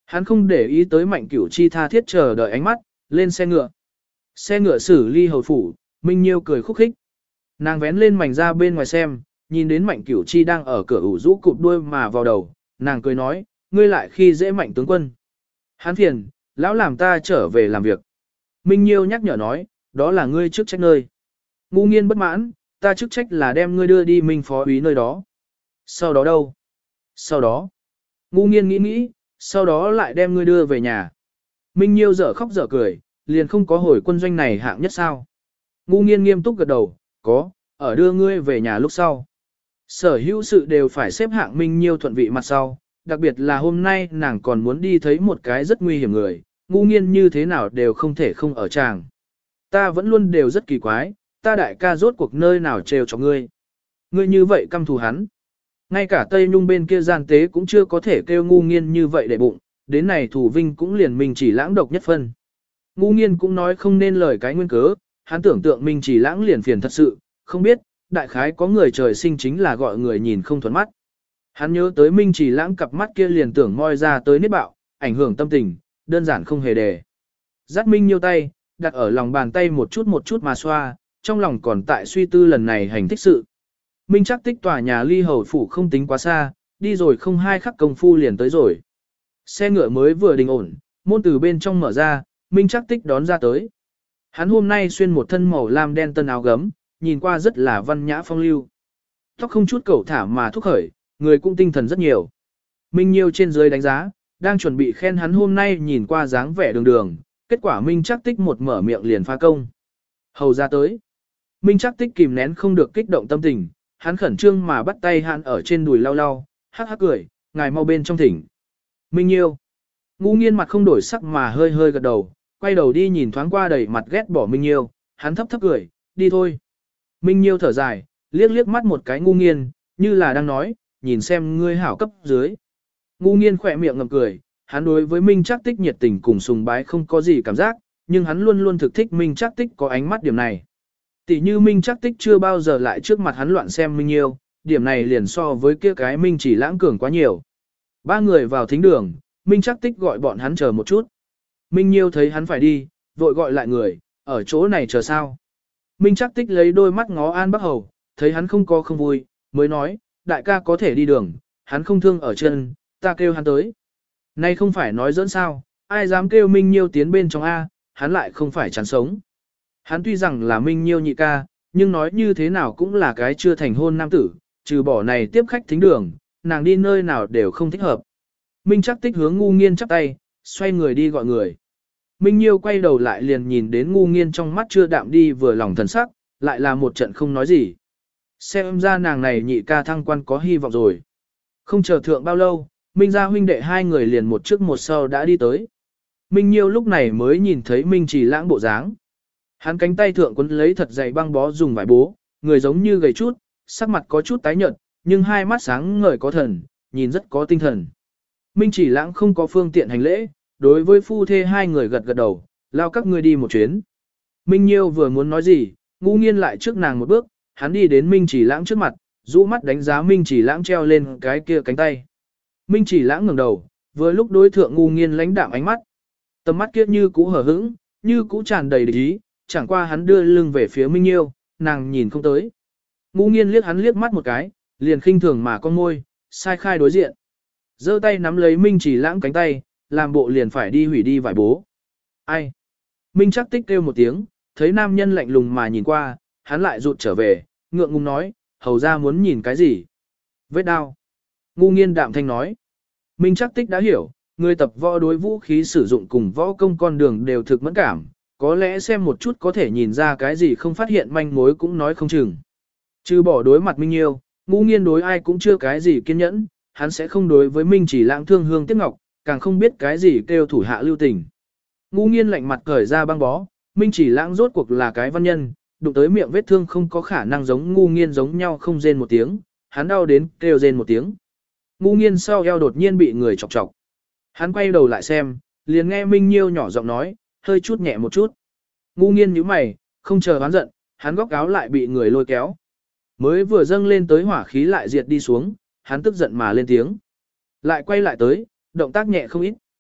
Hắn không để ý tới Mạnh Cửu Chi tha thiết chờ đợi ánh mắt, lên xe ngựa. Xe ngựa xử ly hầu phủ, Minh Nhiêu cười khúc khích. Nàng vén lên mảnh ra bên ngoài xem, nhìn đến Mạnh Cửu Chi đang ở cửa ủ rũ cụp đuôi mà vào đầu, nàng cười nói, ngươi lại khi dễ Mạnh tướng quân. Hắn phiền, lão làm ta trở về làm việc. Minh Nhiêu nhắc nhở nói, đó là ngươi chức trách nơi. Ngu Nghiên bất mãn, ta chức trách là đem ngươi đưa đi Minh phó úy nơi đó. Sau đó đâu? Sau đó. Ngu Nghiên nghĩ nghĩ, sau đó lại đem ngươi đưa về nhà. Minh Nhiêu dở khóc dở cười, liền không có hồi quân doanh này hạng nhất sao. Ngu Nghiên nghiêm túc gật đầu, có, ở đưa ngươi về nhà lúc sau. Sở hữu sự đều phải xếp hạng Minh Nhiêu thuận vị mặt sau, đặc biệt là hôm nay nàng còn muốn đi thấy một cái rất nguy hiểm người, Ngu Nghiên như thế nào đều không thể không ở chàng. Ta vẫn luôn đều rất kỳ quái, ta đại ca rốt cuộc nơi nào trêu cho ngươi. Ngươi như vậy căm thù hắn. Ngay cả Tây Nhung bên kia gian tế cũng chưa có thể kêu Ngu Nghiên như vậy để bụng, đến này thủ vinh cũng liền mình chỉ lãng độc nhất phân. Ngu Nghiên cũng nói không nên lời cái nguyên cớ, hắn tưởng tượng mình chỉ lãng liền phiền thật sự, không biết, đại khái có người trời sinh chính là gọi người nhìn không thuận mắt. Hắn nhớ tới Minh Chỉ Lãng cặp mắt kia liền tưởng moi ra tới nết bạo, ảnh hưởng tâm tình, đơn giản không hề đề. Dắt Minh Nhiêu tay, đặt ở lòng bàn tay một chút một chút mà xoa, trong lòng còn tại suy tư lần này hành thích sự. Minh Trác Tích tòa nhà ly hầu phủ không tính quá xa, đi rồi không hai khắc công phu liền tới rồi. Xe ngựa mới vừa đình ổn, môn từ bên trong mở ra, Minh Trác Tích đón ra tới. Hắn hôm nay xuyên một thân màu lam đen tân áo gấm, nhìn qua rất là văn nhã phong lưu. Tóc không chút cẩu thả mà thúc khởi, người cũng tinh thần rất nhiều. Minh Nhiêu trên dưới đánh giá, đang chuẩn bị khen hắn hôm nay nhìn qua dáng vẻ đường đường, kết quả Minh Trác Tích một mở miệng liền phá công. Hầu ra tới. Minh Trác Tích kìm nén không được kích động tâm tình, hắn khẩn trương mà bắt tay hắn ở trên đùi lau lau, hắc hắc cười, ngài mau bên trong thỉnh. Minh Nhiêu. Ngu Nghiên mặt không đổi sắc mà hơi hơi gật đầu, quay đầu đi nhìn thoáng qua đầy mặt ghét bỏ Minh Nhiêu, hắn thấp thấp cười, đi thôi. Minh Nhiêu thở dài, liếc liếc mắt một cái Ngu Nghiên, như là đang nói, nhìn xem ngươi hảo cấp dưới. Ngu Nghiên khỏe miệng ngậm cười, hắn đối với Minh Trác Tích nhiệt tình cùng sùng bái không có gì cảm giác, nhưng hắn luôn luôn thực thích Minh Trác Tích có ánh mắt điểm này. Tỷ như Minh Trác Tích chưa bao giờ lại trước mặt hắn loạn xem Minh Nhiêu, điểm này liền so với kia cái Minh Chỉ Lãng cường quá nhiều. Ba người vào thính đường, Minh Trác Tích gọi bọn hắn chờ một chút. Minh Nhiêu thấy hắn phải đi, vội gọi lại người, ở chỗ này chờ sao. Minh Trác Tích lấy đôi mắt ngó An Bắc Hầu, thấy hắn không có không vui, mới nói, đại ca có thể đi đường, hắn không thương ở chân, ta kêu hắn tới. Nay không phải nói dẫn sao, ai dám kêu Minh Nhiêu tiến bên trong A, hắn lại không phải chán sống. Hắn tuy rằng là Minh Nhiêu nhị ca, nhưng nói như thế nào cũng là cái chưa thành hôn nam tử, trừ bỏ này tiếp khách thính đường, nàng đi nơi nào đều không thích hợp. Minh Trác Tích hướng Ngu Nghiên chắp tay, xoay người đi gọi người. Minh Nhiêu quay đầu lại liền nhìn đến Ngu Nghiên trong mắt chưa đạm đi vừa lòng thần sắc, lại là một trận không nói gì. Xem ra nàng này nhị ca thăng quan có hy vọng rồi. Không chờ thượng bao lâu, Minh gia huynh đệ hai người liền một trước một sau đã đi tới. Minh Nhiêu lúc này mới nhìn thấy Minh Chỉ Lãng bộ dáng. Hắn cánh tay thượng quấn lấy thật dày băng bó dùng vải bố, người giống như gầy chút, sắc mặt có chút tái nhợt, nhưng hai mắt sáng ngời có thần, nhìn rất có tinh thần. Minh Chỉ Lãng không có phương tiện hành lễ, đối với phu thê hai người gật gật đầu, lao các ngươi đi một chuyến. Minh Nhiêu vừa muốn nói gì, Ngu Nghiên lại trước nàng một bước, hắn đi đến Minh Chỉ Lãng trước mặt, rũ mắt đánh giá Minh Chỉ Lãng treo lên cái kia cánh tay. Minh Chỉ Lãng ngẩng đầu, vừa lúc đối thượng Ngu Nghiên lãnh đạm ánh mắt. Tầm mắt kia như cũ hờ hững, như cũ tràn đầy địch ý, chẳng qua hắn đưa lưng về phía Minh Nhiêu, nàng nhìn không tới. Ngu Nghiên liếc hắn liếc mắt một cái, liền khinh thường mà con môi, sai khai đối diện. Giơ tay nắm lấy Minh Chỉ Lãng cánh tay, làm bộ liền phải đi hủy đi vải bố. Ai? Minh Trác Tích kêu một tiếng, thấy nam nhân lạnh lùng mà nhìn qua, hắn lại rụt trở về, ngượng ngùng nói, hầu ra muốn nhìn cái gì? Vết đao. Ngu Nghiên đạm thanh nói. Minh Trác Tích đã hiểu, người tập võ đối vũ khí sử dụng cùng võ công con đường đều thực mẫn cảm, có lẽ xem một chút có thể nhìn ra cái gì không phát hiện manh mối cũng nói không chừng. Trừ bỏ đối mặt Minh Nhiêu, Ngu Nghiên đối ai cũng chưa cái gì kiên nhẫn, hắn sẽ không đối với Minh Chỉ Lãng thương hương tiếc ngọc, càng không biết cái gì kêu thủ hạ lưu tình. Ngu Nghiên lạnh mặt cởi ra băng bó, Minh Chỉ Lãng rốt cuộc là cái văn nhân, đụng tới miệng vết thương không có khả năng giống Ngu Nghiên giống nhau không rên một tiếng, hắn đau đến kêu rên một tiếng. Ngu Nghiên sau eo đột nhiên bị người chọc chọc. Hắn quay đầu lại xem, liền nghe Minh Nhiêu nhỏ giọng nói, hơi chút nhẹ một chút. Ngu Nghiên nhíu mày, không chờ hắn giận, hắn góc áo lại bị người lôi kéo. Mới vừa dâng lên tới hỏa khí lại diệt đi xuống, hắn tức giận mà lên tiếng. Lại quay lại tới, động tác nhẹ không ít.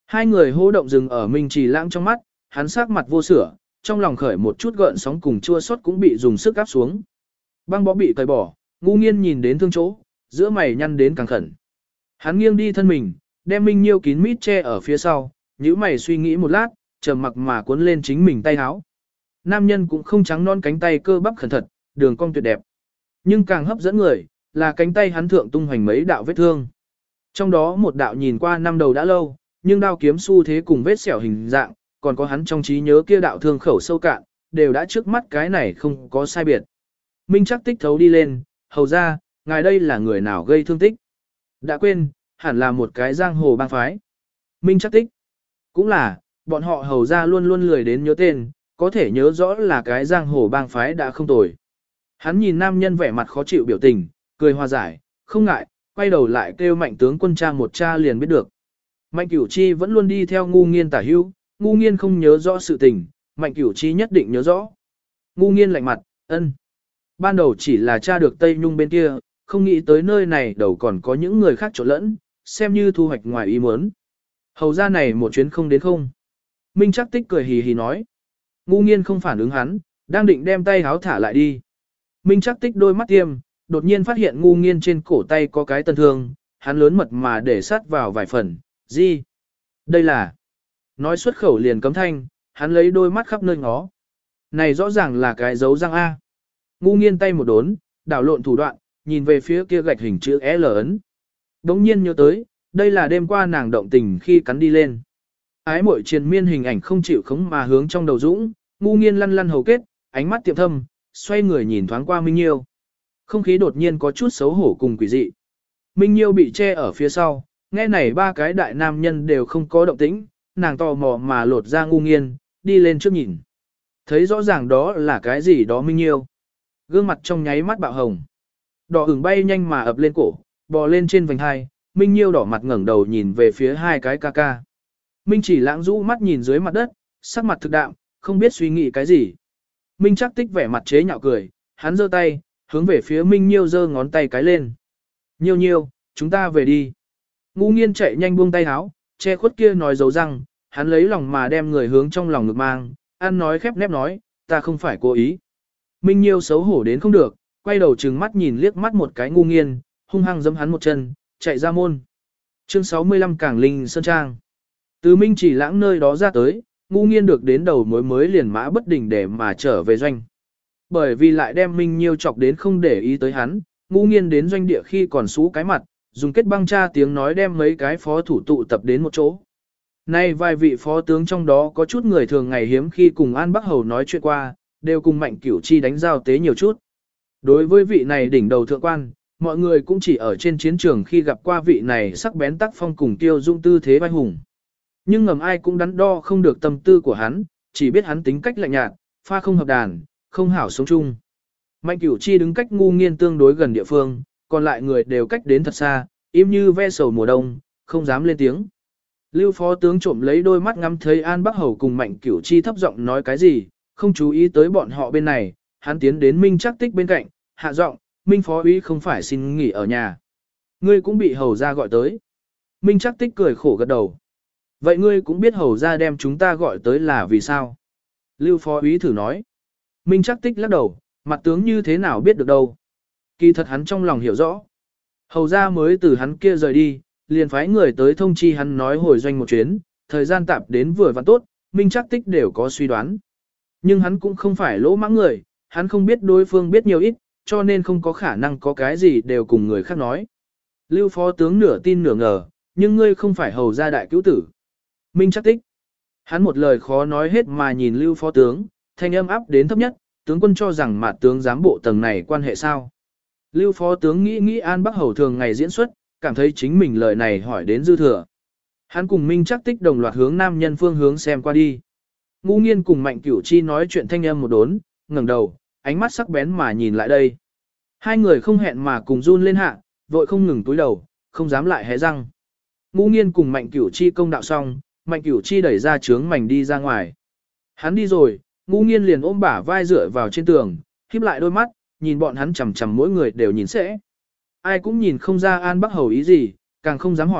Hai người hô động dừng ở Minh Trì Lãng trong mắt, hắn sắc mặt vô sửa, trong lòng khởi một chút gợn sóng cùng chua xót cũng bị dùng sức áp xuống. Băng bó bị cởi bỏ, Ngu Nghiên nhìn đến thương chỗ, giữa mày nhăn đến càng khẩn. Hắn nghiêng đi thân mình, đem Minh Nhiêu kín mít che ở phía sau, nhíu mày suy nghĩ một lát, trầm mặc mà cuốn lên chính mình tay áo. Nam nhân cũng không trắng non cánh tay cơ bắp khẩn thật, đường cong tuyệt đẹp. Nhưng càng hấp dẫn người, là cánh tay hắn thượng tung hoành mấy đạo vết thương. Trong đó một đạo nhìn qua năm đầu đã lâu, nhưng đao kiếm xu thế cùng vết sẹo hình dạng, còn có hắn trong trí nhớ kia đạo thương khẩu sâu cạn, đều đã trước mắt cái này không có sai biệt. Minh Trác Tích thấu đi lên, hầu ra, ngài đây là người nào gây thương tích? Đã quên, hẳn là một cái giang hồ bang phái. Minh Trác Tích. Cũng là, bọn họ hầu ra luôn luôn lười đến nhớ tên, có thể nhớ rõ là cái giang hồ bang phái đã không tồi. Hắn nhìn nam nhân vẻ mặt khó chịu biểu tình, cười hòa giải, không ngại, quay đầu lại kêu Mạnh tướng quân cha một cha liền biết được. Mạnh Cửu Chi vẫn luôn đi theo Ngu Nghiên tả hữu, Ngu Nghiên không nhớ rõ sự tình, Mạnh Cửu Chi nhất định nhớ rõ. Ngu Nghiên lạnh mặt, ân. Ban đầu chỉ là cha được Tây Nhung bên kia, không nghĩ tới nơi này đầu còn có những người khác trộn lẫn, xem như thu hoạch ngoài ý muốn. Hầu ra này một chuyến không đến không. Minh Trác Tích cười hì hì nói. Ngu Nghiên không phản ứng hắn, đang định đem tay háo thả lại đi. Minh Trác Tích đôi mắt tiêm, đột nhiên phát hiện Ngu Nghiên trên cổ tay có cái tân thương, hắn lớn mật mà để sát vào vài phần, gì? Đây là... Nói xuất khẩu liền cấm thanh, hắn lấy đôi mắt khắp nơi ngó. Này rõ ràng là cái dấu răng A. Ngu Nghiên tay một đốn, đảo lộn thủ đoạn, nhìn về phía kia gạch hình chữ L ấn. Đống nhiên nhớ tới, đây là đêm qua nàng động tình khi cắn đi lên. Ái muội triền miên hình ảnh không chịu khống mà hướng trong đầu dũng, Ngu Nghiên lăn lăn hầu kết, ánh mắt tiệm thâm, xoay người nhìn thoáng qua Minh Nhiêu. Không khí đột nhiên có chút xấu hổ cùng quỷ dị. Minh Nhiêu bị che ở phía sau, nghe này ba cái đại nam nhân đều không có động tĩnh, nàng tò mò mà lột ra Ngu Nghiên, đi lên trước nhìn. Thấy rõ ràng đó là cái gì đó Minh Nhiêu. Gương mặt trong nháy mắt bạo hồng. Đỏ ửng bay nhanh mà ập lên cổ, bò lên trên vành hai, Minh Nhiêu đỏ mặt ngẩng đầu nhìn về phía hai cái ca ca. Minh Chỉ Lãng rũ mắt nhìn dưới mặt đất, sắc mặt thực đạm, không biết suy nghĩ cái gì. Minh Trác Tích vẻ mặt chế nhạo cười, hắn giơ tay, hướng về phía Minh Nhiêu giơ ngón tay cái lên. Nhiêu nhiêu, chúng ta về đi. Ngu Nghiên chạy nhanh buông tay háo, che khuất kia nói dấu răng, hắn lấy lòng mà đem người hướng trong lòng ngực mang, ăn nói khép nép nói, ta không phải cố ý. Minh Nhiêu xấu hổ đến không được, quay đầu trừng mắt nhìn liếc mắt một cái Ngu Nghiên, hung hăng giẫm hắn một chân, chạy ra môn. Chương sáu mươi lăm Cảng Linh Sơn Trang. Từ Minh Chỉ Lãng nơi đó ra tới, Ngu Nghiên được đến đầu mối mới liền mã bất đình để mà trở về doanh. Bởi vì lại đem Minh Nhiêu chọc đến không để ý tới hắn, Ngu Nghiên đến doanh địa khi còn sú cái mặt, dùng kết băng tra tiếng nói đem mấy cái phó thủ tụ tập đến một chỗ. Nay vài vị phó tướng trong đó có chút người thường ngày hiếm khi cùng An Bắc Hầu nói chuyện qua, đều cùng Mạnh Cửu Chi đánh giao tế nhiều chút. Đối với vị này đỉnh đầu thượng quan, mọi người cũng chỉ ở trên chiến trường khi gặp qua vị này sắc bén tác phong cùng tiêu dung tư thế vai hùng. Nhưng ngầm ai cũng đắn đo không được tâm tư của hắn, chỉ biết hắn tính cách lạnh nhạt, pha không hợp đàn, không hảo sống chung. Mạnh Cửu Chi đứng cách Ngu Nghiên tương đối gần địa phương, còn lại người đều cách đến thật xa, im như ve sầu mùa đông, không dám lên tiếng. Lưu phó tướng trộm lấy đôi mắt ngắm thấy An Bắc Hầu cùng Mạnh Cửu Chi thấp giọng nói cái gì, không chú ý tới bọn họ bên này, hắn tiến đến Minh Trác Tích bên cạnh, hạ giọng, Minh phó úy không phải xin nghỉ ở nhà. Ngươi cũng bị hầu ra gọi tới. Minh Trác Tích cười khổ gật đầu. Vậy ngươi cũng biết hầu ra đem chúng ta gọi tới là vì sao? Lưu phó úy thử nói. Minh Trác Tích lắc đầu, mặt tướng như thế nào biết được đâu. Kỳ thật hắn trong lòng hiểu rõ. Hầu ra mới từ hắn kia rời đi, liền phái người tới thông chi hắn nói hồi doanh một chuyến, thời gian tạp đến vừa và tốt, Minh Trác Tích đều có suy đoán. Nhưng hắn cũng không phải lỗ mãng người, hắn không biết đối phương biết nhiều ít, cho nên không có khả năng có cái gì đều cùng người khác nói. Lưu phó tướng nửa tin nửa ngờ, nhưng ngươi không phải hầu gia đại cứu tử. Minh Trác Tích. Hắn một lời khó nói hết mà nhìn Lưu phó tướng, thanh âm áp đến thấp nhất, tướng quân cho rằng mạt tướng giám bộ tầng này quan hệ sao. Lưu phó tướng nghĩ nghĩ An Bắc Hầu thường ngày diễn xuất, cảm thấy chính mình lời này hỏi đến dư thừa. Hắn cùng Minh Trác Tích đồng loạt hướng nam nhân phương hướng xem qua đi. Ngu Nghiên cùng Mạnh Cửu Chi nói chuyện thanh âm một đốn, ngẩng đầu, ánh mắt sắc bén mà nhìn lại đây. Hai người không hẹn mà cùng run lên hạ, vội không ngừng túi đầu, không dám lại hé răng. Ngu Nghiên cùng Mạnh Cửu Chi công đạo xong, Mạnh Cửu Chi đẩy ra trướng mảnh đi ra ngoài. Hắn đi rồi, Ngu Nghiên liền ôm bả vai dựa vào trên tường, khép lại đôi mắt, nhìn bọn hắn chằm chằm mỗi người đều nhìn sẽ. Ai cũng nhìn không ra An Bắc Hầu ý gì, càng không dám hỏi,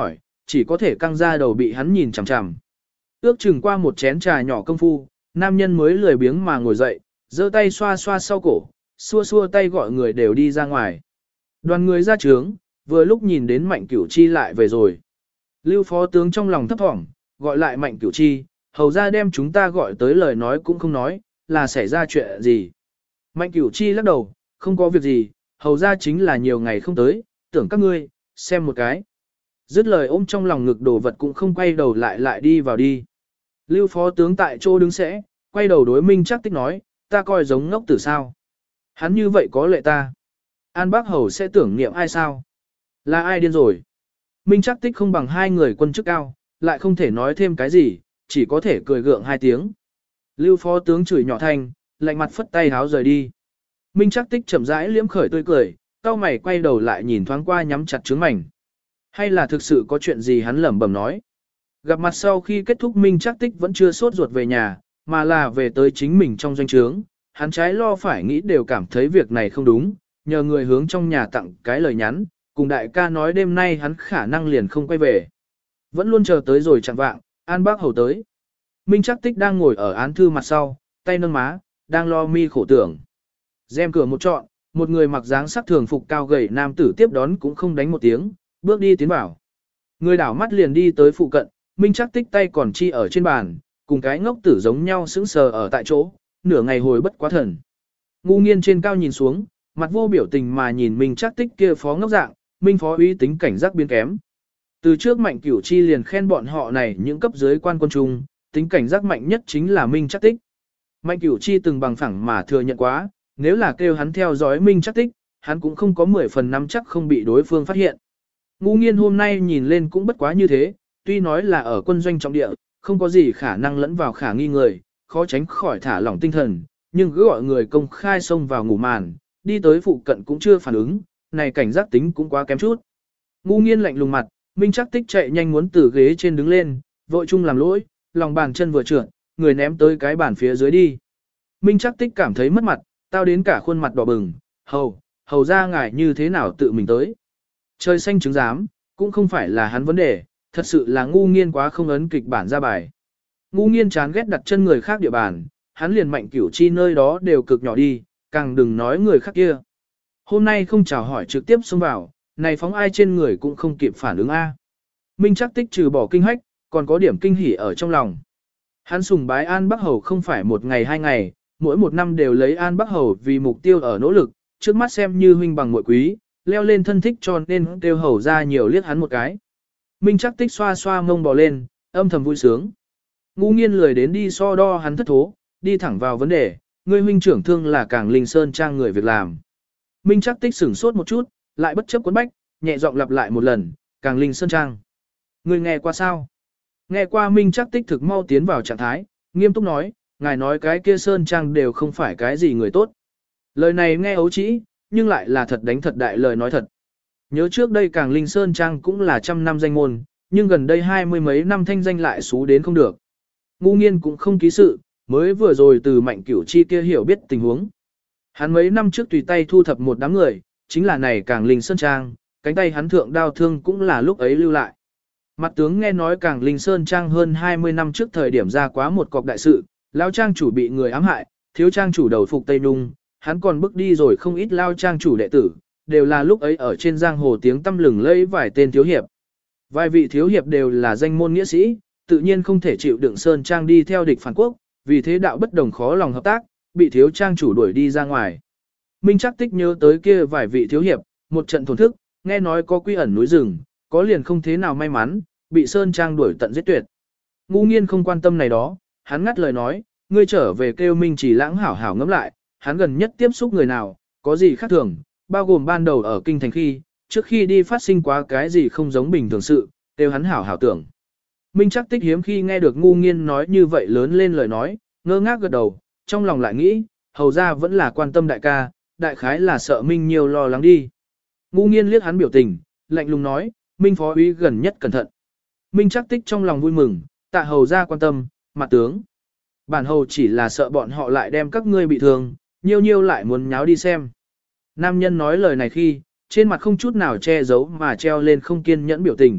chỉ có thể căng ra đầu bị hắn nhìn chằm chằm. Ước chừng qua một chén trà nhỏ công phu, nam nhân mới lười biếng mà ngồi dậy, giơ tay xoa xoa sau cổ, xua xua tay gọi người đều đi ra ngoài. Đoàn người ra trướng, vừa lúc nhìn đến Mạnh Cửu Chi lại về rồi. Lưu phó tướng trong lòng thấp thỏm, gọi lại Mạnh Cửu Chi, hầu ra đem chúng ta gọi tới lời nói cũng không nói, là xảy ra chuyện gì. Mạnh Cửu Chi lắc đầu, không có việc gì, hầu ra chính là nhiều ngày không tới, tưởng các ngươi, xem một cái. Dứt lời ôm trong lòng ngực đồ vật cũng không quay đầu lại lại đi vào đi. Lưu phó tướng tại chỗ đứng sẽ, quay đầu đối Minh Trác Tích nói, ta coi giống ngốc tử sao. Hắn như vậy có lệ ta. An Bác Hầu sẽ tưởng niệm ai sao? Là ai điên rồi? Minh Trác Tích không bằng hai người quân chức cao, lại không thể nói thêm cái gì, chỉ có thể cười gượng hai tiếng. Lưu phó tướng chửi nhỏ thanh, lạnh mặt phất tay háo rời đi. Minh Trác Tích chậm rãi liễm khởi tươi cười, cau mày quay đầu lại nhìn thoáng qua nhắm chặt trướng mảnh. Hay là thực sự có chuyện gì hắn lẩm bẩm nói. Gặp mặt sau khi kết thúc Minh Trác Tích vẫn chưa sốt ruột về nhà, mà là về tới chính mình trong doanh trướng. Hắn trái lo phải nghĩ đều cảm thấy việc này không đúng, nhờ người hướng trong nhà tặng cái lời nhắn, cùng đại ca nói đêm nay hắn khả năng liền không quay về. Vẫn luôn chờ tới rồi chẳng vạng, An Bác Hầu tới. Minh Trác Tích đang ngồi ở án thư mặt sau, tay nâng má, đang lo mi khổ tưởng. Rèm cửa một trọn, một người mặc dáng sắc thường phục cao gầy nam tử tiếp đón cũng không đánh một tiếng, bước đi tiến vào. Người đảo mắt liền đi tới phụ cận, Minh Trác Tích tay còn chi ở trên bàn, cùng cái ngốc tử giống nhau sững sờ ở tại chỗ, nửa ngày hồi bất quá thần. Ngu Nghiên trên cao nhìn xuống, mặt vô biểu tình mà nhìn Minh Trác Tích kia phó ngốc dạng, Minh phó úy tính cảnh giác biến kém. Từ trước Mạnh Cửu Chi liền khen bọn họ này những cấp dưới quan quân trung, tính cảnh giác mạnh nhất chính là Minh Trác Tích. Mạnh Cửu Chi từng bằng phẳng mà thừa nhận quá, nếu là kêu hắn theo dõi Minh Trác Tích, hắn cũng không có mười phần năm chắc không bị đối phương phát hiện. Ngu Nghiên hôm nay nhìn lên cũng bất quá như thế, tuy nói là ở quân doanh trọng địa, không có gì khả năng lẫn vào khả nghi người, khó tránh khỏi thả lỏng tinh thần, nhưng cứ gọi người công khai xông vào ngủ màn, đi tới phụ cận cũng chưa phản ứng, này cảnh giác tính cũng quá kém chút. Ngu Nghiên lạnh lùng mặt, Minh Trác Tích chạy nhanh muốn từ ghế trên đứng lên, vội chung làm lỗi, lòng bàn chân vừa trượt, người ném tới cái bàn phía dưới đi. Minh Trác Tích cảm thấy mất mặt, tao đến cả khuôn mặt đỏ bừng, hầu, hầu ra ngài như thế nào tự mình tới. Trời xanh trứng giám, cũng không phải là hắn vấn đề, thật sự là Ngu Nghiên quá không ấn kịch bản ra bài. Ngu Nghiên chán ghét đặt chân người khác địa bàn, hắn liền Mạnh Cửu Chi nơi đó đều cực nhỏ đi, càng đừng nói người khác kia. Hôm nay không chào hỏi trực tiếp xông vào, này phóng ai trên người cũng không kịp phản ứng A. Minh Trác Tích trừ bỏ kinh hách, còn có điểm kinh hỉ ở trong lòng. Hắn sùng bái An Bắc Hầu không phải một ngày hai ngày, mỗi một năm đều lấy An Bắc Hầu vì mục tiêu ở nỗ lực, trước mắt xem như huynh bằng muội quý, leo lên thân thích cho nên kêu hầu ra nhiều liếc hắn một cái. Minh Trác Tích xoa xoa mông bò lên, âm thầm vui sướng. Ngu Nghiên lười đến đi so đo hắn thất thố, đi thẳng vào vấn đề, ngươi huynh trưởng thương là Càng Linh Sơn trang người việc làm. Minh Trác Tích sửng sốt một chút, lại bất chấp quấn bách, nhẹ giọng lặp lại một lần, Càng Linh Sơn trang. Ngươi nghe qua sao? Nghe qua. Minh Trác Tích thực mau tiến vào trạng thái, nghiêm túc nói, ngài nói cái kia Sơn trang đều không phải cái gì người tốt. Lời này nghe ấu trĩ, nhưng lại là thật đánh thật đại lời nói thật. Nhớ trước đây Càng Linh Sơn trang cũng là trăm năm danh môn, nhưng gần đây hai mươi mấy năm thanh danh lại xú đến không được. Ngu Nghiên cũng không ký sự, mới vừa rồi từ Mạnh Cửu Chi kia hiểu biết tình huống. Hắn mấy năm trước tùy tay thu thập một đám người, chính là này Càng Linh Sơn trang, cánh tay hắn thượng đao thương cũng là lúc ấy lưu lại. Mặt tướng nghe nói Càng Linh Sơn trang hơn hai mươi năm trước thời điểm ra quá một cọc đại sự, lao trang chủ bị người ám hại, thiếu trang chủ đầu phục Tây Nung, hắn còn bước đi rồi không ít lao trang chủ đệ tử, đều là lúc ấy ở trên giang hồ tiếng tăm lừng lẫy vài tên thiếu hiệp. Vài vị thiếu hiệp đều là danh môn nghĩa sĩ, tự nhiên không thể chịu đựng Sơn trang đi theo địch phản quốc, vì thế đạo bất đồng khó lòng hợp tác, bị thiếu trang chủ đuổi đi ra ngoài. Minh Trác Tích nhớ tới kia vài vị thiếu hiệp, một trận thổn thức, nghe nói có quy ẩn núi rừng, có liền không thế nào may mắn, bị Sơn trang đuổi tận giết tuyệt. Ngu Nghiên không quan tâm này đó, hắn ngắt lời nói, ngươi trở về kêu Minh Chỉ Lãng hảo hảo ngẫm lại, hắn gần nhất tiếp xúc người nào, có gì khác thường, bao gồm ban đầu ở kinh thành khi, trước khi đi phát sinh quá cái gì không giống bình thường sự, kêu hắn hảo hảo tưởng. Minh Trác Tích hiếm khi nghe được Ngu Nghiên nói như vậy lớn lên lời nói, ngơ ngác gật đầu, trong lòng lại nghĩ, hầu ra vẫn là quan tâm đại ca, đại khái là sợ Minh nhiều lo lắng đi. Ngu Nghiên liếc hắn biểu tình, lạnh lùng nói, Minh phó úy gần nhất cẩn thận. Minh Trác Tích trong lòng vui mừng, tạ hầu ra quan tâm, mặt tướng. Bản hầu chỉ là sợ bọn họ lại đem các ngươi bị thương, nhiêu nhiêu lại muốn nháo đi xem. Nam nhân nói lời này khi, trên mặt không chút nào che giấu mà treo lên không kiên nhẫn biểu tình,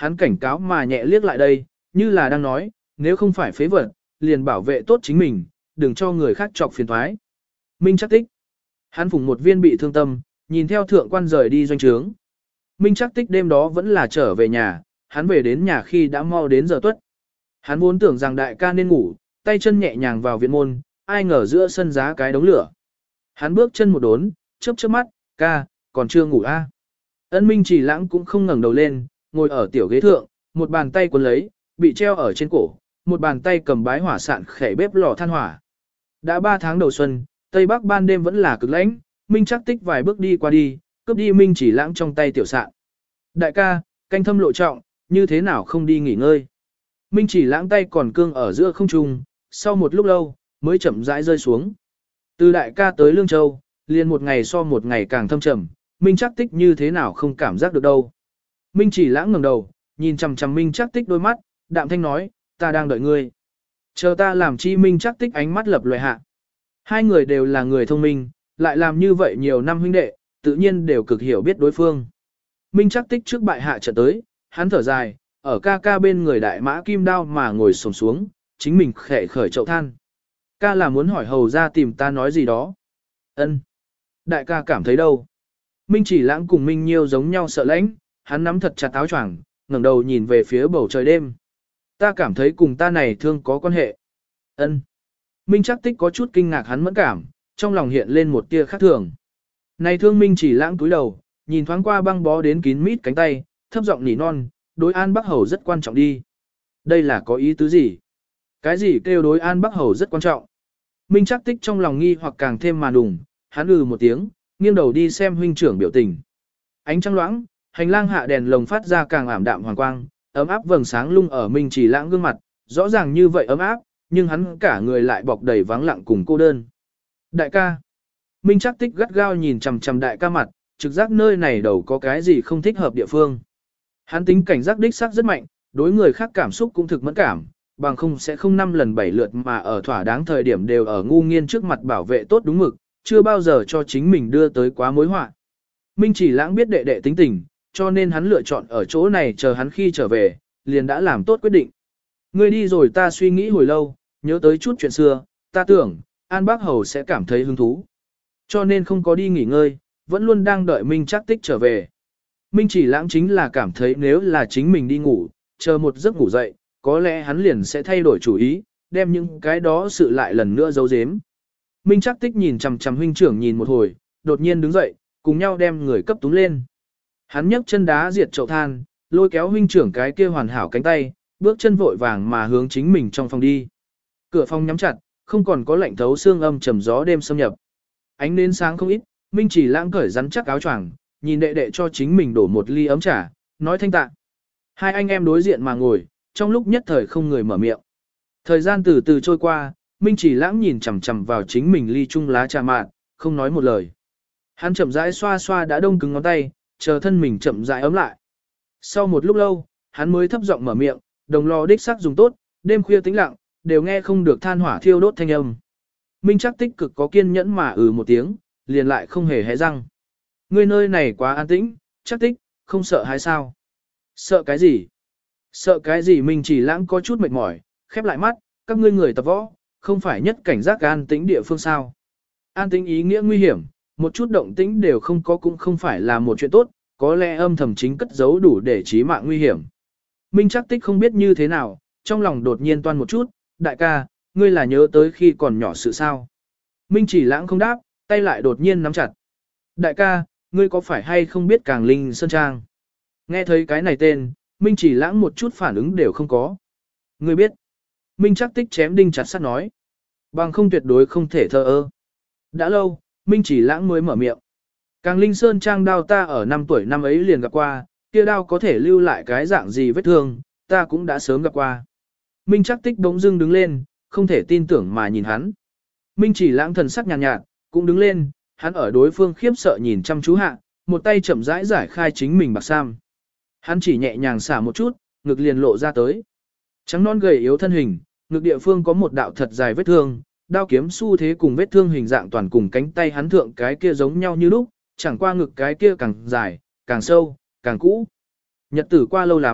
hắn cảnh cáo mà nhẹ liếc lại đây, như là đang nói, nếu không phải phế vật, liền bảo vệ tốt chính mình, đừng cho người khác chọc phiền toái. Minh Trác Tích. Hắn phùng một viên bị thương tâm, nhìn theo thượng quan rời đi doanh trướng. Minh Trác Tích đêm đó vẫn là trở về nhà, hắn về đến nhà khi đã mau đến giờ tuất. Hắn vốn tưởng rằng đại ca nên ngủ, tay chân nhẹ nhàng vào viện môn, ai ngờ giữa sân giá cái đống lửa. Hắn bước chân một đốn, chớp chớp mắt, ca, còn chưa ngủ a? À? Ân Minh Chỉ Lãng cũng không ngẩng đầu lên, ngồi ở tiểu ghế thượng, một bàn tay cuốn lấy, bị treo ở trên cổ, một bàn tay cầm bái hỏa sạn khẻ bếp lò than hỏa. Đã ba tháng đầu xuân, Tây Bắc ban đêm vẫn là cực lạnh, Minh Trác Tích vài bước đi qua đi, cướp đi Minh Chỉ Lãng trong tay tiểu sạn. Đại ca, canh thâm lộ trọng, như thế nào không đi nghỉ ngơi? Minh Chỉ Lãng tay còn cương ở giữa không trung, sau một lúc lâu, mới chậm rãi rơi xuống. Từ đại ca tới Lương Châu, liền một ngày so một ngày càng thâm trầm, Minh Trác Tích như thế nào không cảm giác được đâu. Minh Chỉ Lãng ngẩng đầu, nhìn chằm chằm Minh Trác Tích đôi mắt, đạm thanh nói, ta đang đợi ngươi. Chờ ta làm chi. Minh Trác Tích ánh mắt lập loè hạ. Hai người đều là người thông minh, lại làm như vậy nhiều năm huynh đệ, tự nhiên đều cực hiểu biết đối phương. Minh Trác Tích trước bại hạ trận tới, hắn thở dài, ở ca ca bên người đại mã kim đao mà ngồi xổm xuống, chính mình khẽ khởi chậu than. Ca là muốn hỏi hầu ra tìm ta nói gì đó. Ân. Đại ca cảm thấy đâu? Minh Chỉ Lãng cùng Minh Nhiêu giống nhau sợ lãnh, hắn nắm thật chặt áo choàng, ngẩng đầu nhìn về phía bầu trời đêm. Ta cảm thấy cùng ta này thương có quan hệ. Ân. Minh Trác Tích có chút kinh ngạc hắn mẫn cảm, trong lòng hiện lên một tia khác thường. Này thương Minh Chỉ Lãng cúi đầu, nhìn thoáng qua băng bó đến kín mít cánh tay, thấp giọng nỉ non, đối An Bắc Hầu rất quan trọng đi. Đây là có ý tứ gì? Cái gì kêu đối An Bắc Hầu rất quan trọng? Minh Trác Tích trong lòng nghi hoặc càng thêm mà đùng, hắn ừ một tiếng, nghiêng đầu đi xem huynh trưởng biểu tình. Ánh trăng loãng, hành lang hạ đèn lồng phát ra càng ảm đạm hoàng quang, ấm áp vầng sáng lung ở Minh Chỉ Lãng gương mặt, rõ ràng như vậy ấm áp, nhưng hắn cả người lại bọc đầy vắng lặng cùng cô đơn. Đại ca. Minh Trác Tích gắt gao nhìn chằm chằm đại ca mặt, trực giác nơi này đầu có cái gì không thích hợp địa phương. Hắn tính cảnh giác đích xác rất mạnh, đối người khác cảm xúc cũng thực mẫn cảm, bằng không sẽ không năm lần bảy lượt mà ở thỏa đáng thời điểm đều ở ngu nghiên trước mặt bảo vệ tốt đúng mực, chưa bao giờ cho chính mình đưa tới quá mối họa. Minh Chỉ Lãng biết đệ đệ tính tình, cho nên hắn lựa chọn ở chỗ này chờ hắn khi trở về, liền đã làm tốt quyết định. Ngươi đi rồi ta suy nghĩ hồi lâu, nhớ tới chút chuyện xưa, ta tưởng, An Bác Hầu sẽ cảm thấy hứng thú. Cho nên không có đi nghỉ ngơi, vẫn luôn đang đợi Minh Trác Tích trở về. Minh Chỉ Lãng chính là cảm thấy nếu là chính mình đi ngủ, chờ một giấc ngủ dậy, có lẽ hắn liền sẽ thay đổi chủ ý, đem những cái đó sự lại lần nữa giấu giếm. Minh Trác Tích nhìn chằm chằm huynh trưởng nhìn một hồi, đột nhiên đứng dậy, cùng nhau đem người cấp túng lên. Hắn nhấc chân đá diệt chậu than, lôi kéo huynh trưởng cái kia hoàn hảo cánh tay, bước chân vội vàng mà hướng chính mình trong phòng đi. Cửa phòng nhắm chặt, không còn có lạnh thấu xương âm trầm gió đêm xâm nhập. Ánh nến sáng không ít, Minh Chỉ Lãng cởi rắn chắc áo choàng, nhìn đệ đệ cho chính mình đổ một ly ấm trà, nói thanh tạ. Hai anh em đối diện mà ngồi, trong lúc nhất thời không người mở miệng. Thời gian từ từ trôi qua, Minh Chỉ Lãng nhìn chằm chằm vào chính mình ly chung lá trà mạn, không nói một lời. Hắn chậm rãi xoa xoa đã đông cứng ngón tay, chờ thân mình chậm rãi ấm lại. Sau một lúc lâu, hắn mới thấp giọng mở miệng, đồng lò đích sắc dùng tốt, đêm khuya tĩnh lặng, đều nghe không được than hỏa thiêu đốt thanh âm. Minh Trác Tích cực có kiên nhẫn mà ừ một tiếng, liền lại không hề hé răng. Ngươi nơi này quá an tĩnh, Trác Tích, không sợ hay sao? Sợ cái gì? Sợ cái gì? Minh Chỉ Lãng có chút mệt mỏi, khép lại mắt, các ngươi người tập võ, không phải nhất cảnh giác an tĩnh địa phương sao? An tĩnh ý nghĩa nguy hiểm, một chút động tĩnh đều không có cũng không phải là một chuyện tốt, có lẽ âm thầm chính cất giấu đủ để chí mạng nguy hiểm. Minh Trác Tích không biết như thế nào, trong lòng đột nhiên toan một chút, đại ca, ngươi là nhớ tới khi còn nhỏ sự sao? Minh Chỉ Lãng không đáp, tay lại đột nhiên nắm chặt. Đại ca, ngươi có phải hay không biết Càng Linh Sơn Trang? Nghe thấy cái này tên, Minh Chỉ Lãng một chút phản ứng đều không có. Ngươi biết. Minh Trác Tích chém đinh chặt sắt nói. Bằng không tuyệt đối không thể thờ ơ. Đã lâu, Minh Chỉ Lãng mới mở miệng. Càng Linh Sơn Trang đao ta ở năm tuổi năm ấy liền gặp qua, kia đao có thể lưu lại cái dạng gì vết thương, ta cũng đã sớm gặp qua. Minh Trác Tích bỗng dưng đứng lên, không thể tin tưởng mà nhìn hắn. Minh Chỉ Lãng thần sắc nhàn nhạt, nhạt, cũng đứng lên, hắn ở đối phương khiếp sợ nhìn chăm chú hạ, một tay chậm rãi giải khai chính mình bạc sam. Hắn chỉ nhẹ nhàng xả một chút, ngực liền lộ ra tới. Trắng non gầy yếu thân hình, ngực địa phương có một đạo thật dài vết thương, đao kiếm xu thế cùng vết thương hình dạng toàn cùng cánh tay hắn thượng cái kia giống nhau như lúc, chẳng qua ngực cái kia càng dài, càng sâu, càng cũ. Nhật tử qua lâu lắm,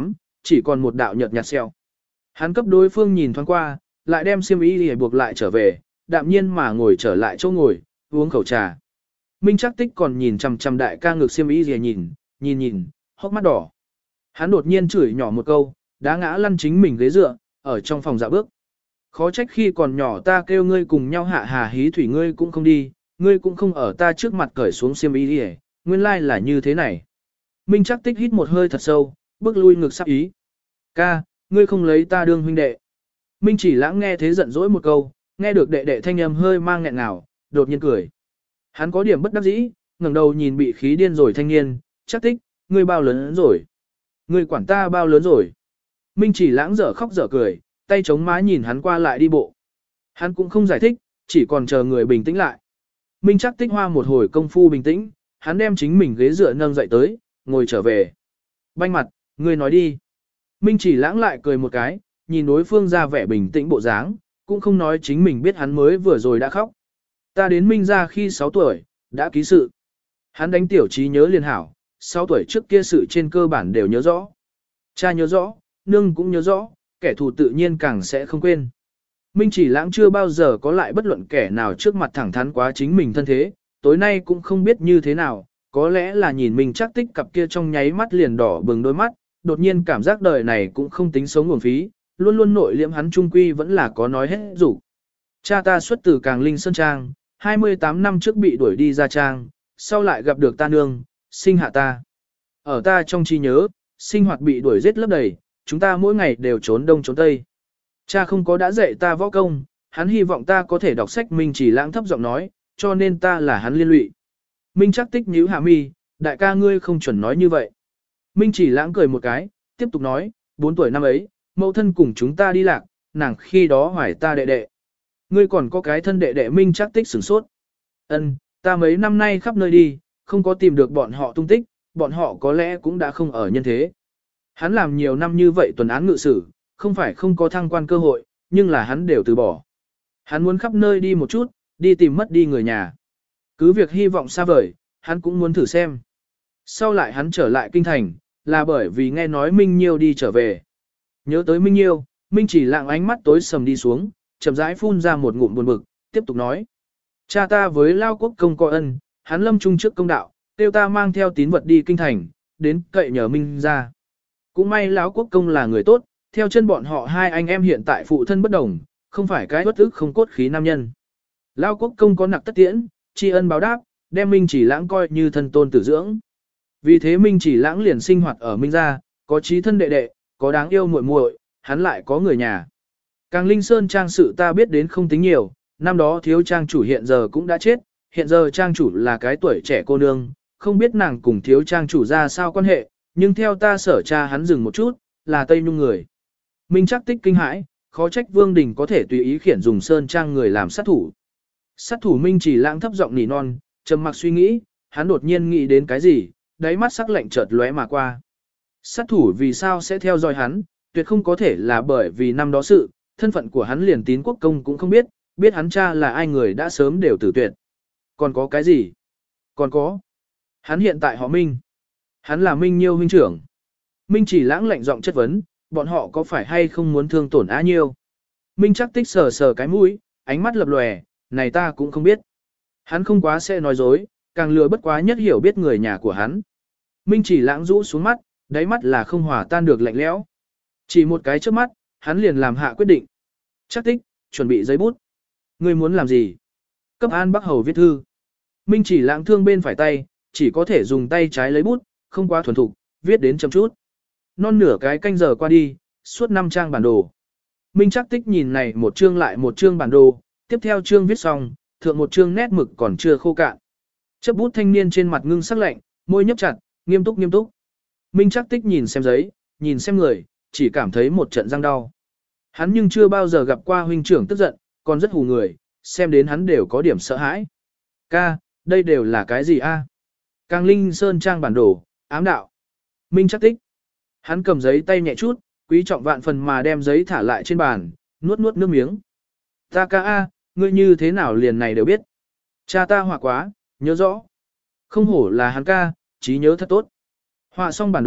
chỉ còn một đạo nhợt nhạt sẹo. Hắn cấp đối phương nhìn thoáng qua, lại đem xiêm y để buộc lại trở về, đạm nhiên mà ngồi trở lại chỗ ngồi, uống khẩu trà. Minh Trác Tích còn nhìn chằm chằm đại ca ngực xiêm y gì nhìn, nhìn nhìn, hốc mắt đỏ. Hắn đột nhiên chửi nhỏ một câu, đá ngã lăn chính mình ghế dựa, ở trong phòng dạo bước. Khó trách khi còn nhỏ ta kêu ngươi cùng nhau hạ hà hí thủy ngươi cũng không đi, ngươi cũng không ở ta trước mặt cởi xuống xiêm y đi, nguyên lai là như thế này. Minh Trác Tích hít một hơi thật sâu, bước lui ngực sắp ý. Ca, ngươi không lấy ta đương huynh đệ. Minh Chỉ Lãng nghe thế giận dỗi một câu, nghe được đệ đệ thanh âm hơi mang nghẹn ngào, đột nhiên cười. Hắn có điểm bất đắc dĩ, ngẩng đầu nhìn bị khí điên rồi thanh niên, Trác Tích, ngươi bao lớn rồi? Ngươi quản ta bao lớn rồi? Minh Chỉ Lãng dở khóc dở cười, tay chống má nhìn hắn qua lại đi bộ. Hắn cũng không giải thích, chỉ còn chờ người bình tĩnh lại. Minh Trác Tích hoa một hồi công phu bình tĩnh, hắn đem chính mình ghế dựa nâng dậy tới, ngồi trở về. Banh mặt, ngươi nói đi. Minh Chỉ Lãng lại cười một cái, nhìn đối phương ra vẻ bình tĩnh bộ dáng, cũng không nói chính mình biết hắn mới vừa rồi đã khóc. Ta đến Minh ra khi sáu tuổi, đã ký sự. Hắn đánh tiểu trí nhớ liền hảo, sáu tuổi trước kia sự trên cơ bản đều nhớ rõ. Cha nhớ rõ, nương cũng nhớ rõ, kẻ thù tự nhiên càng sẽ không quên. Minh Chỉ Lãng chưa bao giờ có lại bất luận kẻ nào trước mặt thẳng thắn quá chính mình thân thế, tối nay cũng không biết như thế nào, có lẽ là nhìn Minh Trác Tích cặp kia trong nháy mắt liền đỏ bừng đôi mắt, đột nhiên cảm giác đời này cũng không tính sống nguồn phí, luôn luôn nội liễm hắn trung quy vẫn là có nói hết rủ. Cha ta xuất từ Càng Linh Sơn Trang, hai mươi tám năm trước bị đuổi đi ra trang, sau lại gặp được ta nương, sinh hạ ta. Ở ta trong trí nhớ, sinh hoạt bị đuổi giết lấp đầy, chúng ta mỗi ngày đều trốn đông trốn tây. Cha không có đã dạy ta võ công, hắn hy vọng ta có thể đọc sách. Minh Chỉ Lãng thấp giọng nói, cho nên ta là hắn liên lụy. Minh Trác Tích nhíu hạ mi, đại ca ngươi không chuẩn nói như vậy. Minh Chỉ Lãng cười một cái, tiếp tục nói, bốn tuổi năm ấy, mẫu thân cùng chúng ta đi lạc, nàng khi đó hoài ta đệ đệ. Ngươi còn có cái thân đệ đệ. Minh Trác Tích sửng sốt. Ân, ta mấy năm nay khắp nơi đi, không có tìm được bọn họ tung tích, bọn họ có lẽ cũng đã không ở nhân thế. Hắn làm nhiều năm như vậy tuần án ngự sử, không phải không có thăng quan cơ hội, nhưng là hắn đều từ bỏ. Hắn muốn khắp nơi đi một chút, đi tìm mất đi người nhà. Cứ việc hy vọng xa vời, hắn cũng muốn thử xem. Sau lại hắn trở lại kinh thành, là bởi vì nghe nói Minh Nhiêu đi trở về. Nhớ tới Minh Nhiêu, Minh Chỉ Lãng ánh mắt tối sầm đi xuống, chậm rãi phun ra một ngụm buồn bực, tiếp tục nói. Cha ta với Lao Quốc công có ân, hắn lâm trung trước công đạo, tiêu ta mang theo tín vật đi kinh thành, đến cậy nhờ Minh ra. Cũng may Lão Quốc công là người tốt, theo chân bọn họ hai anh em hiện tại phụ thân bất đồng, không phải cái bất ức không cốt khí nam nhân. Lao Quốc công có nặc tất tiễn, tri ân báo đáp, đem Minh Chỉ Lãng coi như thân tôn tử dưỡng. Vì thế Minh Chỉ Lãng liền sinh hoạt ở Minh gia, có chí thân đệ đệ, có đáng yêu muội muội, hắn lại có người nhà. Càng Linh Sơn trang sự ta biết đến không tính nhiều, năm đó thiếu trang chủ hiện giờ cũng đã chết, hiện giờ trang chủ là cái tuổi trẻ cô nương, không biết nàng cùng thiếu trang chủ ra sao quan hệ, nhưng theo ta sở tra hắn dừng một chút, là Tây Nhung người. Minh Trác Tích kinh hãi, khó trách Vương Đình có thể tùy ý khiển dùng Sơn trang người làm sát thủ. Sát thủ Minh Chỉ Lãng thấp giọng nỉ non, trầm mặc suy nghĩ, hắn đột nhiên nghĩ đến cái gì, đáy mắt sắc lạnh chợt lóe mà qua. Sát thủ vì sao sẽ theo dõi hắn, tuyệt không có thể là bởi vì năm đó sự, thân phận của hắn liền Tín Quốc công cũng không biết, biết hắn cha là ai người đã sớm đều tử tuyệt. Còn có cái gì? Còn có. Hắn hiện tại họ Minh. Hắn là Minh Nhiêu huynh trưởng. Minh Chỉ Lãng lạnh giọng chất vấn, bọn họ có phải hay không muốn thương tổn Á Nhiêu? Minh Trác Tích sờ sờ cái mũi, ánh mắt lập lòe, này ta cũng không biết. Hắn không quá sẽ nói dối, càng lừa bất quá nhất hiểu biết người nhà của hắn. Minh Chỉ Lãng rũ xuống mắt, đáy mắt là không hòa tan được lạnh lẽo. Chỉ một cái trước mắt, hắn liền làm hạ quyết định. Trác Tích, chuẩn bị giấy bút. Ngươi muốn làm gì? Cấp An Bắc Hầu viết thư. Minh Chỉ Lãng thương bên phải tay, chỉ có thể dùng tay trái lấy bút, không quá thuần thục, viết đến chậm chút. Non nửa cái canh giờ qua đi, suốt năm trang bản đồ. Minh Trác Tích nhìn này một chương lại một chương bản đồ, tiếp theo chương viết xong, thượng một chương nét mực còn chưa khô cạn. Chấp bút thanh niên trên mặt ngưng sắc lạnh, môi nhấp chặt, nghiêm túc nghiêm túc. Minh Trác Tích nhìn xem giấy, nhìn xem người, chỉ cảm thấy một trận răng đau. Hắn nhưng chưa bao giờ gặp qua huynh trưởng tức giận, còn rất hù người, xem đến hắn đều có điểm sợ hãi. Ca, đây đều là cái gì a? Càng Linh Sơn trang bản đồ, ám đạo. Minh Trác Tích. Hắn cầm giấy tay nhẹ chút, quý trọng vạn phần mà đem giấy thả lại trên bàn, nuốt nuốt nước miếng. Ta ca a, ngươi như thế nào liền này đều biết. Cha ta họa quá, nhớ rõ. Không hổ là hắn ca, trí nhớ thật tốt. Họa xong bản đồ,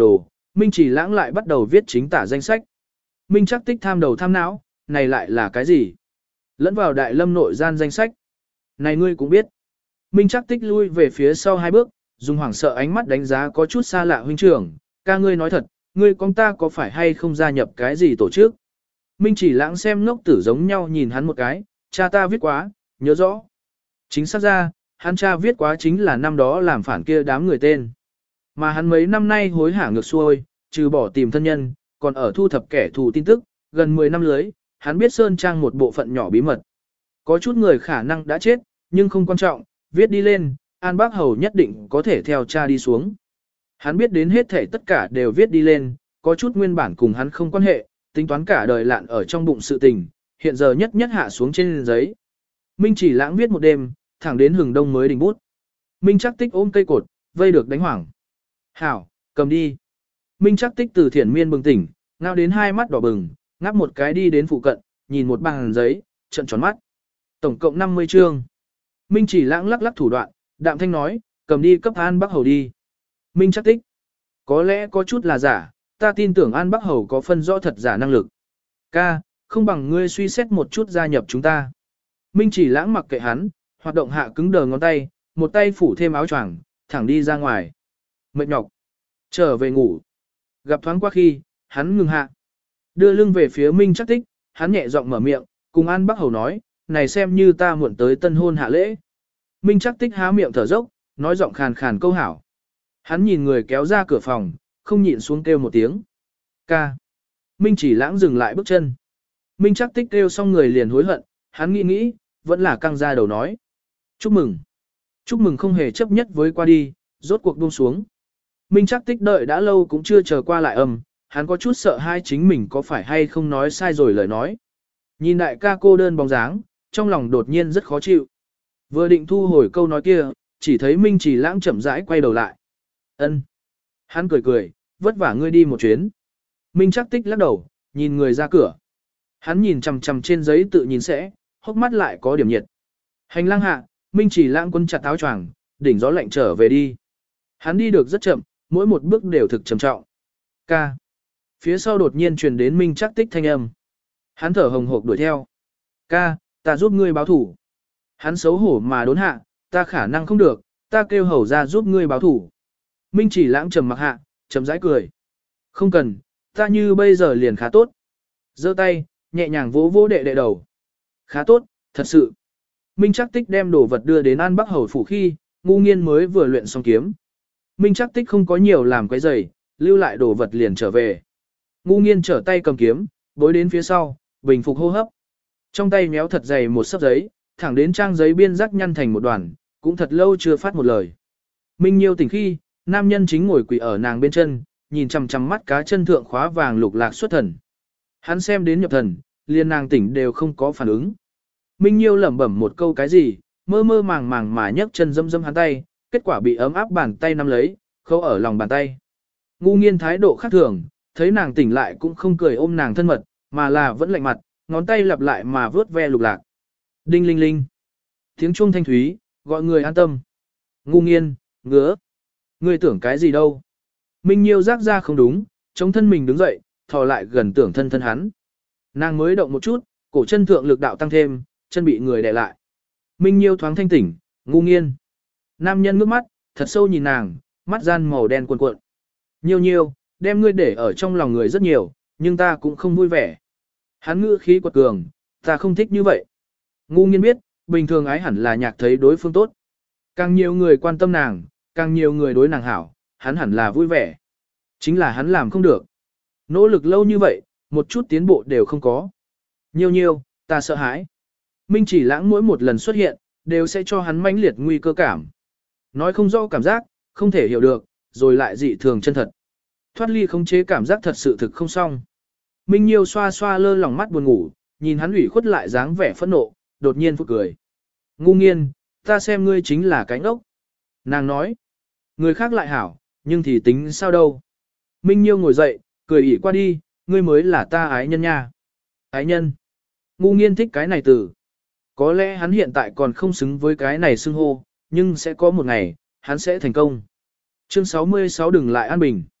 Minh Chỉ Lãng lại bắt đầu viết chính tả danh sách. Minh Trác Tích tham đầu tham não, này lại là cái gì? Lẫn vào Đại Lâm nội gian danh sách. Này ngươi cũng biết. Minh Trác Tích lui về phía sau hai bước, dùng hoảng sợ ánh mắt đánh giá có chút xa lạ huynh trưởng, ca ngươi nói thật, ngươi con ta có phải hay không gia nhập cái gì tổ chức? Minh Chỉ Lãng xem ngốc tử giống nhau nhìn hắn một cái, cha ta viết quá, nhớ rõ. Chính xác ra, hắn cha viết quá chính là năm đó làm phản kia đám người tên. Mà hắn mấy năm nay hối hả ngược xuôi, trừ bỏ tìm thân nhân, còn ở thu thập kẻ thù tin tức, gần mười năm lưới, hắn biết Sơn Trang một bộ phận nhỏ bí mật. Có chút người khả năng đã chết, nhưng không quan trọng, viết đi lên, An Bác Hầu nhất định có thể theo cha đi xuống. Hắn biết đến hết thể tất cả đều viết đi lên, có chút nguyên bản cùng hắn không quan hệ, tính toán cả đời lạn ở trong bụng sự tình, hiện giờ nhất nhất hạ xuống trên giấy. Minh Chỉ Lãng viết một đêm, thẳng đến hừng đông mới đình bút. Minh Trác Tích ôm cây cột, vây được đánh hoảng. Hảo, cầm đi. Minh Trác Tích từ thiển miên bừng tỉnh, ngao đến hai mắt đỏ bừng, ngáp một cái đi đến phụ cận, nhìn một bàn giấy, trận tròn mắt. Tổng cộng năm mươi chương. Minh Chỉ Lãng lắc lắc thủ đoạn, đạm thanh nói, cầm đi cấp An Bắc Hầu đi. Minh Trác Tích. Có lẽ có chút là giả, ta tin tưởng An Bắc Hầu có phân rõ thật giả năng lực. Ca, không bằng ngươi suy xét một chút gia nhập chúng ta. Minh Chỉ Lãng mặc kệ hắn, hoạt động hạ cứng đờ ngón tay, một tay phủ thêm áo choàng, thẳng đi ra ngoài. Mệt nhọc. Trở về ngủ. Gặp thoáng qua khi, hắn ngừng hạ. Đưa lưng về phía Minh Trác Tích, hắn nhẹ giọng mở miệng, cùng An Bắc Hầu nói, này xem như ta muộn tới tân hôn hạ lễ. Minh Trác Tích há miệng thở dốc, nói giọng khàn khàn câu hảo. Hắn nhìn người kéo ra cửa phòng, không nhịn xuống kêu một tiếng. Ca. Minh Chỉ Lãng dừng lại bước chân. Minh Trác Tích kêu xong người liền hối hận, hắn nghĩ nghĩ, vẫn là căng ra đầu nói. Chúc mừng. Chúc mừng không hề chấp nhất với qua đi, rốt cuộc buông xuống. Minh Trác Tích đợi đã lâu cũng chưa chờ qua lại âm, hắn có chút sợ hai chính mình có phải hay không nói sai rồi lời nói. Nhìn đại ca cô đơn bóng dáng, trong lòng đột nhiên rất khó chịu. Vừa định thu hồi câu nói kia, chỉ thấy Minh Chỉ Lãng chậm rãi quay đầu lại. Ân. Hắn cười cười, vất vả ngươi đi một chuyến. Minh Trác Tích lắc đầu, nhìn người ra cửa. Hắn nhìn chằm chằm trên giấy tự nhìn sẽ, hốc mắt lại có điểm nhiệt. Hành lang hạ, Minh Chỉ Lãng quân chặt áo choàng, đỉnh gió lạnh trở về đi. Hắn đi được rất chậm, mỗi một bước đều thực trầm trọng. Ca. Phía sau đột nhiên truyền đến Minh Trác Tích thanh âm. Hắn thở hồng hộc đuổi theo. Ca, ta giúp ngươi báo thủ. Hắn xấu hổ mà đốn hạ, ta khả năng không được, ta kêu hầu ra giúp ngươi báo thủ. Minh Chỉ Lãng trầm mặc hạ, chậm rãi cười. Không cần, ta như bây giờ liền khá tốt. Giơ tay, nhẹ nhàng vỗ vỗ đệ đệ đầu. Khá tốt, thật sự. Minh Trác Tích đem đồ vật đưa đến An Bắc Hầu phủ khi, Ngu Nghiên mới vừa luyện xong kiếm. Minh Trác Tích không có nhiều làm quấy rầy, lưu lại đồ vật liền trở về. Ngu Nghiên trở tay cầm kiếm, bối đến phía sau, bình phục hô hấp. Trong tay méo thật dày một sấp giấy, thẳng đến trang giấy biên rắc nhăn thành một đoàn, cũng thật lâu chưa phát một lời. Minh Nhiêu tỉnh khi, nam nhân chính ngồi quỳ ở nàng bên chân, nhìn chằm chằm mắt cá chân thượng khóa vàng lục lạc xuất thần. Hắn xem đến nhập thần, liền nàng tỉnh đều không có phản ứng. Minh Nhiêu lẩm bẩm một câu cái gì, mơ mơ màng màng mà nhấc chân dâm dâm hắn tay, kết quả bị ấm áp bàn tay nắm lấy, khâu ở lòng bàn tay. Ngu Nghiên thái độ khác thường, thấy nàng tỉnh lại cũng không cười ôm nàng thân mật, mà là vẫn lạnh mặt, ngón tay lặp lại mà vớt ve lục lạc. Đinh linh linh. Tiếng chuông thanh thúy, gọi người an tâm. Ngu Nghiên, ngứa. Ngươi tưởng cái gì đâu? Minh Nhiêu giác ra không đúng, chống thân mình đứng dậy, thò lại gần tưởng thân thân hắn. Nàng mới động một chút, cổ chân thượng lực đạo tăng thêm, chân bị người đè lại. Minh Nhiêu thoáng thanh tỉnh, Ngu Nghiên. Nam nhân ngước mắt, thật sâu nhìn nàng, mắt gian màu đen cuộn cuộn. Nhiêu nhiêu, đem ngươi để ở trong lòng người rất nhiều, nhưng ta cũng không vui vẻ. Hắn ngữ khí quật cường, ta không thích như vậy. Ngu Nghiên biết, bình thường ái hẳn là nhạc thấy đối phương tốt. Càng nhiều người quan tâm nàng, càng nhiều người đối nàng hảo, hắn hẳn là vui vẻ. Chính là hắn làm không được. Nỗ lực lâu như vậy, một chút tiến bộ đều không có. Nhiêu nhiêu, ta sợ hãi. Minh Chỉ Lãng mỗi một lần xuất hiện, đều sẽ cho hắn mãnh liệt nguy cơ cảm. Nói không rõ cảm giác, không thể hiểu được, rồi lại dị thường chân thật. Thoát ly khống chế cảm giác thật sự thực không xong. Minh Nhiêu xoa xoa lơ lỏng mắt buồn ngủ, nhìn hắn ủy khuất lại dáng vẻ phẫn nộ, đột nhiên phụt cười. Ngu Nghiên, ta xem ngươi chính là cái ngốc. Nàng nói, người khác lại hảo, nhưng thì tính sao đâu. Minh Nhiêu ngồi dậy, cười ỉ qua đi, ngươi mới là ta ái nhân nha. Ái nhân. Ngu Nghiên thích cái này từ. Có lẽ hắn hiện tại còn không xứng với cái này xưng hô, nhưng sẽ có một ngày, hắn sẽ thành công. Chương sáu mươi sáu đừng lại an bình.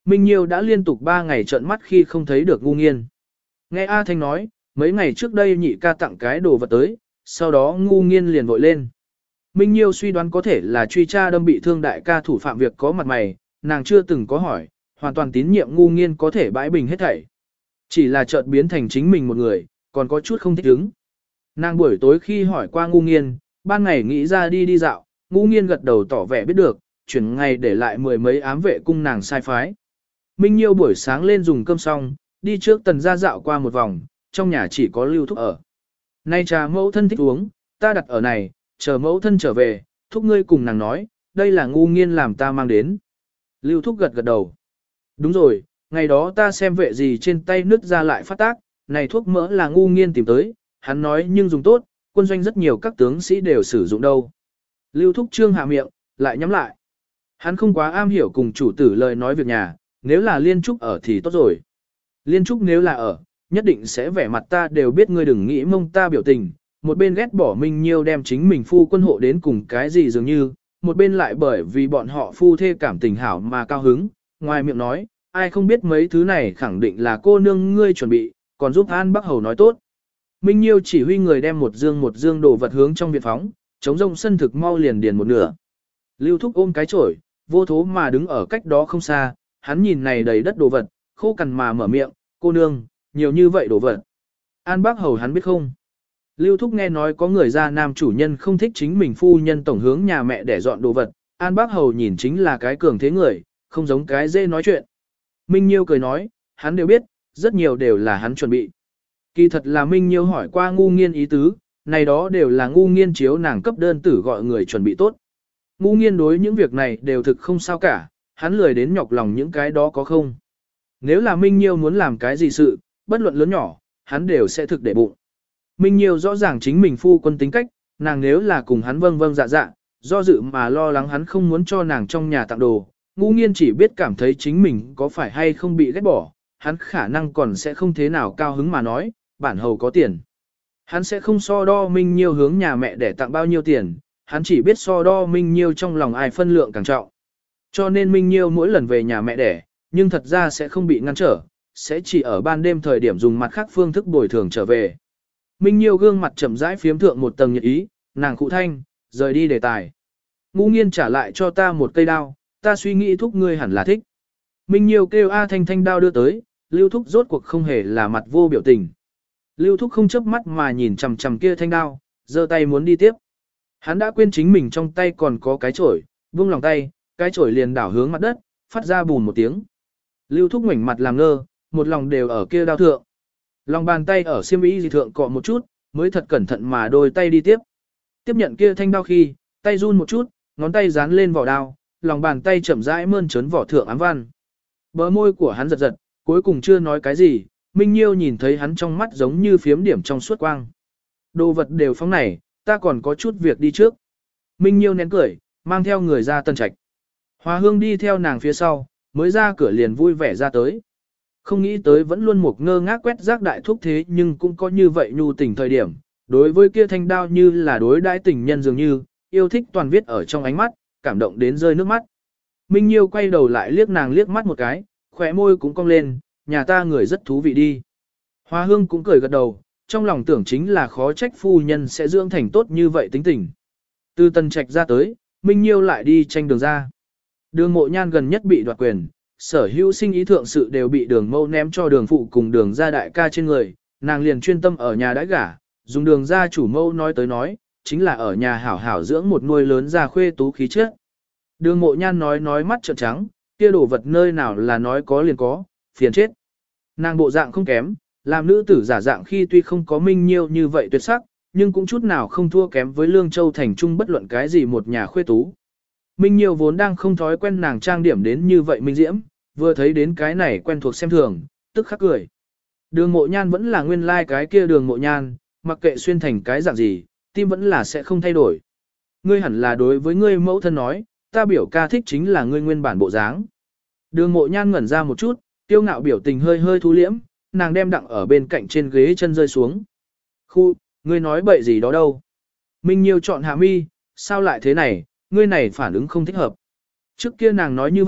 Minh Nhiêu đã liên tục ba ngày trợn mắt khi không thấy được ngu nghiên. Nghe A Thanh nói, mấy ngày trước đây nhị ca tặng cái đồ vật tới, sau đó ngu nghiên liền vội lên. Minh Nhiêu suy đoán có thể là truy tra đâm bị thương đại ca thủ phạm việc có mặt mày, nàng chưa từng có hỏi, hoàn toàn tín nhiệm ngu nghiên có thể bãi bình hết thảy. Chỉ là chợt biến thành chính mình một người, còn có chút không thích ứng. Nàng buổi tối khi hỏi qua ngu nghiên, ban ngày nghĩ ra đi đi dạo, ngu nghiên gật đầu tỏ vẻ biết được, chuyển ngày để lại mười mấy ám vệ cung nàng sai phái. Minh Nhiêu buổi sáng lên dùng cơm xong, đi trước tần gia dạo qua một vòng, trong nhà chỉ có Lưu Thúc ở. Nay trà mẫu thân thích uống, ta đặt ở này, chờ mẫu thân trở về, thúc ngươi cùng nàng nói, đây là ngu nghiên làm ta mang đến. Lưu Thúc gật gật đầu. Đúng rồi, ngày đó ta xem vệ gì trên tay nứt ra lại phát tác, này thuốc mỡ là ngu nghiên tìm tới, hắn nói nhưng dùng tốt, quân doanh rất nhiều các tướng sĩ đều sử dụng đâu. Lưu Thúc trương hạ miệng, lại nhắm lại. Hắn không quá am hiểu cùng chủ tử lời nói việc nhà, nếu là Liên Trúc ở thì tốt rồi. Liên Trúc nếu là ở, nhất định sẽ vẻ mặt ta đều biết ngươi đừng nghĩ mông ta biểu tình, một bên ghét bỏ Minh Nhiêu đem chính mình phu quân hộ đến cùng cái gì dường như, một bên lại bởi vì bọn họ phu thê cảm tình hảo mà cao hứng, ngoài miệng nói, ai không biết mấy thứ này khẳng định là cô nương ngươi chuẩn bị, còn giúp An Bắc Hầu nói tốt. Minh Nhiêu chỉ huy người đem một dương một dương đồ vật hướng trong viện phóng, chống rông sân thực mau liền điền một nửa. Lưu Thúc ôm cái chổi, vô thố mà đứng ở cách đó không xa, hắn nhìn này đầy đất đồ vật, khô cằn mà mở miệng, cô nương, nhiều như vậy đồ vật. An Bác Hầu hắn biết không? Lưu Thúc nghe nói có người gia nam chủ nhân không thích chính mình phu nhân tổng hướng nhà mẹ để dọn đồ vật, An Bác Hầu nhìn chính là cái cường thế người, không giống cái dê nói chuyện. Minh Nhiêu cười nói, hắn đều biết, rất nhiều đều là hắn chuẩn bị. Kỳ thật là Minh Nhiêu hỏi qua ngu nghiên ý tứ, này đó đều là ngu nghiên chiếu nàng cấp đơn tử gọi người chuẩn bị tốt. Ngu nghiên đối những việc này đều thực không sao cả, hắn lười đến nhọc lòng những cái đó có không. Nếu là Minh Nhiêu muốn làm cái gì sự, bất luận lớn nhỏ, hắn đều sẽ thực để bụng. Minh Nhiêu rõ ràng chính mình phu quân tính cách, nàng nếu là cùng hắn vâng vâng dạ dạ, do dự mà lo lắng hắn không muốn cho nàng trong nhà tặng đồ, ngu nghiên chỉ biết cảm thấy chính mình có phải hay không bị ghét bỏ, hắn khả năng còn sẽ không thế nào cao hứng mà nói, bản hầu có tiền. Hắn sẽ không so đo Minh Nhiêu hướng nhà mẹ để tặng bao nhiêu tiền, hắn chỉ biết so đo Minh Nhiêu trong lòng ai phân lượng càng trọng. Cho nên Minh Nhiêu mỗi lần về nhà mẹ đẻ, nhưng thật ra sẽ không bị ngăn trở, sẽ chỉ ở ban đêm thời điểm dùng mặt khác phương thức bồi thường trở về. Minh Nhiêu gương mặt chậm rãi phiếm thượng một tầng nhiệt ý, nàng cụ thanh, rời đi đề tài. Ngu nghiên trả lại cho ta một cây đao, ta suy nghĩ thúc ngươi hẳn là thích. Minh Nhiêu kêu A Thanh thanh đao đưa tới, Lưu Thúc rốt cuộc không hề là mặt vô biểu tình. Lưu Thúc không chớp mắt mà nhìn chằm chằm kia thanh đao, giơ tay muốn đi tiếp. Hắn đã quên chính mình trong tay còn có cái chổi, buông lòng tay, cái chổi liền đảo hướng mặt đất, phát ra bùn một tiếng. Lưu Thúc ngoảnh mặt làm ngơ, một lòng đều ở kia đao thượng. Lòng bàn tay ở xiêm y dị thượng cọ một chút, mới thật cẩn thận mà đôi tay đi tiếp. Tiếp nhận kia thanh đao khi, tay run một chút, ngón tay dán lên vỏ đao, lòng bàn tay chậm rãi mơn trớn vỏ thượng ám văn. Bờ môi của hắn giật giật, cuối cùng chưa nói cái gì, Minh Nhiêu nhìn thấy hắn trong mắt giống như phiếm điểm trong suốt quang. Đồ vật đều phóng này, ta còn có chút việc đi trước. Minh Nhiêu nén cười, mang theo người ra tân trạch. Hoa Hương đi theo nàng phía sau, mới ra cửa liền vui vẻ ra tới. Không nghĩ tới vẫn luôn một ngơ ngác quét rác đại thúc thế nhưng cũng có như vậy nhu tình thời điểm. Đối với kia thanh đao như là đối đãi tình nhân dường như, yêu thích toàn viết ở trong ánh mắt, cảm động đến rơi nước mắt. Minh Nhiêu quay đầu lại liếc nàng liếc mắt một cái, khóe môi cũng cong lên, nhà ta người rất thú vị đi. Hoa Hương cũng cười gật đầu, trong lòng tưởng chính là khó trách phu nhân sẽ dưỡng thành tốt như vậy tính tình. Từ Tân Trạch ra tới, Minh Nhiêu lại đi tranh đường ra. Đường Mộ Nhan gần nhất bị đoạt quyền, sở hữu sinh ý thượng sự đều bị đường mâu ném cho đường phụ cùng đường gia đại ca trên người, nàng liền chuyên tâm ở nhà đãi gả, dùng đường gia chủ mâu nói tới nói, chính là ở nhà hảo hảo dưỡng một nuôi lớn ra khuê tú khí chất. Đường Mộ Nhan nói nói mắt trợn trắng, kia đồ vật nơi nào là nói có liền có, phiền chết. Nàng bộ dạng không kém, làm nữ tử giả dạng khi tuy không có Minh Nhiêu như vậy tuyệt sắc, nhưng cũng chút nào không thua kém với Lương Châu thành trung bất luận cái gì một nhà khuê tú. Minh Nhiêu vốn đang không thói quen nàng trang điểm đến như vậy minh diễm, vừa thấy đến cái này quen thuộc xem thường, tức khắc cười. Đường Mộ Nhan vẫn là nguyên lai like cái kia Đường Mộ Nhan, mặc kệ xuyên thành cái dạng gì, tim vẫn là sẽ không thay đổi. Ngươi hẳn là đối với ngươi mẫu thân nói, ta biểu ca thích chính là ngươi nguyên bản bộ dáng. Đường Mộ Nhan ngẩn ra một chút, tiêu ngạo biểu tình hơi hơi thu liễm, nàng đem đặng ở bên cạnh trên ghế chân rơi xuống. Khu, ngươi nói bậy gì đó đâu. Minh Nhiêu chọn hạ mi, sao lại thế này, ngươi này phản ứng không thích hợp. Trước kia nàng nói như vậy,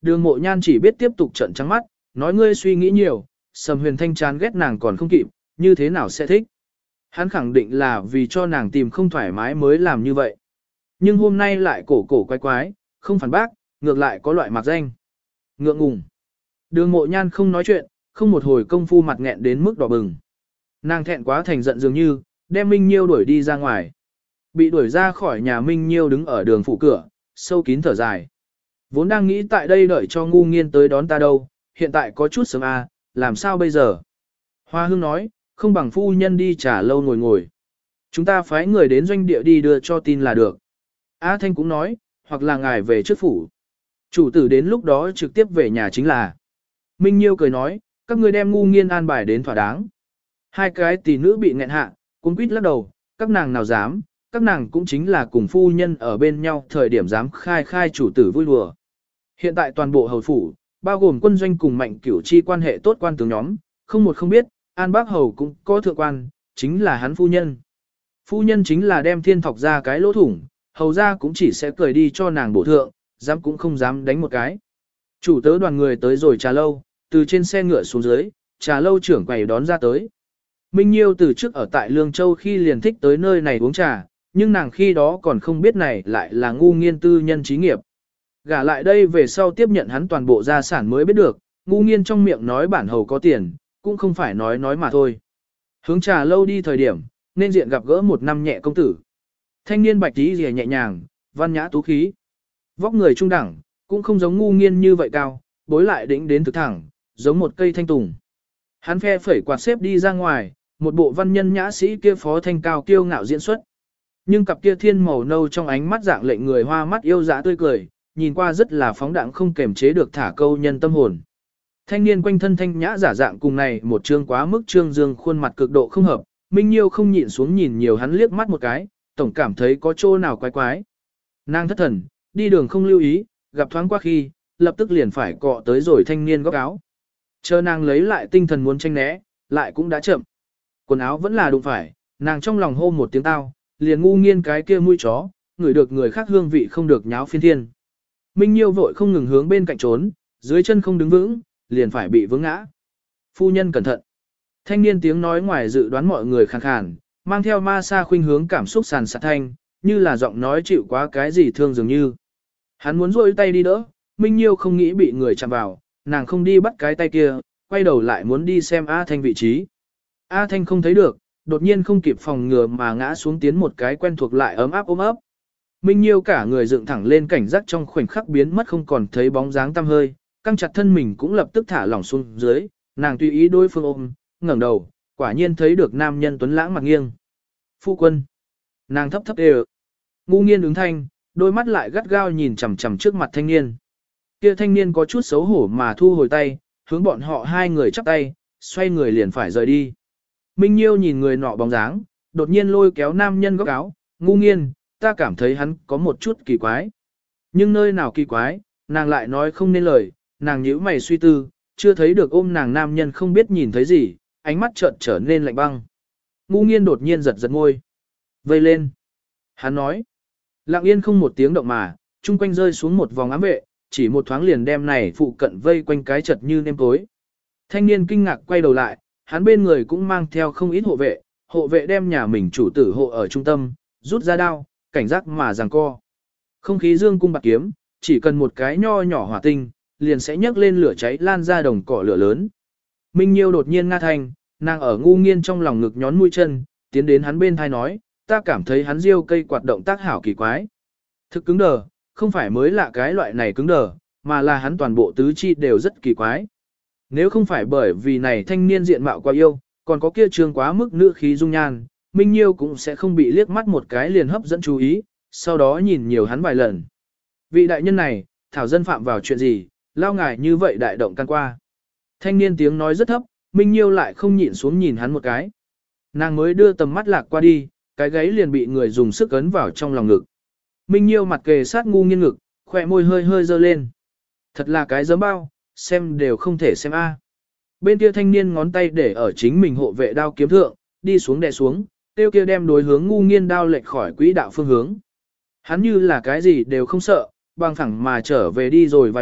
Đường Mộ Nhan chỉ biết tiếp tục trợn trắng mắt, nói ngươi suy nghĩ nhiều, Sầm Huyền Thanh chán ghét nàng còn không kịp, như thế nào sẽ thích. Hắn khẳng định là vì cho nàng tìm không thoải mái mới làm như vậy. Nhưng hôm nay lại cổ cổ quái quái, không phản bác, ngược lại có loại mặc danh. Ngượng ngùng. Đường Mộ Nhan không nói chuyện, không một hồi công phu mặt nghẹn đến mức đỏ bừng. Nàng thẹn quá thành giận dường như, đem Minh Nhiêu đuổi đi ra ngoài. Bị đuổi ra khỏi nhà Minh Nhiêu đứng ở đường phụ cửa, sâu kín thở dài. Vốn đang nghĩ tại đây đợi cho ngu nghiên tới đón ta đâu, hiện tại có chút sớm à, làm sao bây giờ? Hoa Hương nói, không bằng phu nhân đi trả lâu ngồi ngồi. Chúng ta phái người đến doanh địa đi đưa cho tin là được. A Thanh cũng nói, hoặc là ngài về trước phủ. Chủ tử đến lúc đó trực tiếp về nhà chính là. Minh Nhiêu cười nói, các ngươi đem ngu nghiên an bài đến thỏa đáng. Hai cái tỷ nữ bị nghẹn hạ, cũng quýt lắc đầu, các nàng nào dám, các nàng cũng chính là cùng phu nhân ở bên nhau thời điểm dám khai khai chủ tử vui đùa. Hiện tại toàn bộ hầu phủ, bao gồm quân doanh cùng mạnh cửu chi quan hệ tốt quan tướng nhóm, không một không biết, An Bác Hầu cũng có thượng quan, chính là hắn phu nhân. Phu nhân chính là đem thiên thọc ra cái lỗ thủng, hầu ra cũng chỉ sẽ cười đi cho nàng bổ thượng, dám cũng không dám đánh một cái. Chủ tớ đoàn người tới rồi trà lâu, từ trên xe ngựa xuống dưới, trà lâu trưởng quầy đón ra tới. Minh Nhiêu từ trước ở tại Lương Châu khi liền thích tới nơi này uống trà, nhưng nàng khi đó còn không biết này lại là ngu nghiên tư nhân trí nghiệp. Gả lại đây về sau tiếp nhận hắn toàn bộ gia sản mới biết được, ngu nghiên trong miệng nói bản hầu có tiền, cũng không phải nói nói mà thôi. Hướng trà lâu đi thời điểm, nên diện gặp gỡ một năm nhẹ công tử. Thanh niên bạch tí rìa nhẹ nhàng, văn nhã tú khí. Vóc người trung đẳng, cũng không giống ngu nghiên như vậy cao, bối lại đỉnh đến thực thẳng, giống một cây thanh tùng. Hắn phe phẩy quạt xếp đi ra ngoài, một bộ văn nhân nhã sĩ kia phó thanh cao kiêu ngạo diễn xuất. Nhưng cặp kia thiên màu nâu trong ánh mắt dạng lệnh người hoa mắt yêu dã tươi cười, nhìn qua rất là phóng đẳng không kềm chế được thả câu nhân tâm hồn. Thanh niên quanh thân thanh nhã giả dạng cùng này một trương quá mức trương dương khuôn mặt cực độ không hợp, Minh Nhiêu không nhịn xuống nhìn nhiều hắn liếc mắt một cái, tổng cảm thấy có chỗ nào quái quái. Nàng thất thần, đi đường không lưu ý, gặp thoáng qua khi, lập tức liền phải cọ tới rồi thanh niên góc áo. Chờ nàng lấy lại tinh thần muốn tranh né, lại cũng đã chậm. Quần áo vẫn là đụng phải, nàng trong lòng hô một tiếng tao, liền ngu nghiên cái kia mũi chó, ngửi được người khác hương vị không được nháo phiên thiên. Minh Nhiêu vội không ngừng hướng bên cạnh trốn, dưới chân không đứng vững, liền phải bị vướng ngã. Phu nhân cẩn thận. Thanh niên tiếng nói ngoài dự đoán mọi người khàn khàn, mang theo ma sa khuynh hướng cảm xúc sàn sạt thanh, như là giọng nói chịu quá cái gì thương dường như. Hắn muốn rôi tay đi đỡ, Minh Nhiêu không nghĩ bị người chạm vào, nàng không đi bắt cái tay kia, quay đầu lại muốn đi xem A Thanh vị trí. A Thanh không thấy được, đột nhiên không kịp phòng ngừa mà ngã xuống tiến một cái quen thuộc lại ấm áp ôm ấp. Minh Nhiêu cả người dựng thẳng lên cảnh giác trong khoảnh khắc biến mất không còn thấy bóng dáng tăm hơi, căng chặt thân mình cũng lập tức thả lỏng xuống dưới, nàng tùy ý đối phương ôm, ngẩng đầu, quả nhiên thấy được nam nhân tuấn lãng mặt nghiêng. Phu quân. Nàng thấp thấp đều. Ngu nghiên ứng thanh, đôi mắt lại gắt gao nhìn chằm chằm trước mặt thanh niên. Kia thanh niên có chút xấu hổ mà thu hồi tay, hướng bọn họ hai người chắp tay, xoay người liền phải rời đi. Minh Nhiêu nhìn người nọ bóng dáng, đột nhiên lôi kéo nam nhân góc áo, ngu nghiên, ta cảm thấy hắn có một chút kỳ quái. Nhưng nơi nào kỳ quái, nàng lại nói không nên lời, nàng nhíu mày suy tư, chưa thấy được ôm nàng nam nhân không biết nhìn thấy gì, ánh mắt chợt trở nên lạnh băng. Ngu nghiên đột nhiên giật giật môi. Vây lên. Hắn nói. Lặng yên không một tiếng động mà, chung quanh rơi xuống một vòng ám vệ, chỉ một thoáng liền đem này phụ cận vây quanh cái chật như nêm tối. Thanh niên kinh ngạc quay đầu lại, hắn bên người cũng mang theo không ít hộ vệ, hộ vệ đem nhà mình chủ tử hộ ở trung tâm, rút ra đao, cảnh giác mà giằng co. Không khí dương cung bạc kiếm, chỉ cần một cái nho nhỏ hỏa tinh, liền sẽ nhấc lên lửa cháy lan ra đồng cỏ lửa lớn. Minh Nhiêu đột nhiên nga thành, nàng ở ngu nghiên trong lòng ngực nhón mũi chân, tiến đến hắn bên thai nói, ta cảm thấy hắn riêu cây quạt động tác hảo kỳ quái. Thực cứng đờ, không phải mới lạ cái loại này cứng đờ, mà là hắn toàn bộ tứ chi đều rất kỳ quái. Nếu không phải bởi vì này thanh niên diện mạo quá yêu, còn có kia trường quá mức nữ khí dung nhan, Minh Nhiêu cũng sẽ không bị liếc mắt một cái liền hấp dẫn chú ý, sau đó nhìn nhiều hắn vài lần. Vị đại nhân này, thảo dân phạm vào chuyện gì, lao ngài như vậy đại động can qua. Thanh niên tiếng nói rất thấp, Minh Nhiêu lại không nhịn xuống nhìn hắn một cái. Nàng mới đưa tầm mắt lạc qua đi, cái gáy liền bị người dùng sức ấn vào trong lòng ngực. Minh Nhiêu mặt kề sát ngu nghiên ngực, khỏe môi hơi hơi dơ lên. Thật là cái giấm bao, xem đều không thể xem a. Bên kia thanh niên ngón tay để ở chính mình hộ vệ đao kiếm thượng, đi xuống đè xuống, tiêu kia đem đối hướng ngu nghiên đao lệch khỏi quỹ đạo phương hướng. Hắn như là cái gì đều không sợ, bằng thẳng mà trở về đi rồi vài bước,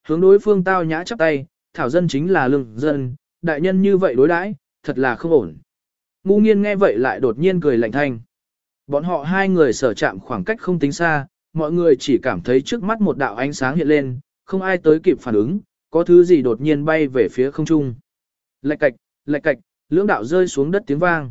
hướng đối phương tao nhã chắp tay, thảo dân chính là lương dân, đại nhân như vậy đối đãi, thật là không ổn. Ngu Nghiên nghe vậy lại đột nhiên cười lạnh thanh. Bọn họ hai người sở chạm khoảng cách không tính xa, mọi người chỉ cảm thấy trước mắt một đạo ánh sáng hiện lên, không ai tới kịp phản ứng, có thứ gì đột nhiên bay về phía không trung. Lạch cạch, lạch cạch, lưỡng đạo rơi xuống đất tiếng vang.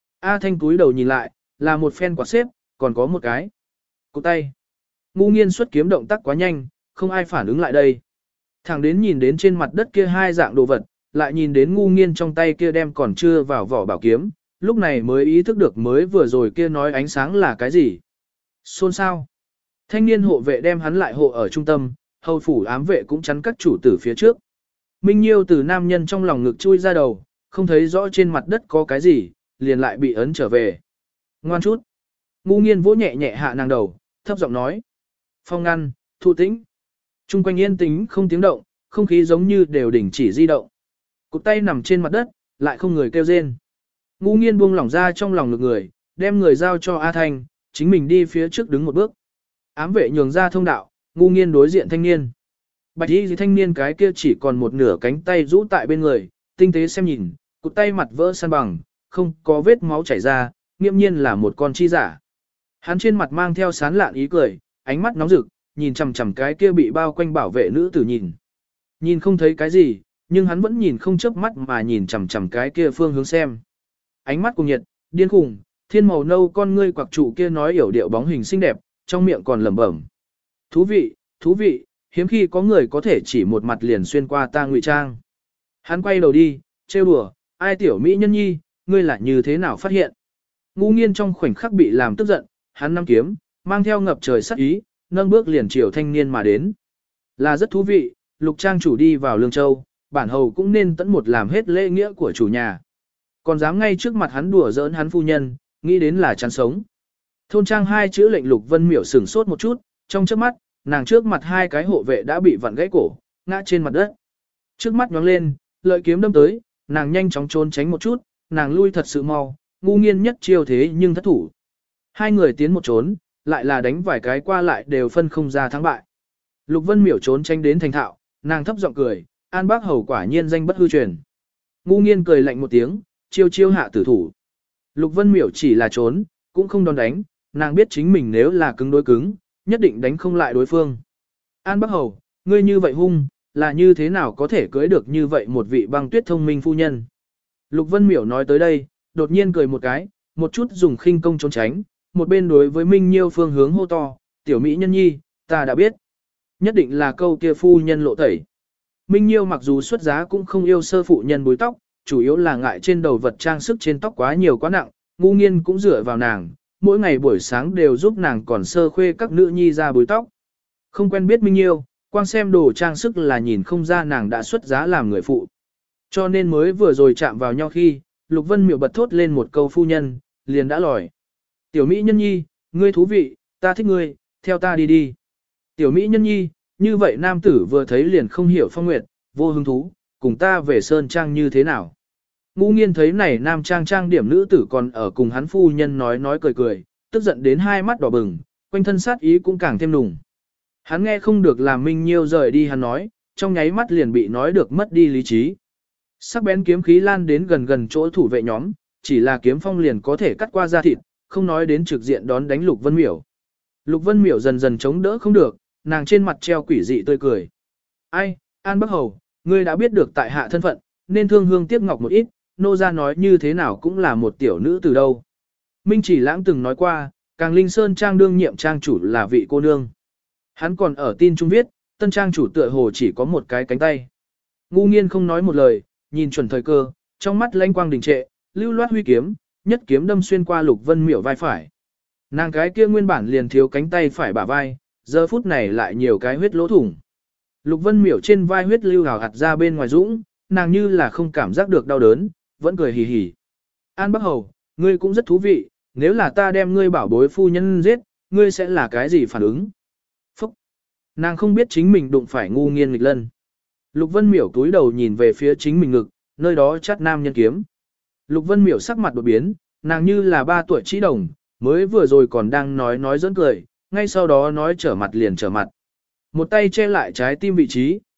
A Thanh túi đầu nhìn lại, là một phen quạt xếp, còn có một cái cụt tay. Ngu Nghiên xuất kiếm động tác quá nhanh, không ai phản ứng lại đây. Thẳng đến nhìn đến trên mặt đất kia hai dạng đồ vật, lại nhìn đến Ngu Nghiên trong tay kia đem còn chưa vào vỏ bảo kiếm, lúc này mới ý thức được mới vừa rồi kia nói ánh sáng là cái gì. Xôn sao? Thanh niên hộ vệ đem hắn lại hộ ở trung tâm, hầu phủ ám vệ cũng chắn các chủ tử phía trước. Minh Nhiêu từ nam nhân trong lòng ngực chui ra đầu, không thấy rõ trên mặt đất có cái gì, liền lại bị ấn trở về. Ngoan chút. Ngu Nghiên vỗ nhẹ nhẹ hạ nàng đầu, thấp giọng nói. Phong ngăn, thu tĩnh. Trung quanh yên tĩnh không tiếng động, không khí giống như đều đình chỉ di động. Cụt tay nằm trên mặt đất, lại không người kêu rên. Ngu Nghiên buông lỏng ra trong lòng ngực người, đem người giao cho A Thanh, chính mình đi phía trước đứng một bước. Ám vệ nhường ra thông đạo, Ngu Nghiên đối diện thanh niên. Bạch y thanh niên cái kia chỉ còn một nửa cánh tay rũ tại bên người, tinh tế xem nhìn, cụt tay mặt vỡ san bằng, không có vết máu chảy ra, nghiêm nhiên là một con chi giả. Hắn trên mặt mang theo sán lạn ý cười, ánh mắt nóng rực, nhìn chằm chằm cái kia bị bao quanh bảo vệ nữ tử nhìn. Nhìn không thấy cái gì, nhưng hắn vẫn nhìn không chớp mắt mà nhìn chằm chằm cái kia phương hướng xem. Ánh mắt cùng nhiệt, điên khùng, thiên màu nâu con ngươi quặc trụ kia nói yểu điệu bóng hình xinh đẹp, trong miệng còn lẩm bẩm. Thú vị, thú vị, hiếm khi có người có thể chỉ một mặt liền xuyên qua ta ngụy trang. Hắn quay đầu đi, trêu đùa, ai tiểu mỹ nhân nhi, ngươi là như thế nào phát hiện. Ngu Nghiên trong khoảnh khắc bị làm tức giận, hắn nắm kiếm, mang theo ngập trời sát ý, nâng bước liền chiều thanh niên mà đến. Là rất thú vị, Lục trang chủ đi vào Lương Châu, bản hầu cũng nên tận một làm hết lễ nghĩa của chủ nhà. Còn dám ngay trước mặt hắn đùa giỡn hắn phu nhân, nghĩ đến là chán sống. Thôn trang hai chữ lệnh Lục Vân Miểu sửng sốt một chút, trong trước mắt, nàng trước mặt hai cái hộ vệ đã bị vặn gãy cổ, ngã trên mặt đất. Trước mắt nhoáng lên, lợi kiếm đâm tới, nàng nhanh chóng trốn tránh một chút, nàng lui thật sự mau, Ngu Nghiên nhất chiêu thế nhưng thất thủ. Hai người tiến một trốn, lại là đánh vài cái qua lại đều phân không ra thắng bại. Lục Vân Miểu trốn tránh đến thành thạo, nàng thấp giọng cười, An Bác Hầu quả nhiên danh bất hư truyền. Ngu Nghiên cười lạnh một tiếng, chiêu chiêu hạ tử thủ. Lục Vân Miểu chỉ là trốn, cũng không đòn đánh, nàng biết chính mình nếu là cứng đối cứng, nhất định đánh không lại đối phương. An Bác Hầu, ngươi như vậy hung, là như thế nào có thể cưới được như vậy một vị băng tuyết thông minh phu nhân. Lục Vân Miểu nói tới đây, đột nhiên cười một cái, một chút dùng khinh công trốn tránh, một bên đối với Minh Nhiêu phương hướng hô to, tiểu mỹ nhân nhi, ta đã biết. Nhất định là câu kia phu nhân lộ tẩy. Minh Nhiêu mặc dù xuất giá cũng không yêu sơ phụ nhân búi tóc, chủ yếu là ngại trên đầu vật trang sức trên tóc quá nhiều quá nặng, Ngu Nghiên cũng dựa vào nàng, mỗi ngày buổi sáng đều giúp nàng còn sơ khuê các nữ nhi ra búi tóc. Không quen biết Minh Nhiêu, quang xem đồ trang sức là nhìn không ra nàng đã xuất giá làm người phụ. Cho nên mới vừa rồi chạm vào nhau khi, Lục Vân Miểu bật thốt lên một câu phu nhân, liền đã lòi. Tiểu Mỹ Nhân Nhi, ngươi thú vị, ta thích ngươi, theo ta đi đi. Tiểu Mỹ Nhân Nhi, như vậy nam tử vừa thấy liền không hiểu phong nguyệt, vô hứng thú, cùng ta về Sơn Trang như thế nào. Ngu Nghiên thấy này nam trang trang điểm nữ tử còn ở cùng hắn phu nhân nói nói cười cười, tức giận đến hai mắt đỏ bừng, quanh thân sát ý cũng càng thêm nùng. Hắn nghe không được làm Minh Nhiêu rời đi hắn nói, trong nháy mắt liền bị nói được mất đi lý trí. Sắc bén kiếm khí lan đến gần gần chỗ thủ vệ nhóm, chỉ là kiếm phong liền có thể cắt qua da thịt, không nói đến trực diện đón đánh Lục Vân Miểu. Lục Vân Miểu dần dần chống đỡ không được, nàng trên mặt treo quỷ dị tươi cười. Ai, An Bắc Hầu, ngươi đã biết được tại hạ thân phận, nên thương hương tiếc ngọc một ít, nô ra nói như thế nào cũng là một tiểu nữ từ đâu. Minh Chỉ Lãng từng nói qua, Càng Linh Sơn Trang đương nhiệm trang chủ là vị cô nương. Hắn còn ở tin trung viết, tân trang chủ tựa hồ chỉ có một cái cánh tay. Ngu Nghiên không nói một lời, nhìn chuẩn thời cơ, trong mắt lanh quang đình trệ, lưu loát huy kiếm, nhất kiếm đâm xuyên qua Lục Vân Miểu vai phải. Nàng cái kia nguyên bản liền thiếu cánh tay phải bả vai, giờ phút này lại nhiều cái huyết lỗ thủng. Lục Vân Miểu trên vai huyết lưu hào hạt ra bên ngoài dũng, nàng như là không cảm giác được đau đớn, vẫn cười hì hì. An Bắc Hầu, ngươi cũng rất thú vị, nếu là ta đem ngươi bảo bối phu nhân giết, ngươi sẽ là cái gì phản ứng? Phúc! Nàng không biết chính mình đụng phải Ngu Nghiên nghịch lân. Lục Vân Miểu túi đầu nhìn về phía chính mình ngực, nơi đó chát nam nhân kiếm. Lục Vân Miểu sắc mặt đột biến, nàng như là ba tuổi trí đồng, mới vừa rồi còn đang nói nói dẫn cười, ngay sau đó nói trở mặt liền trở mặt. Một tay che lại trái tim vị trí,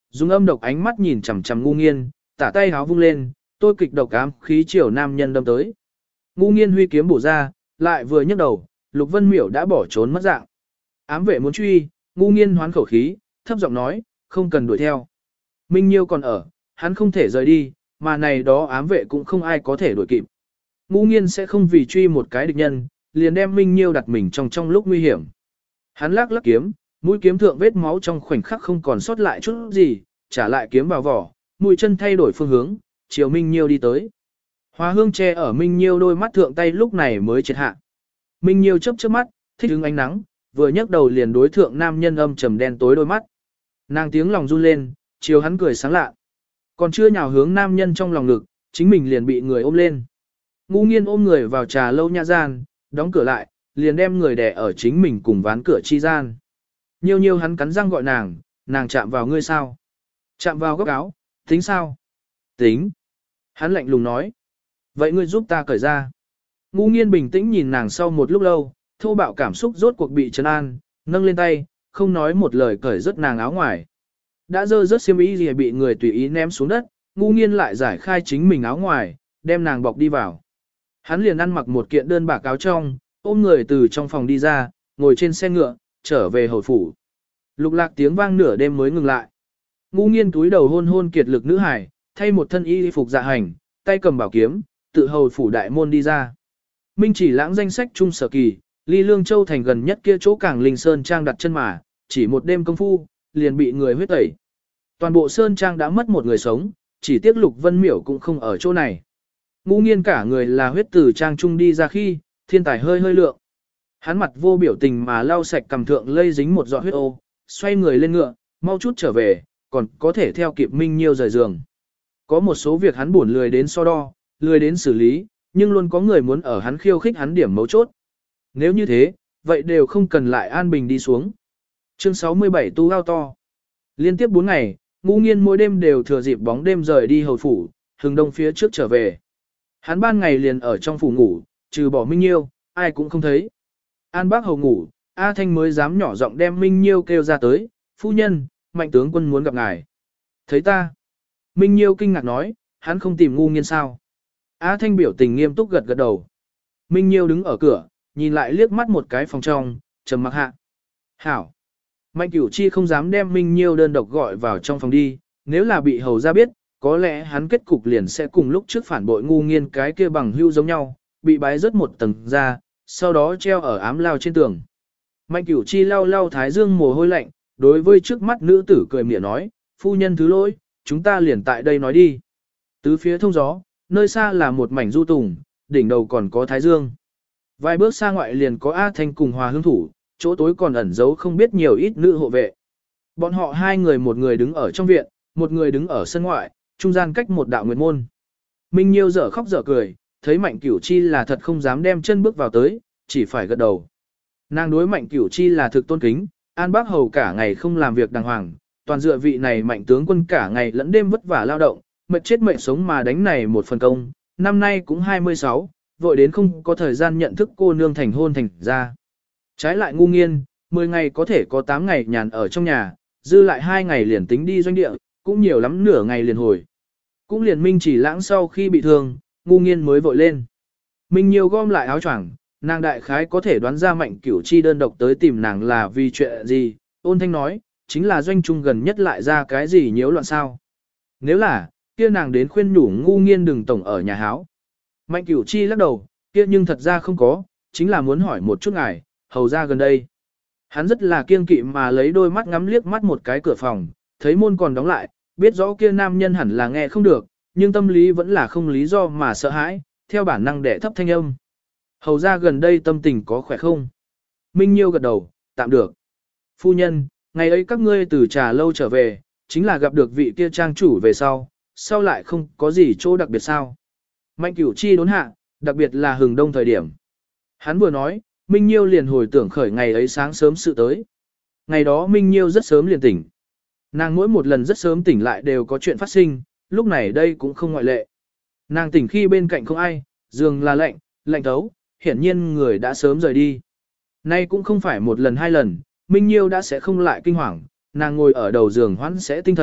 dùng âm độc ánh mắt nhìn chằm chằm Ngu Nghiên, tả tay háo vung lên, tôi kịch độc ám khí chiều nam nhân đâm tới. Ngu Nghiên huy kiếm bổ ra, lại vừa nhấc đầu, Lục Vân Miểu đã bỏ trốn mất dạng. Ám vệ muốn truy, Ngu Nghiên hoán khẩu khí, thấp giọng nói, không cần đuổi theo. Minh Nhiêu còn ở, hắn không thể rời đi, mà này đó ám vệ cũng không ai có thể đuổi kịp. Ngu Nghiên sẽ không vì truy một cái địch nhân, liền đem Minh Nhiêu đặt mình trong trong lúc nguy hiểm. Hắn lắc lắc kiếm, mũi kiếm thượng vết máu trong khoảnh khắc không còn sót lại chút gì, trả lại kiếm vào vỏ, mũi chân thay đổi phương hướng, chiều Minh Nhiêu đi tới. Hoa hương che ở Minh Nhiêu đôi mắt thượng tay lúc này mới triệt hạ. Minh Nhiêu chớp chớp mắt, thích ứng ánh nắng, vừa nhấc đầu liền đối thượng nam nhân âm trầm đen tối đôi mắt. Nàng tiếng lòng run lên, chiều hắn cười sáng lạ. Còn chưa nhào hướng nam nhân trong lòng ngực, chính mình liền bị người ôm lên. Ngu Nghiên ôm người vào trà lâu nhã gian, đóng cửa lại, liền đem người đè ở chính mình cùng ván cửa chi gian. Nhiêu nhiêu hắn cắn răng gọi nàng, nàng chạm vào ngươi sao? Chạm vào góc áo, tính sao? Tính. Hắn lạnh lùng nói. Vậy ngươi giúp ta cởi ra. Ngu Nghiên bình tĩnh nhìn nàng sau một lúc lâu, thô bạo cảm xúc rốt cuộc bị trấn an, nâng lên tay, không nói một lời cởi rất nàng áo ngoài. Đã dơ rớt xiêm y gì bị người tùy ý ném xuống đất, Ngu Nghiên lại giải khai chính mình áo ngoài, đem nàng bọc đi vào. Hắn liền ăn mặc một kiện đơn bạc áo trong, ôm người từ trong phòng đi ra, ngồi trên xe ngựa, trở về hầu phủ. Lục lạc tiếng vang nửa đêm mới ngừng lại. Ngu Nghiên túi đầu hôn hôn kiệt lực nữ hải, thay một thân y phục dạ hành, tay cầm bảo kiếm, tự hầu phủ đại môn đi ra. Minh Chỉ Lãng danh sách trung sở kỳ, ly Lương Châu thành gần nhất kia chỗ cảng Linh Sơn Trang đặt chân mà, chỉ một đêm công phu, liền bị người huyết tẩy. Toàn bộ Sơn Trang đã mất một người sống, chỉ tiếc Lục Vân Miểu cũng không ở chỗ này. Ngu Nghiên cả người là huyết từ Trang trung đi ra khi, thiên tài hơi hơi lượng. Hắn mặt vô biểu tình mà lau sạch cầm thượng lây dính một giọt huyết ô, xoay người lên ngựa, mau chút trở về, còn có thể theo kịp Minh Nhiêu rời giường. Có một số việc hắn buồn lười đến so đo, lười đến xử lý, nhưng luôn có người muốn ở hắn khiêu khích hắn điểm mấu chốt. Nếu như thế, vậy đều không cần lại an bình đi xuống. Chương sáu mươi bảy Tu Ao To. Liên tiếp bốn ngày, Ngu Nghiên mỗi đêm đều thừa dịp bóng đêm rời đi hầu phủ, hừng đông phía trước trở về. Hắn ban ngày liền ở trong phủ ngủ, trừ bỏ Minh Nhiêu, ai cũng không thấy. An bác hầu ngủ, A Thanh mới dám nhỏ giọng đem Minh Nhiêu kêu ra tới, phu nhân, Mạnh tướng quân muốn gặp ngài. Thấy ta? Minh Nhiêu kinh ngạc nói, hắn không tìm Ngu Nghiên sao? A Thanh biểu tình nghiêm túc gật gật đầu. Minh Nhiêu đứng ở cửa, nhìn lại liếc mắt một cái phòng trong, trầm mặc hạ. Hảo. Mạnh Cửu Chi không dám đem Minh Nhiêu đơn độc gọi vào trong phòng đi, nếu là bị hầu ra biết, có lẽ hắn kết cục liền sẽ cùng lúc trước phản bội Ngu Nghiên cái kia bằng hưu giống nhau, bị bái rớt một tầng ra, sau đó treo ở ám lao trên tường. Mạnh Cửu Chi lau lau thái dương mồ hôi lạnh, đối với trước mắt nữ tử cười mỉa nói, phu nhân thứ lỗi, chúng ta liền tại đây nói đi. Tứ phía thông gió, nơi xa là một mảnh du tùng, đỉnh đầu còn có thái dương. Vài bước xa ngoại liền có A Thanh cùng Hòa Hương thủ, chỗ tối còn ẩn giấu không biết nhiều ít nữ hộ vệ. Bọn họ hai người một người đứng ở trong viện, một người đứng ở sân ngoại, trung gian cách một đạo nguyệt môn. Minh Nhiêu dở khóc dở cười, thấy Mạnh Cửu Chi là thật không dám đem chân bước vào tới, chỉ phải gật đầu. Nàng đối Mạnh Cửu Chi là thực tôn kính, An Bác Hầu cả ngày không làm việc đàng hoàng, toàn dựa vị này Mạnh tướng quân cả ngày lẫn đêm vất vả lao động, mệt chết mệt sống mà đánh này một phần công, năm nay cũng hai mươi sáu, vội đến không có thời gian nhận thức cô nương thành hôn thành ra. Trái lại Ngu Nghiên, mười ngày có thể có tám ngày nhàn ở trong nhà, dư lại hai ngày liền tính đi doanh địa, cũng nhiều lắm nửa ngày liền hồi. Cũng liền Minh Chỉ Lãng sau khi bị thương, Ngu Nghiên mới vội lên. Minh Nhiêu gom lại áo choàng, nàng đại khái có thể đoán ra Mạnh Cửu Chi đơn độc tới tìm nàng là vì chuyện gì, ôn thanh nói, chính là doanh trung gần nhất lại ra cái gì nhiễu loạn sao. Nếu là, kia nàng đến khuyên nhủ Ngu Nghiên đừng tổng ở nhà háo. Mạnh Cửu Chi lắc đầu, kia nhưng thật ra không có, chính là muốn hỏi một chút ngài, hầu ra gần đây. Hắn rất là kiêng kỵ mà lấy đôi mắt ngắm liếc mắt một cái cửa phòng, thấy môn còn đóng lại, biết rõ kia nam nhân hẳn là nghe không được, nhưng tâm lý vẫn là không lý do mà sợ hãi, theo bản năng để thấp thanh âm. Hầu ra gần đây tâm tình có khỏe không? Minh Nhiêu gật đầu, tạm được. Phu nhân, ngày ấy các ngươi từ trà lâu trở về, chính là gặp được vị kia trang chủ về sau, sau lại không có gì chỗ đặc biệt sao? Mạnh Cửu Chi đốn hạ, đặc biệt là hừng đông thời điểm. Hắn vừa nói, Minh Nhiêu liền hồi tưởng khởi ngày ấy sáng sớm sự tới. Ngày đó Minh Nhiêu rất sớm liền tỉnh. Nàng mỗi một lần rất sớm tỉnh lại đều có chuyện phát sinh, lúc này đây cũng không ngoại lệ. Nàng tỉnh khi bên cạnh không ai, giường là lạnh, lạnh thấu, hiển nhiên người đã sớm rời đi. Nay cũng không phải một lần hai lần, Minh Nhiêu đã sẽ không lại kinh hoàng, nàng ngồi ở đầu giường hoãn sẽ tinh thần,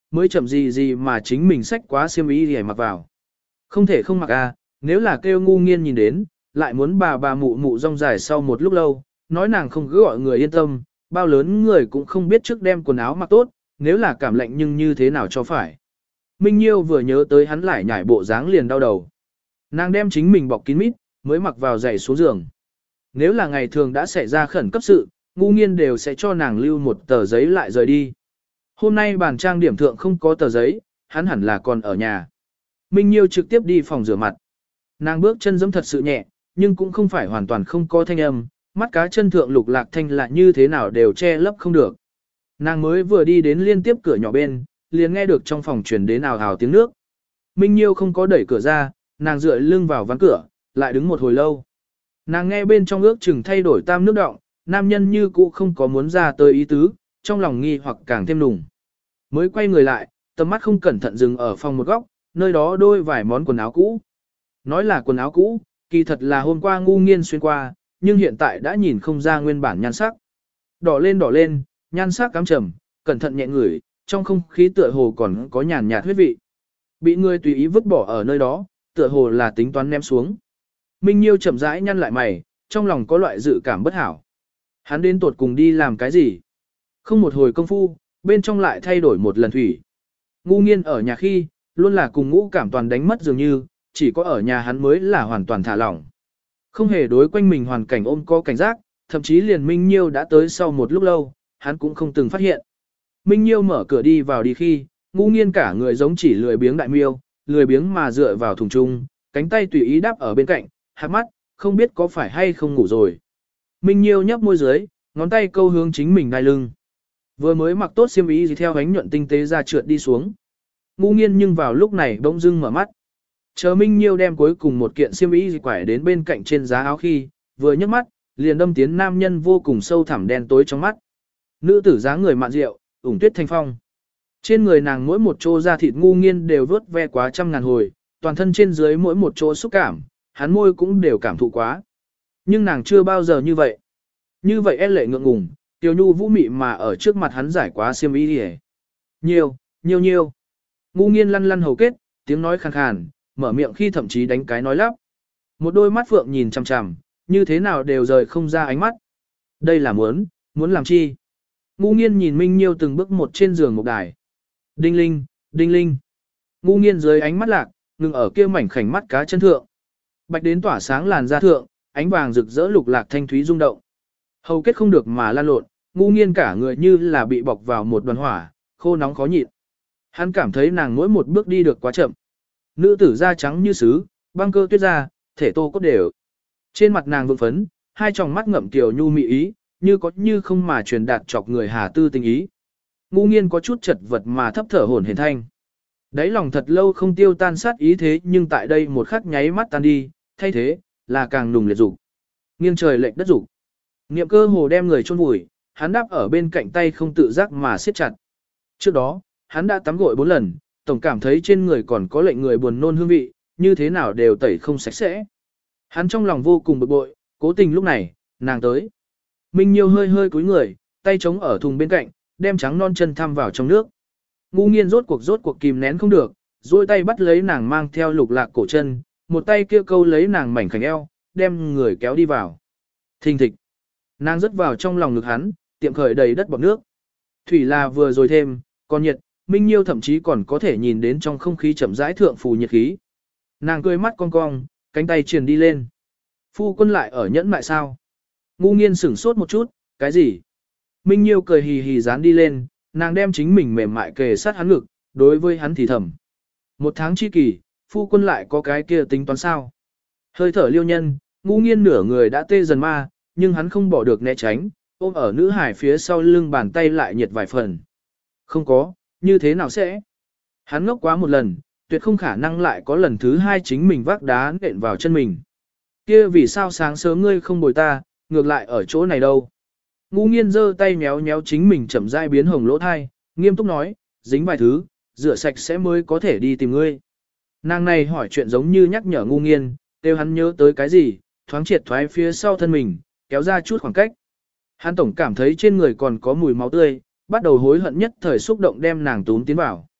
mới chậm gì gì mà chính mình xách quá xiêm y để mặc vào. Không thể không mặc à, nếu là kêu ngu nghiên nhìn đến, lại muốn bà bà mụ mụ rong dài sau một lúc lâu, nói nàng không cứ gọi người yên tâm, bao lớn người cũng không biết trước đem quần áo mặc tốt, nếu là cảm lạnh nhưng như thế nào cho phải. Minh Nhiêu vừa nhớ tới hắn lại nhảy bộ dáng liền đau đầu. Nàng đem chính mình bọc kín mít, mới mặc vào giày xuống giường. Nếu là ngày thường đã xảy ra khẩn cấp sự, ngu nghiên đều sẽ cho nàng lưu một tờ giấy lại rời đi. Hôm nay bàn trang điểm thượng không có tờ giấy, hắn hẳn là còn ở nhà. Minh Nhiêu trực tiếp đi phòng rửa mặt. Nàng bước chân giẫm thật sự nhẹ, nhưng cũng không phải hoàn toàn không có thanh âm, mắt cá chân thượng lục lạc thanh lại như thế nào đều che lấp không được. Nàng mới vừa đi đến liên tiếp cửa nhỏ bên, liền nghe được trong phòng truyền đến ào ào tiếng nước. Minh Nhiêu không có đẩy cửa ra, nàng dựa lưng vào ván cửa, lại đứng một hồi lâu. Nàng nghe bên trong ước chừng thay đổi tam nước động, nam nhân như cũ không có muốn ra tới ý tứ, trong lòng nghi hoặc càng thêm nùng. Mới quay người lại, tầm mắt không cẩn thận dừng ở phòng một góc, nơi đó đôi vài món quần áo cũ. Nói là quần áo cũ, kỳ thật là hôm qua ngu nghiên xuyên qua, nhưng hiện tại đã nhìn không ra nguyên bản nhan sắc. Đỏ lên đỏ lên, nhan sắc cám trầm, cẩn thận nhẹ ngửi, trong không khí tựa hồ còn có nhàn nhạt huyết vị. Bị người tùy ý vứt bỏ ở nơi đó, tựa hồ là tính toán ném xuống. Minh Nhiêu chậm rãi nhăn lại mày, trong lòng có loại dự cảm bất hảo. Hắn đến tuột cùng đi làm cái gì? Không một hồi công phu, bên trong lại thay đổi một lần thủy. Ngu nghiên ở nhà khi, luôn là cùng ngũ cảm toàn đánh mất dường như, chỉ có ở nhà hắn mới là hoàn toàn thả lỏng. Không hề đối quanh mình hoàn cảnh ôm có cảnh giác, thậm chí liền Minh Nhiêu đã tới sau một lúc lâu, hắn cũng không từng phát hiện. Minh Nhiêu mở cửa đi vào đi khi, ngu nghiên cả người giống chỉ lười biếng đại miêu, lười biếng mà dựa vào thùng trung, cánh tay tùy ý đáp ở bên cạnh, hạt mắt, không biết có phải hay không ngủ rồi. Minh Nhiêu nhấp môi dưới, ngón tay câu hướng chính mình đai lưng. Vừa mới mặc tốt xiêm y gì theo ánh nhuận tinh tế ra trượt đi xuống. Ngu nghiên nhưng vào lúc này bỗng dưng mở mắt. Chờ Minh Nhiêu đem cuối cùng một kiện xiêm y gì quải đến bên cạnh trên giá áo khi, vừa nhấc mắt, liền đâm tiến nam nhân vô cùng sâu thẳm đen tối trong mắt. Nữ tử dáng người mạn rượu, ủng tuyết thanh phong. Trên người nàng mỗi một chỗ da thịt ngu nghiên đều vớt ve quá trăm ngàn hồi, toàn thân trên dưới mỗi một chỗ xúc cảm, hắn môi cũng đều cảm thụ quá. Nhưng nàng chưa bao giờ như vậy. Như vậy e lệ ngượng ngùng, Tiểu Nhu vũ mị mà ở trước mặt hắn giải quá xiêm y đi. Nhiều, nhiều nhiều. Ngu nghiên lăn lăn hầu kết, tiếng nói khàn khàn, mở miệng khi thậm chí đánh cái nói lắp. Một đôi mắt phượng nhìn chằm chằm, như thế nào đều rời không ra ánh mắt. Đây là muốn, muốn làm chi? Ngu nghiên nhìn Minh Nhiêu từng bước một trên giường một đài. Đinh linh, đinh linh. Ngu nghiên dưới ánh mắt lạc, ngừng ở kia mảnh khảnh mắt cá chân thượng. Bạch đến tỏa sáng làn da thượng, ánh vàng rực rỡ lục lạc thanh thúy rung động. Hầu kết không được mà lan lộn, ngu nghiên cả người như là bị bọc vào một đoàn hỏa, khô nóng khó nhịn. Hắn cảm thấy nàng mỗi một bước đi được quá chậm. Nữ tử da trắng như sứ, băng cơ tuyết da, thể tô cốt đều. Trên mặt nàng vượng phấn, hai tròng mắt ngậm tiểu nhu mị ý, như có như không mà truyền đạt chọc người hà tư tình ý. Ngu nghiên có chút chật vật mà thấp thở hổn hển thanh. Đấy lòng thật lâu không tiêu tan sát ý thế nhưng tại đây một khắc nháy mắt tan đi, thay thế, là càng nùng liệt dục. Nghiêng trời lệch đất dục. Niệm cơ hồ đem người chôn vùi, hắn đáp ở bên cạnh tay không tự giác mà siết chặt. Trước đó, hắn đã tắm gội bốn lần, tổng cảm thấy trên người còn có lệnh người buồn nôn hương vị, như thế nào đều tẩy không sạch sẽ. Hắn trong lòng vô cùng bực bội, cố tình lúc này, nàng tới. Minh Nhiêu hơi hơi cúi người, tay chống ở thùng bên cạnh, đem trắng non chân thăm vào trong nước. Ngu nghiên rốt cuộc rốt cuộc kìm nén không được, duỗi tay bắt lấy nàng mang theo lục lạc cổ chân, một tay kia câu lấy nàng mảnh khảnh eo, đem người kéo đi vào. Thình thịch. Nàng rớt vào trong lòng ngực hắn, tiệm khởi đầy đất bọt nước. Thủy là vừa rồi thêm, còn nhiệt, Minh Nhiêu thậm chí còn có thể nhìn đến trong không khí chậm rãi thượng phù nhiệt khí. Nàng cười mắt cong cong, cánh tay truyền đi lên. Phu quân lại ở nhẫn mại sao? Ngu nghiên sửng sốt một chút, cái gì? Minh Nhiêu cười hì hì dán đi lên, nàng đem chính mình mềm mại kề sát hắn ngực, đối với hắn thì thầm. Một tháng chi kỳ, phu quân lại có cái kia tính toán sao? Hơi thở liêu nhân, ngu nghiên nửa người đã tê dần ma, nhưng hắn không bỏ được né tránh, ôm ở nữ hải phía sau lưng bàn tay lại nhiệt vài phần. Không có, như thế nào sẽ? Hắn ngốc quá một lần, tuyệt không khả năng lại có lần thứ hai chính mình vác đá nện vào chân mình. Kia vì sao sáng sớm ngươi không bồi ta, ngược lại ở chỗ này đâu? Ngu nghiên giơ tay méo méo chính mình chậm rãi biến hồng lỗ thai, nghiêm túc nói, dính vài thứ, rửa sạch sẽ mới có thể đi tìm ngươi. Nàng này hỏi chuyện giống như nhắc nhở ngu nghiên, kêu hắn nhớ tới cái gì, thoáng triệt thoái phía sau thân mình, kéo ra chút khoảng cách. Hắn tổng cảm thấy trên người còn có mùi máu tươi, bắt đầu hối hận nhất thời xúc động đem nàng túm tiến vào.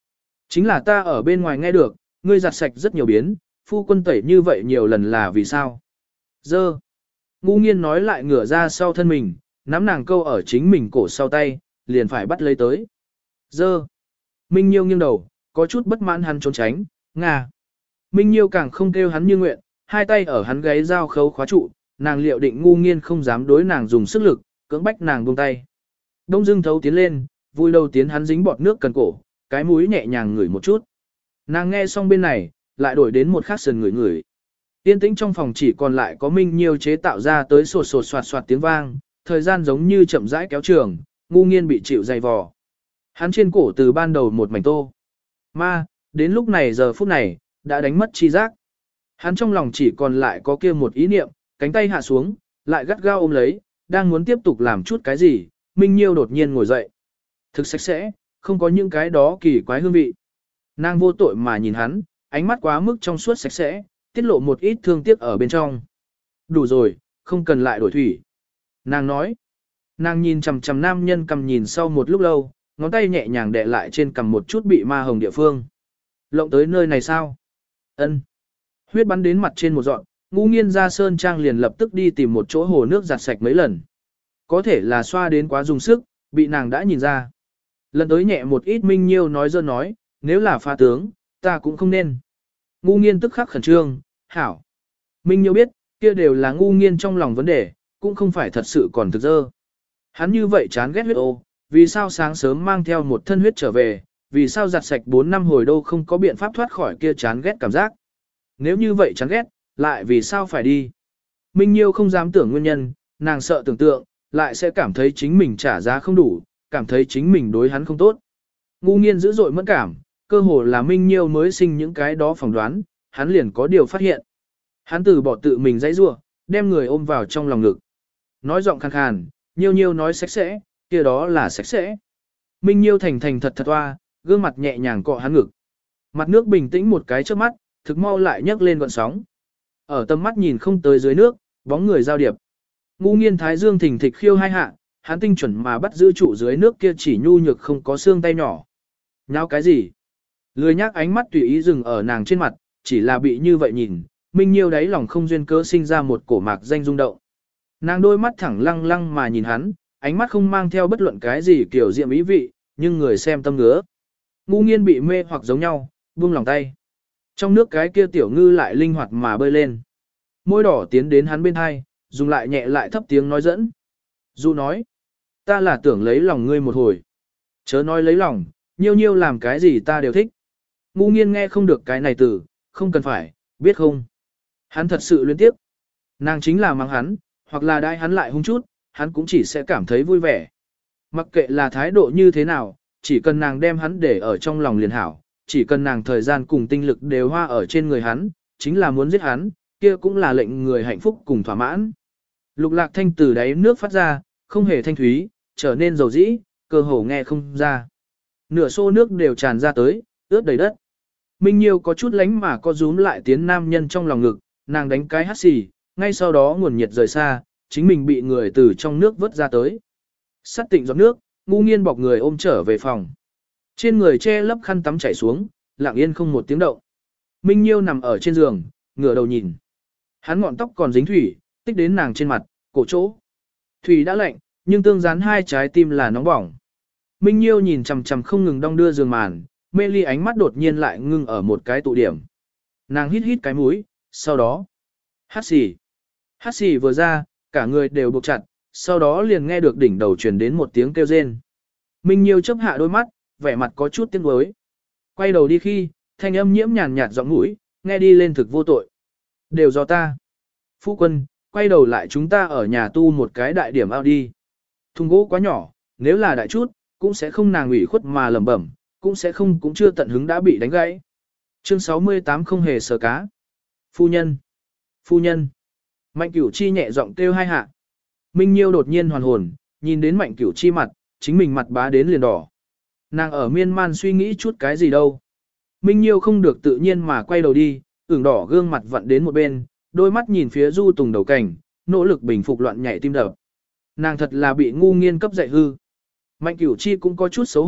Chính là ta ở bên ngoài nghe được, ngươi giặt sạch rất nhiều biến, phu quân tẩy như vậy nhiều lần là vì sao? Dơ. Ngu nghiên nói lại ngửa ra sau thân mình, nắm nàng câu ở chính mình cổ sau tay, liền phải bắt lấy tới. Dơ. Minh Nhiêu nghiêng đầu, có chút bất mãn hắn trốn tránh, ngà. Minh Nhiêu càng không kêu hắn như nguyện, hai tay ở hắn gáy dao khấu khóa trụ, nàng liệu định ngu nghiên không dám đối nàng dùng sức lực, cưỡng bách nàng buông tay. Đông dưng thấu tiến lên, vui đầu tiến hắn dính bọt nước cần cổ, cái mũi nhẹ nhàng ngửi một chút. Nàng nghe xong bên này, lại đổi đến một khác sườn ngửi ngửi. Yên tĩnh trong phòng chỉ còn lại có Minh Nhiêu chế tạo ra tới sột sột soạt soạt tiếng vang, thời gian giống như chậm rãi kéo trường, ngu nghiên bị chịu dày vò. Hắn trên cổ từ ban đầu một mảnh tô. Ma, đến lúc này giờ phút này, đã đánh mất chi giác. Hắn trong lòng chỉ còn lại có kia một ý niệm, cánh tay hạ xuống, lại gắt gao ôm lấy, đang muốn tiếp tục làm chút cái gì, Minh Nhiêu đột nhiên ngồi dậy. Thực sạch sẽ, không có những cái đó kỳ quái hương vị. Nàng vô tội mà nhìn hắn, ánh mắt quá mức trong suốt sạch sẽ, tiết lộ một ít thương tiếc ở bên trong. Đủ rồi, không cần lại đổi thủy. Nàng nói. Nàng nhìn chằm chằm nam nhân cầm nhìn sau một lúc lâu, ngón tay nhẹ nhàng đè lại trên cầm một chút bị ma hồng địa phương. Lộng tới nơi này sao? Ân. Huyết bắn đến mặt trên một dọn, ngu nghiên ra sơn trang liền lập tức đi tìm một chỗ hồ nước giặt sạch mấy lần. Có thể là xoa đến quá dùng sức, bị nàng đã nhìn ra. Lần tới nhẹ một ít Minh Nhiêu nói dơ nói, nếu là pha tướng, ta cũng không nên. Ngu nghiên tức khắc khẩn trương, hảo. Minh Nhiêu biết, kia đều là ngu nghiên trong lòng vấn đề, cũng không phải thật sự còn thực dơ. Hắn như vậy chán ghét huyết ô, vì sao sáng sớm mang theo một thân huyết trở về, vì sao giặt sạch bốn năm hồi đô không có biện pháp thoát khỏi kia chán ghét cảm giác. Nếu như vậy chán ghét, lại vì sao phải đi? Minh Nhiêu không dám tưởng nguyên nhân, nàng sợ tưởng tượng, lại sẽ cảm thấy chính mình trả giá không đủ, cảm thấy chính mình đối hắn không tốt. Ngu nghiên dữ dội mẫn cảm, cơ hồ là Minh Nhiêu mới sinh những cái đó phỏng đoán, hắn liền có điều phát hiện. Hắn từ bỏ tự mình dãy rủa, đem người ôm vào trong lòng ngực. Nói giọng khàn khàn, Nhiêu Nhiêu nói sạch sẽ, kia đó là sạch sẽ. Minh Nhiêu thành thành thật thật toa, gương mặt nhẹ nhàng cọ hắn ngực. Mặt nước bình tĩnh một cái trước mắt, thực mau lại nhấc lên gọn sóng. Ở tầm mắt nhìn không tới dưới nước, bóng người giao điệp. Ngu nghiên thái dương thình thịch khiêu hai hạ, hắn tinh chuẩn mà bắt giữ trụ dưới nước kia chỉ nhu nhược không có xương tay nhỏ. Nháo cái gì? Lười nhác ánh mắt tùy ý dừng ở nàng trên mặt, chỉ là bị như vậy nhìn, Minh Nhiêu đáy lòng không duyên cớ sinh ra một cổ mạc danh rung động. Nàng đôi mắt thẳng lăng lăng mà nhìn hắn, ánh mắt không mang theo bất luận cái gì kiểu diệm ý vị, nhưng người xem tâm ngứa. Ngu nghiên bị mê hoặc giống nhau, buông lòng tay. Trong nước cái kia tiểu ngư lại linh hoạt mà bơi lên. Môi đỏ tiến đến hắn bên hai, dùng lại nhẹ lại thấp tiếng nói dẫn. Du nói, ta là tưởng lấy lòng ngươi một hồi. Chớ nói lấy lòng, nhiêu nhiêu làm cái gì ta đều thích. Ngu nghiên nghe không được cái này từ, không cần phải, biết không. Hắn thật sự luyến tiếp. Nàng chính là mang hắn, hoặc là đai hắn lại hung chút, hắn cũng chỉ sẽ cảm thấy vui vẻ. Mặc kệ là thái độ như thế nào, chỉ cần nàng đem hắn để ở trong lòng liền hảo, chỉ cần nàng thời gian cùng tinh lực đều hoa ở trên người hắn, chính là muốn giết hắn, kia cũng là lệnh người hạnh phúc cùng thỏa mãn. Lục lạc thanh từ đáy nước phát ra, không hề thanh thúy, trở nên dầu dĩ, cơ hồ nghe không ra. Nửa xô nước đều tràn ra tới, ướt đầy đất. Minh Nhiêu có chút lánh mà có rúm lại tiến nam nhân trong lòng ngực, nàng đánh cái hắt xì, ngay sau đó nguồn nhiệt rời xa, chính mình bị người từ trong nước vớt ra tới. Sát tịnh giọt nước, ngu nghiên bọc người ôm trở về phòng. Trên người che lấp khăn tắm chảy xuống, lặng yên không một tiếng động. Minh Nhiêu nằm ở trên giường, ngửa đầu nhìn. Hắn ngọn tóc còn dính thủy, tích đến nàng trên mặt, cổ chỗ. Thủy đã lạnh, nhưng tương dán hai trái tim là nóng bỏng. Minh Nhiêu nhìn chằm chằm không ngừng đong đưa giường màn, mê ly ánh mắt đột nhiên lại ngưng ở một cái tụ điểm. Nàng hít hít cái mũi, sau đó hát xì. Hát xì vừa ra, cả người đều buộc chặt, sau đó liền nghe được đỉnh đầu truyền đến một tiếng kêu rên. Minh Nhiêu chớp hạ đôi mắt, vẻ mặt có chút tiếc nuối. Quay đầu đi khi, thanh âm nhiễm nhàn nhạt giọng mũi, nghe đi lên thực vô tội. Đều do ta. Phu quân, quay đầu lại chúng ta ở nhà tu một cái đại điểm ao đi. Thùng gỗ quá nhỏ, nếu là đại chút, cũng sẽ không nàng ủy khuất mà lẩm bẩm, cũng sẽ không cũng chưa tận hứng đã bị đánh gãy. Chương sáu mươi tám không hề sờ cá. Phu nhân. Phu nhân. Mạnh Cửu Chi nhẹ giọng kêu hai hạ. Minh Nhiêu đột nhiên hoàn hồn, nhìn đến Mạnh Cửu Chi mặt, chính mình mặt bá đến liền đỏ. Nàng ở miên man suy nghĩ chút cái gì đâu. Minh Nhiêu không được tự nhiên mà quay đầu đi, ửng đỏ gương mặt vặn đến một bên, đôi mắt nhìn phía Du Tùng đầu cảnh, nỗ lực bình phục loạn nhảy tim đập. Nàng thật là bị ngu nghiên cấp dạy hư. Mạnh Cửu Chi cũng có chút xấu hổ,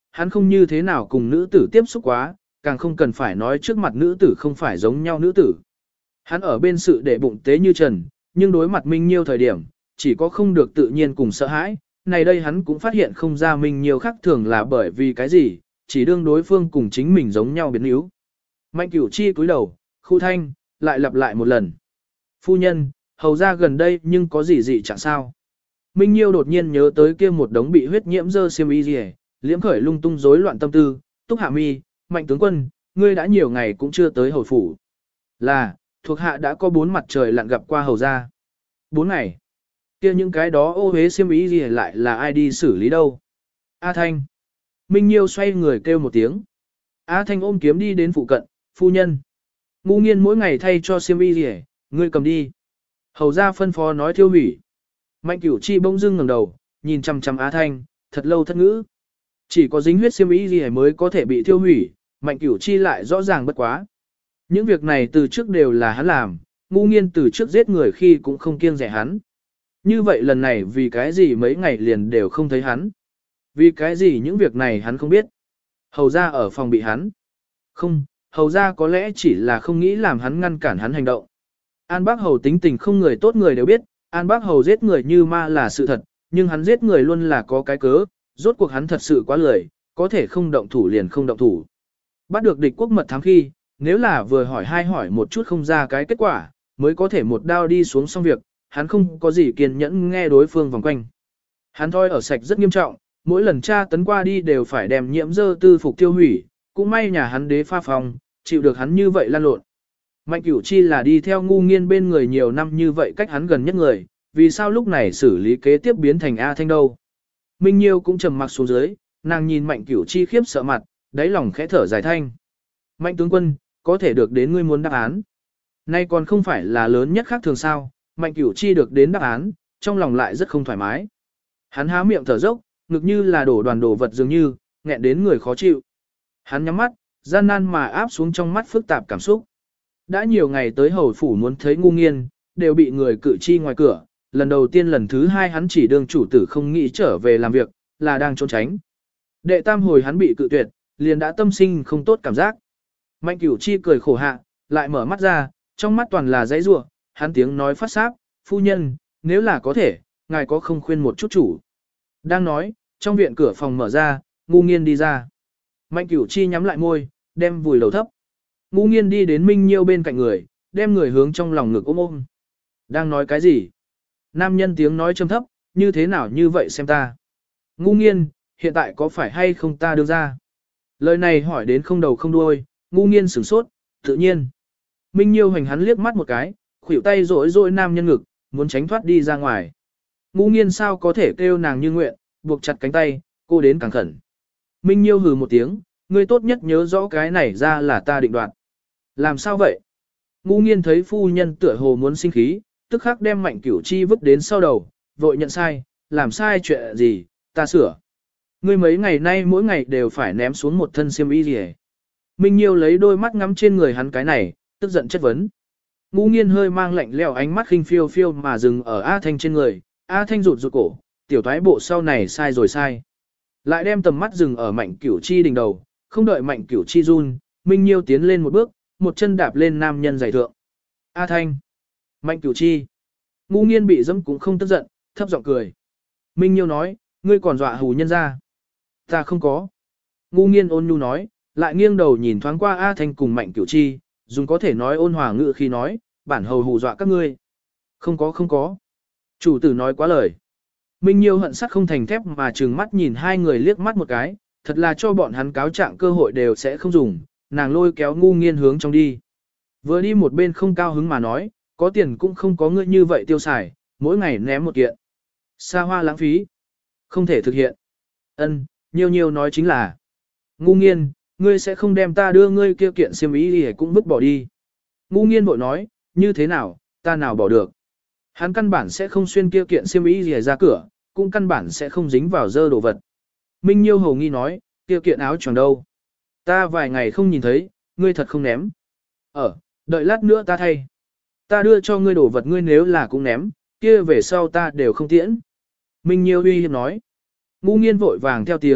hắn không như thế nào cùng nữ tử tiếp xúc quá, càng không cần phải nói trước mặt nữ tử không phải giống nhau nữ tử. Hắn ở bên sự để bụng tế như trần, nhưng đối mặt Minh Nhiêu thời điểm, chỉ có không được tự nhiên cùng sợ hãi, này đây hắn cũng phát hiện không ra Minh Nhiêu khác thường là bởi vì cái gì, chỉ đương đối phương cùng chính mình giống nhau biến yếu. Mạnh Cửu Chi cúi đầu, khu thanh, lại lặp lại một lần. Phu nhân, hầu ra gần đây nhưng có gì dị chẳng sao. Minh Nhiêu đột nhiên nhớ tới kia một đống bị huyết nhiễm dơ xiêm y gì, liễm khởi lung tung rối loạn tâm tư, Túc Hạ Mi, Mạnh tướng quân, ngươi đã nhiều ngày cũng chưa tới hầu phủ. Là, thuộc hạ đã có bốn mặt trời lặn gặp qua hầu ra. Bốn ngày. Kia những cái đó ô hế xiêm y gì lại là ai đi xử lý đâu. A Thanh. Minh Nhiêu xoay người kêu một tiếng. A Thanh ôm kiếm đi đến phụ cận, phu nhân. Ngu Nghiên mỗi ngày thay cho xiêm y gì, ngươi cầm đi. Hầu ra phân phó nói thiêu hủy. Mạnh Cửu Chi bỗng dưng ngẩng đầu, nhìn chằm chằm A Thanh, thật lâu thất ngữ. Chỉ có dính huyết xiêm y gì mới có thể bị thiêu hủy, Mạnh Cửu Chi lại rõ ràng bất quá. Những việc này từ trước đều là hắn làm, Ngu Nghiên từ trước giết người khi cũng không kiêng rẻ hắn. Như vậy lần này vì cái gì mấy ngày liền đều không thấy hắn? Vì cái gì những việc này hắn không biết? Hầu ra ở phòng bị hắn. Không, hầu ra có lẽ chỉ là không nghĩ làm hắn ngăn cản hắn hành động. An Bác Hầu tính tình không người tốt người đều biết, An Bác Hầu giết người như ma là sự thật, nhưng hắn giết người luôn là có cái cớ, rốt cuộc hắn thật sự quá lười, có thể không động thủ liền không động thủ. Bắt được địch quốc mật thám khi, nếu là vừa hỏi hai hỏi một chút không ra cái kết quả, mới có thể một đao đi xuống xong việc, hắn không có gì kiên nhẫn nghe đối phương vòng quanh. Hắn thôi ở sạch rất nghiêm trọng, mỗi lần tra tấn qua đi đều phải đem nhiễm dơ tư phục tiêu hủy, cũng may nhà hắn đế pha phòng, chịu được hắn như vậy lan lộn. Mạnh Cửu Chi là đi theo Ngu Nghiên bên người nhiều năm như vậy cách hắn gần nhất người, vì sao lúc này xử lý kế tiếp biến thành A Thanh đâu. Minh Nhiêu cũng trầm mặc xuống dưới, nàng nhìn Mạnh Cửu Chi khiếp sợ mặt, đáy lòng khẽ thở dài thanh. Mạnh tướng quân, có thể được đến ngươi muốn đáp án. Nay còn không phải là lớn nhất khác thường sao, Mạnh Cửu Chi được đến đáp án, trong lòng lại rất không thoải mái. Hắn há miệng thở dốc, ngực như là đổ đoàn đồ vật dường như, nghẹn đến người khó chịu. Hắn nhắm mắt, gian nan mà áp xuống trong mắt phức tạp cảm xúc. Đã nhiều ngày tới hầu phủ muốn thấy Ngu Nghiên, đều bị người cự chi ngoài cửa, lần đầu tiên lần thứ hai hắn chỉ đương chủ tử không nghĩ trở về làm việc, là đang trốn tránh. Đệ tam hồi hắn bị cự tuyệt, liền đã tâm sinh không tốt cảm giác. Mạnh Cửu Chi cười khổ hạ, lại mở mắt ra, trong mắt toàn là dãy rủa, hắn tiếng nói phát sáp, phu nhân, nếu là có thể, ngài có không khuyên một chút chủ. Đang nói, trong viện cửa phòng mở ra, Ngu Nghiên đi ra. Mạnh Cửu Chi nhắm lại môi, đem vùi đầu thấp. Ngu Nghiên đi đến Minh Nhiêu bên cạnh người, đem người hướng trong lòng ngực ôm ôm. Đang nói cái gì? Nam nhân tiếng nói trầm thấp, như thế nào như vậy xem ta. Ngu Nghiên, hiện tại có phải hay không ta đưa ra? Lời này hỏi đến không đầu không đuôi, Ngu Nghiên sửng sốt, tự nhiên. Minh Nhiêu hành hắn liếc mắt một cái, khuỷu tay rỗi rỗi nam nhân ngực, muốn tránh thoát đi ra ngoài. Ngu Nghiên sao có thể kêu nàng như nguyện, buộc chặt cánh tay, cô đến càng khẩn. Minh Nhiêu hừ một tiếng, ngươi tốt nhất nhớ rõ cái này ra là ta định đoạt. Làm sao vậy? Ngu Nghiên thấy phu nhân tựa hồ muốn sinh khí, tức khắc đem Mạnh Cửu Chi vứt đến sau đầu, vội nhận sai, làm sai chuyện gì, ta sửa. Ngươi mấy ngày nay mỗi ngày đều phải ném xuống một thân xiêm y gì hết. Minh Nhiêu lấy đôi mắt ngắm trên người hắn cái này, tức giận chất vấn. Ngu Nghiên hơi mang lạnh lẽo ánh mắt khinh phiêu phiêu mà dừng ở A Thanh trên người, A Thanh rụt rụt cổ, tiểu thoái bộ sau này sai rồi sai. Lại đem tầm mắt dừng ở Mạnh Cửu Chi đỉnh đầu, không đợi Mạnh Cửu Chi run, Minh Nhiêu tiến lên một bước, một chân đạp lên nam nhân giày thượng. A Thanh. Mạnh Cửu Chi. Ngu Nghiên bị dẫm cũng không tức giận, thấp giọng cười. Minh Nhiêu nói, ngươi còn dọa hù nhân ra. Ta không có. Ngu Nghiên ôn nhu nói, lại nghiêng đầu nhìn thoáng qua A Thanh cùng Mạnh Cửu Chi, dùng có thể nói ôn hòa ngữ khi nói, bản hầu hù dọa các ngươi. Không có không có. Chủ tử nói quá lời. Minh Nhiêu hận sắt không thành thép mà trừng mắt nhìn hai người liếc mắt một cái, thật là cho bọn hắn cáo trạng cơ hội đều sẽ không dùng, nàng lôi kéo Ngu Nghiên hướng trong đi. Vừa đi một bên không cao hứng mà nói, có tiền cũng không có ngươi như vậy tiêu xài, mỗi ngày ném một kiện. Xa hoa lãng phí. Không thể thực hiện. Ân, nhiều nhiều nói chính là. Ngu Nghiên, ngươi sẽ không đem ta đưa ngươi kia kiện xiêm y đi cũng vứt bỏ đi. Ngu Nghiên vội nói, như thế nào, ta nào bỏ được. Hắn căn bản sẽ không xuyên kia kiện xiêm y gì ra cửa, cũng căn bản sẽ không dính vào dơ đồ vật. Minh Nhiêu hầu nghi nói, kia kiện áo choàng đâu. Ta vài ngày không nhìn thấy, ngươi thật không ném. Ở, đợi lát nữa ta thay. Ta đưa cho ngươi đồ vật ngươi nếu là cũng ném, kia về sau ta đều không tiễn. Minh Nhiêu uy hiếp nói. Ngu Nghiên vội vàng theo tiếng,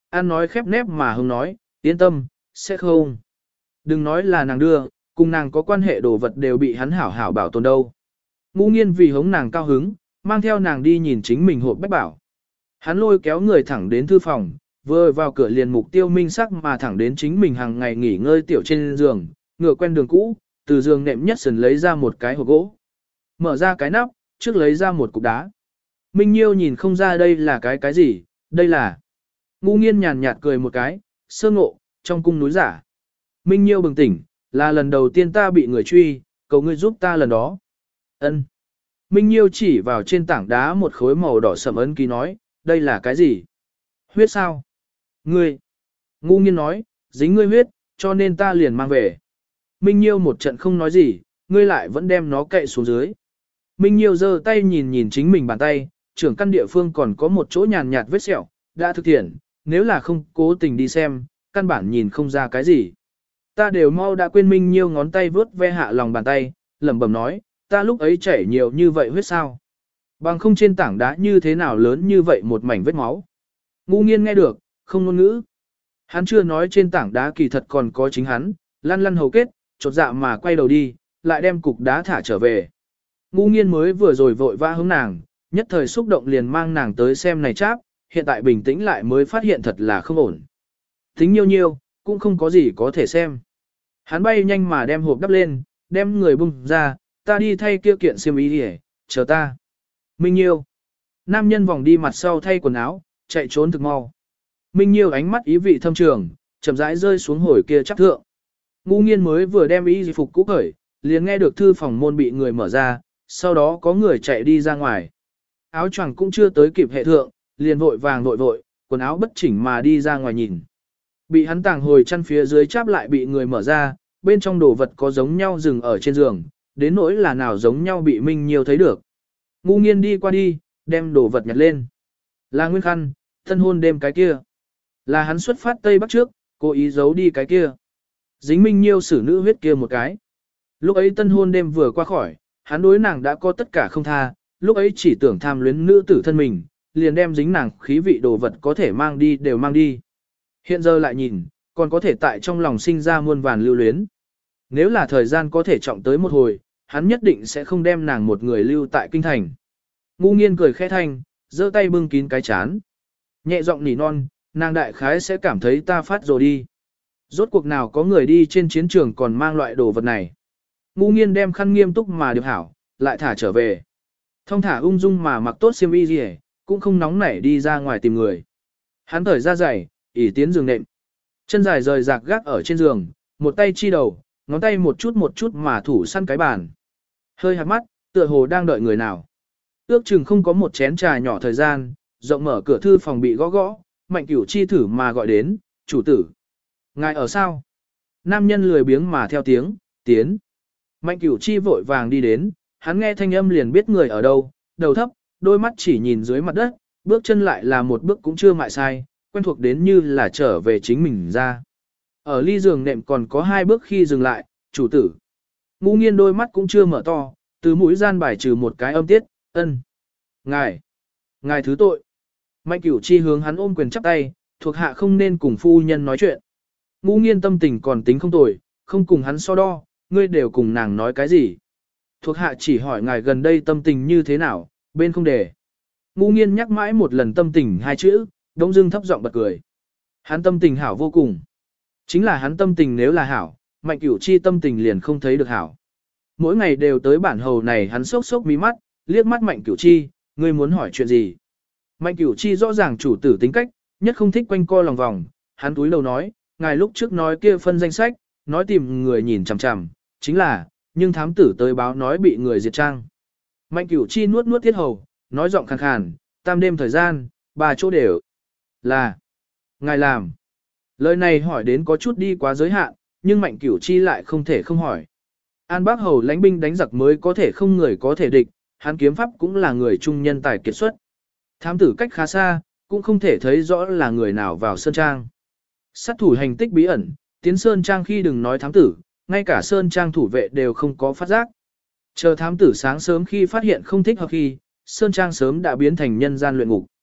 An nói khép nép mà hông nói, yên tâm, sẽ không. Đừng nói là nàng đưa, cùng nàng có quan hệ đồ vật đều bị hắn hảo hảo bảo tồn đâu. Ngũ nghiên vì hống nàng cao hứng, mang theo nàng đi nhìn chính mình hộp bách bảo. Hắn lôi kéo người thẳng đến thư phòng, vừa vào cửa liền mục tiêu minh sắc mà thẳng đến chính mình hàng ngày nghỉ ngơi tiểu trên giường, ngựa quen đường cũ, từ giường nệm nhất sần lấy ra một cái hộp gỗ. Mở ra cái nắp, trước lấy ra một cục đá. Minh Nhiêu nhìn không ra đây là cái cái gì, đây là. Ngũ nghiên nhàn nhạt cười một cái, sơ ngộ, trong cung núi giả. Minh Nhiêu bừng tỉnh, là lần đầu tiên ta bị người truy, cầu ngươi giúp ta lần đó. Ân. Minh Nhiêu chỉ vào trên tảng đá một khối màu đỏ sẫm ấn ký nói, đây là cái gì? Huyết sao? Ngươi. Ngu nghiên nói, dính ngươi huyết, cho nên ta liền mang về. Minh Nhiêu một trận không nói gì, ngươi lại vẫn đem nó cậy xuống dưới. Minh Nhiêu giơ tay nhìn nhìn chính mình bàn tay, trưởng căn địa phương còn có một chỗ nhàn nhạt vết sẹo, đã thực hiện, nếu là không cố tình đi xem, căn bản nhìn không ra cái gì. Ta đều mau đã quên Minh Nhiêu ngón tay vướt ve hạ lòng bàn tay, lẩm bẩm nói, ta lúc ấy chảy nhiều như vậy huyết sao. Bằng không trên tảng đá như thế nào lớn như vậy một mảnh vết máu. Ngu nghiên nghe được, không ngôn ngữ. Hắn chưa nói trên tảng đá kỳ thật còn có chính hắn, lăn lăn hầu kết, chột dạ mà quay đầu đi, lại đem cục đá thả trở về. Ngu nghiên mới vừa rồi vội vã hướng nàng, nhất thời xúc động liền mang nàng tới xem này cháp, hiện tại bình tĩnh lại mới phát hiện thật là không ổn. Tính nhiêu nhiêu, cũng không có gì có thể xem. Hắn bay nhanh mà đem hộp đắp lên, đem người bung ra, ta đi thay kia kiện xiêm y đi, chờ ta. Minh Nhiêu. Nam nhân vòng đi mặt sau thay quần áo, chạy trốn thực mau. Minh Nhiêu ánh mắt ý vị thâm trường, chậm rãi rơi xuống hồi kia chắc thượng. Ngu nghiên mới vừa đem y phục cũ cởi, liền nghe được thư phòng môn bị người mở ra, sau đó có người chạy đi ra ngoài. Áo choàng cũng chưa tới kịp hệ thượng, liền vội vàng vội vội, quần áo bất chỉnh mà đi ra ngoài nhìn. Bị hắn tàng hồi chăn phía dưới cháp lại bị người mở ra, bên trong đồ vật có giống nhau dừng ở trên giường, đến nỗi là nào giống nhau bị Minh Nhiêu thấy được. Ngu nghiên đi qua đi, đem đồ vật nhặt lên. Là nguyên khăn, thân hôn đêm cái kia. Là hắn xuất phát Tây Bắc trước, cố ý giấu đi cái kia. Dính Minh Nhiêu xử nữ huyết kia một cái. Lúc ấy tân hôn đêm vừa qua khỏi, hắn đối nàng đã có tất cả không tha, lúc ấy chỉ tưởng tham luyến nữ tử thân mình, liền đem dính nàng khí vị đồ vật có thể mang đi đều mang đi. Hiện giờ lại nhìn, còn có thể tại trong lòng sinh ra muôn vàn lưu luyến. Nếu là thời gian có thể trọng tới một hồi, hắn nhất định sẽ không đem nàng một người lưu tại kinh thành. Ngu nghiên cười khẽ thanh, giơ tay bưng kín cái chán. Nhẹ giọng nỉ non, nàng đại khái sẽ cảm thấy ta phát rồi đi. Rốt cuộc nào có người đi trên chiến trường còn mang loại đồ vật này. Ngu nghiên đem khăn nghiêm túc mà điệp hảo, lại thả trở về. Thông thả ung dung mà mặc tốt xiêm y gì, cũng không nóng nảy đi ra ngoài tìm người. Hắn thở ra giày, ỉ tiến giường nệm. Chân dài rời rạc gác ở trên giường, một tay chi đầu, ngón tay một chút một chút mà thủ săn cái bàn. Hơi hạt mắt, tựa hồ đang đợi người nào. Ước chừng không có một chén trà nhỏ thời gian, rộng mở cửa thư phòng bị gõ gõ, Mạnh Cửu Chi thử mà gọi đến, chủ tử. Ngài ở sao? Nam nhân lười biếng mà theo tiếng, tiến. Mạnh Cửu Chi vội vàng đi đến, hắn nghe thanh âm liền biết người ở đâu, đầu thấp, đôi mắt chỉ nhìn dưới mặt đất, bước chân lại là một bước cũng chưa mại sai, quen thuộc đến như là trở về chính mình ra. Ở ly giường nệm còn có hai bước khi dừng lại, chủ tử. Ngũ nghiên đôi mắt cũng chưa mở to, từ mũi gian bài trừ một cái âm tiết, ân. Ngài, ngài thứ tội. Mạnh Cửu Chi hướng hắn ôm quyền chắp tay, thuộc hạ không nên cùng phu nhân nói chuyện. Ngũ nghiên tâm tình còn tính không tồi, không cùng hắn so đo, ngươi đều cùng nàng nói cái gì. Thuộc hạ chỉ hỏi ngài gần đây tâm tình như thế nào, bên không để. Ngũ nghiên nhắc mãi một lần tâm tình hai chữ, đông dưng thấp giọng bật cười. Hắn tâm tình hảo vô cùng. Chính là hắn tâm tình nếu là hảo, Mạnh Cửu Chi tâm tình liền không thấy được hảo. Mỗi ngày đều tới bản hầu này hắn sốc sốc mí mắt, liếc mắt Mạnh Cửu Chi, ngươi muốn hỏi chuyện gì. Mạnh Cửu Chi rõ ràng chủ tử tính cách, nhất không thích quanh co lòng vòng, hắn túi lầu nói, ngài lúc trước nói kia phân danh sách, nói tìm người nhìn chằm chằm, chính là, nhưng thám tử tới báo nói bị người diệt trang. Mạnh Cửu Chi nuốt nuốt thiết hầu, nói giọng khàn khàn, tam đêm thời gian, bà chỗ đều là ngài làm. Lời này hỏi đến có chút đi quá giới hạn, nhưng Mạnh Cửu Chi lại không thể không hỏi. An Bác Hầu lãnh binh đánh giặc mới có thể không người có thể địch, hắn kiếm pháp cũng là người trung nhân tài kiệt xuất. Thám tử cách khá xa, cũng không thể thấy rõ là người nào vào Sơn Trang. Sát thủ hành tích bí ẩn, tiến Sơn Trang khi đừng nói thám tử, ngay cả Sơn Trang thủ vệ đều không có phát giác. Chờ thám tử sáng sớm khi phát hiện không thích hợp khi, Sơn Trang sớm đã biến thành nhân gian luyện ngục.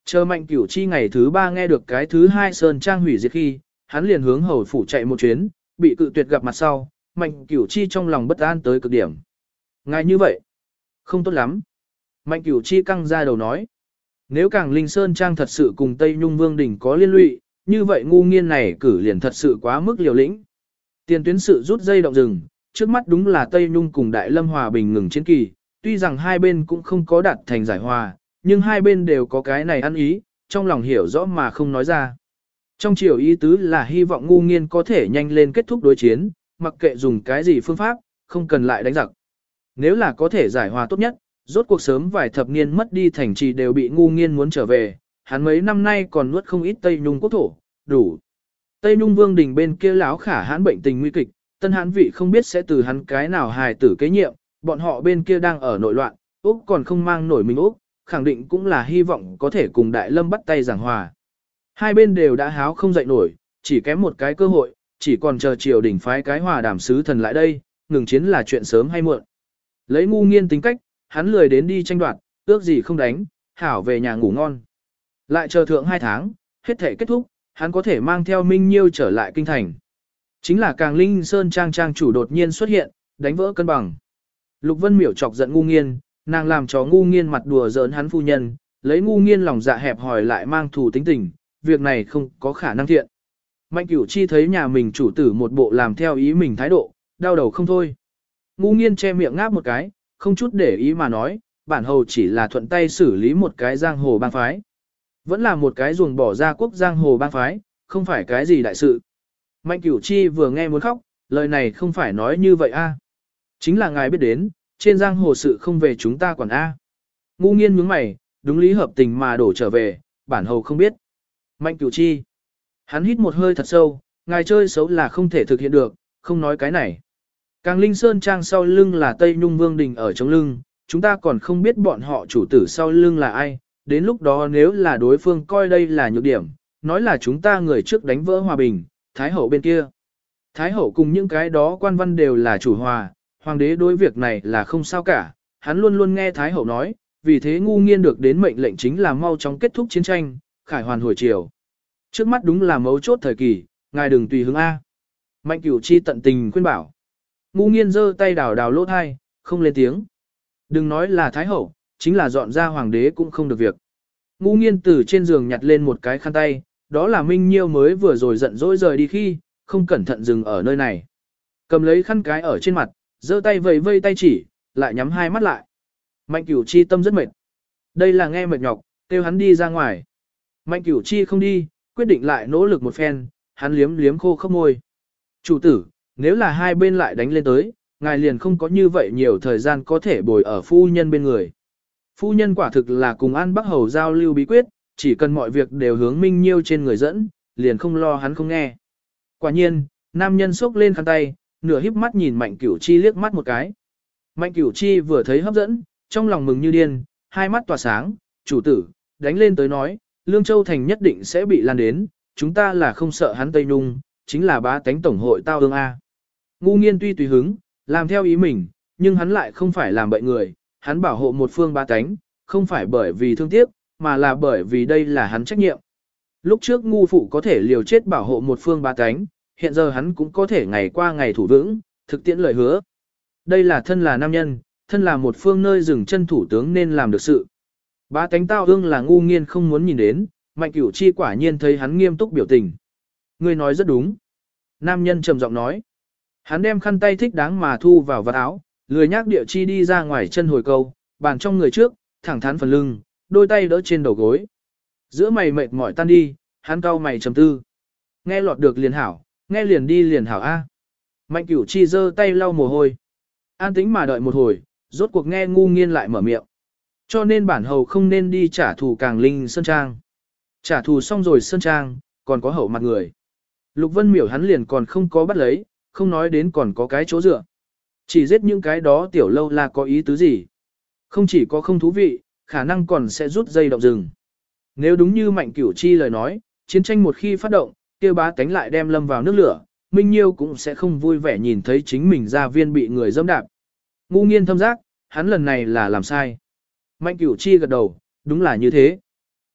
Chờ Mạnh Cửu Chi ngày thứ ba nghe được cái thứ hai sơn trang hủy diệt khi, hắn liền hướng hầu phủ chạy một chuyến, bị cự tuyệt gặp mặt sau, Mạnh Cửu Chi trong lòng bất an tới cực điểm. Ngài như vậy, không tốt lắm. Mạnh Cửu Chi căng ra đầu nói, nếu Càng Linh Sơn Trang thật sự cùng Tây Nhung Vương Đình có liên lụy, như vậy ngu nghiên này cử liền thật sự quá mức liều lĩnh. Tiền tuyến sự rút dây động rừng, trước mắt đúng là Tây Nhung cùng Đại Lâm hòa bình ngừng chiến kỳ, tuy rằng hai bên cũng không có đạt thành giải hòa, nhưng hai bên đều có cái này ăn ý, trong lòng hiểu rõ mà không nói ra. Trong chiều ý tứ là hy vọng ngu nghiên có thể nhanh lên kết thúc đối chiến, mặc kệ dùng cái gì phương pháp, không cần lại đánh giặc. Nếu là có thể giải hòa tốt nhất, rốt cuộc sớm vài thập niên mất đi thành trì đều bị ngu nghiên muốn trở về, hắn mấy năm nay còn nuốt không ít Tây Nhung quốc thổ, đủ. Tây Nhung Vương Đình bên kia lão khả hãn bệnh tình nguy kịch, tân hãn vị không biết sẽ từ hắn cái nào hài tử kế nhiệm, bọn họ bên kia đang ở nội loạn, Úc còn không mang nổi mình Úc, khẳng định cũng là hy vọng có thể cùng Đại Lâm bắt tay giảng hòa. Hai bên đều đã háo không dậy nổi, chỉ kém một cái cơ hội, chỉ còn chờ triều đình phái cái hòa đàm sứ thần lại đây, ngừng chiến là chuyện sớm hay muộn. Lấy ngu nghiên tính cách, hắn lười đến đi tranh đoạt, ước gì không đánh, hảo về nhà ngủ ngon. Lại chờ thượng hai tháng, hết thể kết thúc, hắn có thể mang theo Minh Nhiêu trở lại kinh thành. Chính là Càng Linh Sơn Trang Trang chủ đột nhiên xuất hiện, đánh vỡ cân bằng. Lục Vân Miểu chọc giận ngu nghiên, nàng làm cho ngu nghiên mặt đùa giỡn hắn phu nhân, lấy ngu nghiên lòng dạ hẹp hòi lại mang thù tính tình, việc này không có khả năng thiện. Mạnh Cửu Chi thấy nhà mình chủ tử một bộ làm theo ý mình thái độ, đau đầu không thôi. Ngu nghiên che miệng ngáp một cái, không chút để ý mà nói, bản hầu chỉ là thuận tay xử lý một cái giang hồ bang phái. Vẫn là một cái ruồng bỏ ra quốc giang hồ bang phái, không phải cái gì đại sự. Mạnh Cửu Chi vừa nghe muốn khóc, lời này không phải nói như vậy a. Chính là ngài biết đến, trên giang hồ sự không về chúng ta quản a. Ngu nghiên nhướng mày, đúng lý hợp tình mà đổ trở về, bản hầu không biết. Mạnh Cửu Chi. Hắn hít một hơi thật sâu, ngài chơi xấu là không thể thực hiện được, không nói cái này. Càng Linh Sơn Trang sau lưng là Tây Nhung Vương Đình ở trong lưng, chúng ta còn không biết bọn họ chủ tử sau lưng là ai, đến lúc đó nếu là đối phương coi đây là nhược điểm, nói là chúng ta người trước đánh vỡ hòa bình, Thái Hậu bên kia. Thái Hậu cùng những cái đó quan văn đều là chủ hòa, Hoàng đế đối việc này là không sao cả, hắn luôn luôn nghe Thái Hậu nói, vì thế ngu nghiên được đến mệnh lệnh chính là mau chóng kết thúc chiến tranh, khải hoàn hồi triều. Trước mắt đúng là mấu chốt thời kỳ, ngài đừng tùy hứng A. Mạnh Cửu Chi tận tình khuyên bảo. Ngu nghiên giơ tay đào đào lỗ thai, không lên tiếng. Đừng nói là Thái Hậu, chính là dọn ra Hoàng đế cũng không được việc. Ngu nghiên từ trên giường nhặt lên một cái khăn tay, đó là Minh Nhiêu mới vừa rồi giận dỗi rời đi khi, không cẩn thận dừng ở nơi này. Cầm lấy khăn cái ở trên mặt, giơ tay vầy vây tay chỉ, lại nhắm hai mắt lại. Mạnh Cửu Chi tâm rất mệt. Đây là nghe mệt nhọc, kêu hắn đi ra ngoài. Mạnh Cửu Chi không đi, quyết định lại nỗ lực một phen, hắn liếm liếm khô khốc môi. Chủ tử, nếu là hai bên lại đánh lên tới, ngài liền không có như vậy nhiều thời gian có thể bồi ở phu nhân bên người. Phu nhân quả thực là cùng An Bắc Hầu giao lưu bí quyết, chỉ cần mọi việc đều hướng Minh Nhiêu trên người dẫn, liền không lo hắn không nghe. Quả nhiên, nam nhân xốc lên khăn tay, nửa híp mắt nhìn Mạnh Cửu Chi liếc mắt một cái. Mạnh Cửu Chi vừa thấy hấp dẫn, trong lòng mừng như điên, hai mắt tỏa sáng, chủ tử, đánh lên tới nói, Lương Châu Thành nhất định sẽ bị lan đến, chúng ta là không sợ hắn Tây Nhung, chính là bá tánh tổng hội tao ương A. Ngu nghiên tuy tùy hứng, làm theo ý mình, nhưng hắn lại không phải làm bậy người, hắn bảo hộ một phương bá tánh, không phải bởi vì thương tiếc, mà là bởi vì đây là hắn trách nhiệm. Lúc trước ngu phụ có thể liều chết bảo hộ một phương bá tánh, hiện giờ hắn cũng có thể ngày qua ngày thủ vững, thực tiễn lời hứa. Đây là thân là nam nhân, thân là một phương nơi dừng chân thủ tướng nên làm được sự. Bá tánh tao ương là ngu nghiên không muốn nhìn đến, Mạnh Cửu Chi quả nhiên thấy hắn nghiêm túc biểu tình. Ngươi nói rất đúng. Nam nhân trầm giọng nói. Hắn đem khăn tay thích đáng mà thu vào vạt áo, lười nhác địa chi đi ra ngoài chân hồi câu, bàn trong người trước, thẳng thắn phần lưng, đôi tay đỡ trên đầu gối. Giữa mày mệt mỏi tan đi, hắn cau mày trầm tư. Nghe lọt được liền hảo, nghe liền đi liền hảo A. Mạnh Cửu Chi giơ tay lau mồ hôi. An tĩnh mà đợi một hồi, rốt cuộc nghe ngu nghiên lại mở miệng. Cho nên bản hầu không nên đi trả thù Càng Linh Sơn Trang. Trả thù xong rồi Sơn Trang, còn có hậu mặt người. Lục Vân Miểu hắn liền còn không có bắt lấy, không nói đến còn có cái chỗ dựa. Chỉ giết những cái đó tiểu lâu là có ý tứ gì. Không chỉ có không thú vị, khả năng còn sẽ rút dây động rừng. Nếu đúng như Mạnh Cửu Chi lời nói, chiến tranh một khi phát động, kêu bá tánh lại đem lâm vào nước lửa, Minh Nhiêu cũng sẽ không vui vẻ nhìn thấy chính mình gia viên bị người dâm đạp. Ngu nghiên thâm giác, hắn lần này là làm sai. Mạnh Cửu Chi gật đầu, đúng là như thế.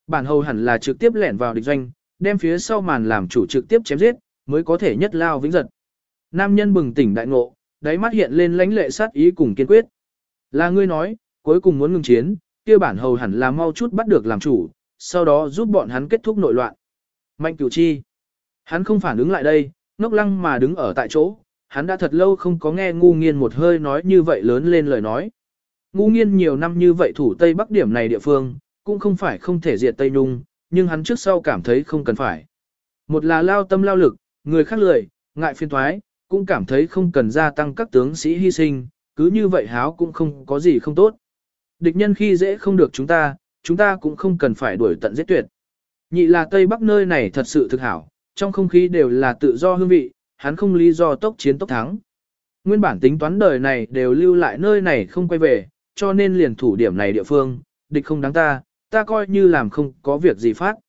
Bản hầu hẳn là trực tiếp lẻn vào địch doanh, đem phía sau màn làm chủ trực tiếp chém giết, mới có thể nhất lao vĩnh giật. Nam nhân bừng tỉnh đại ngộ, đáy mắt hiện lên lãnh lệ sát ý cùng kiên quyết. Là ngươi nói, cuối cùng muốn ngừng chiến, kia bản hầu hẳn là mau chút bắt được làm chủ, sau đó giúp bọn hắn kết thúc nội loạn. Mạnh Cửu Chi, hắn không phản ứng lại đây, ngốc lăng mà đứng ở tại chỗ, hắn đã thật lâu không có nghe ngu nghiên một hơi nói như vậy lớn lên lời nói. Ngu nghiên nhiều năm như vậy thủ Tây Bắc điểm này địa phương, cũng không phải không thể diệt Tây Nhung, nhưng hắn trước sau cảm thấy không cần phải. Một là lao tâm lao lực, người khác lười, ngại phiên thoái, cũng cảm thấy không cần gia tăng các tướng sĩ hy sinh, cứ như vậy háo cũng không có gì không tốt. Địch nhân khi dễ không được chúng ta, chúng ta cũng không cần phải đuổi tận giết tuyệt. Nhị là Tây Bắc nơi này thật sự thực hảo, trong không khí đều là tự do hương vị, hắn không lý do tốc chiến tốc thắng. Nguyên bản tính toán đời này đều lưu lại nơi này không quay về, cho nên liền thủ điểm này địa phương, địch không đáng ta, ta coi như làm không có việc gì phát.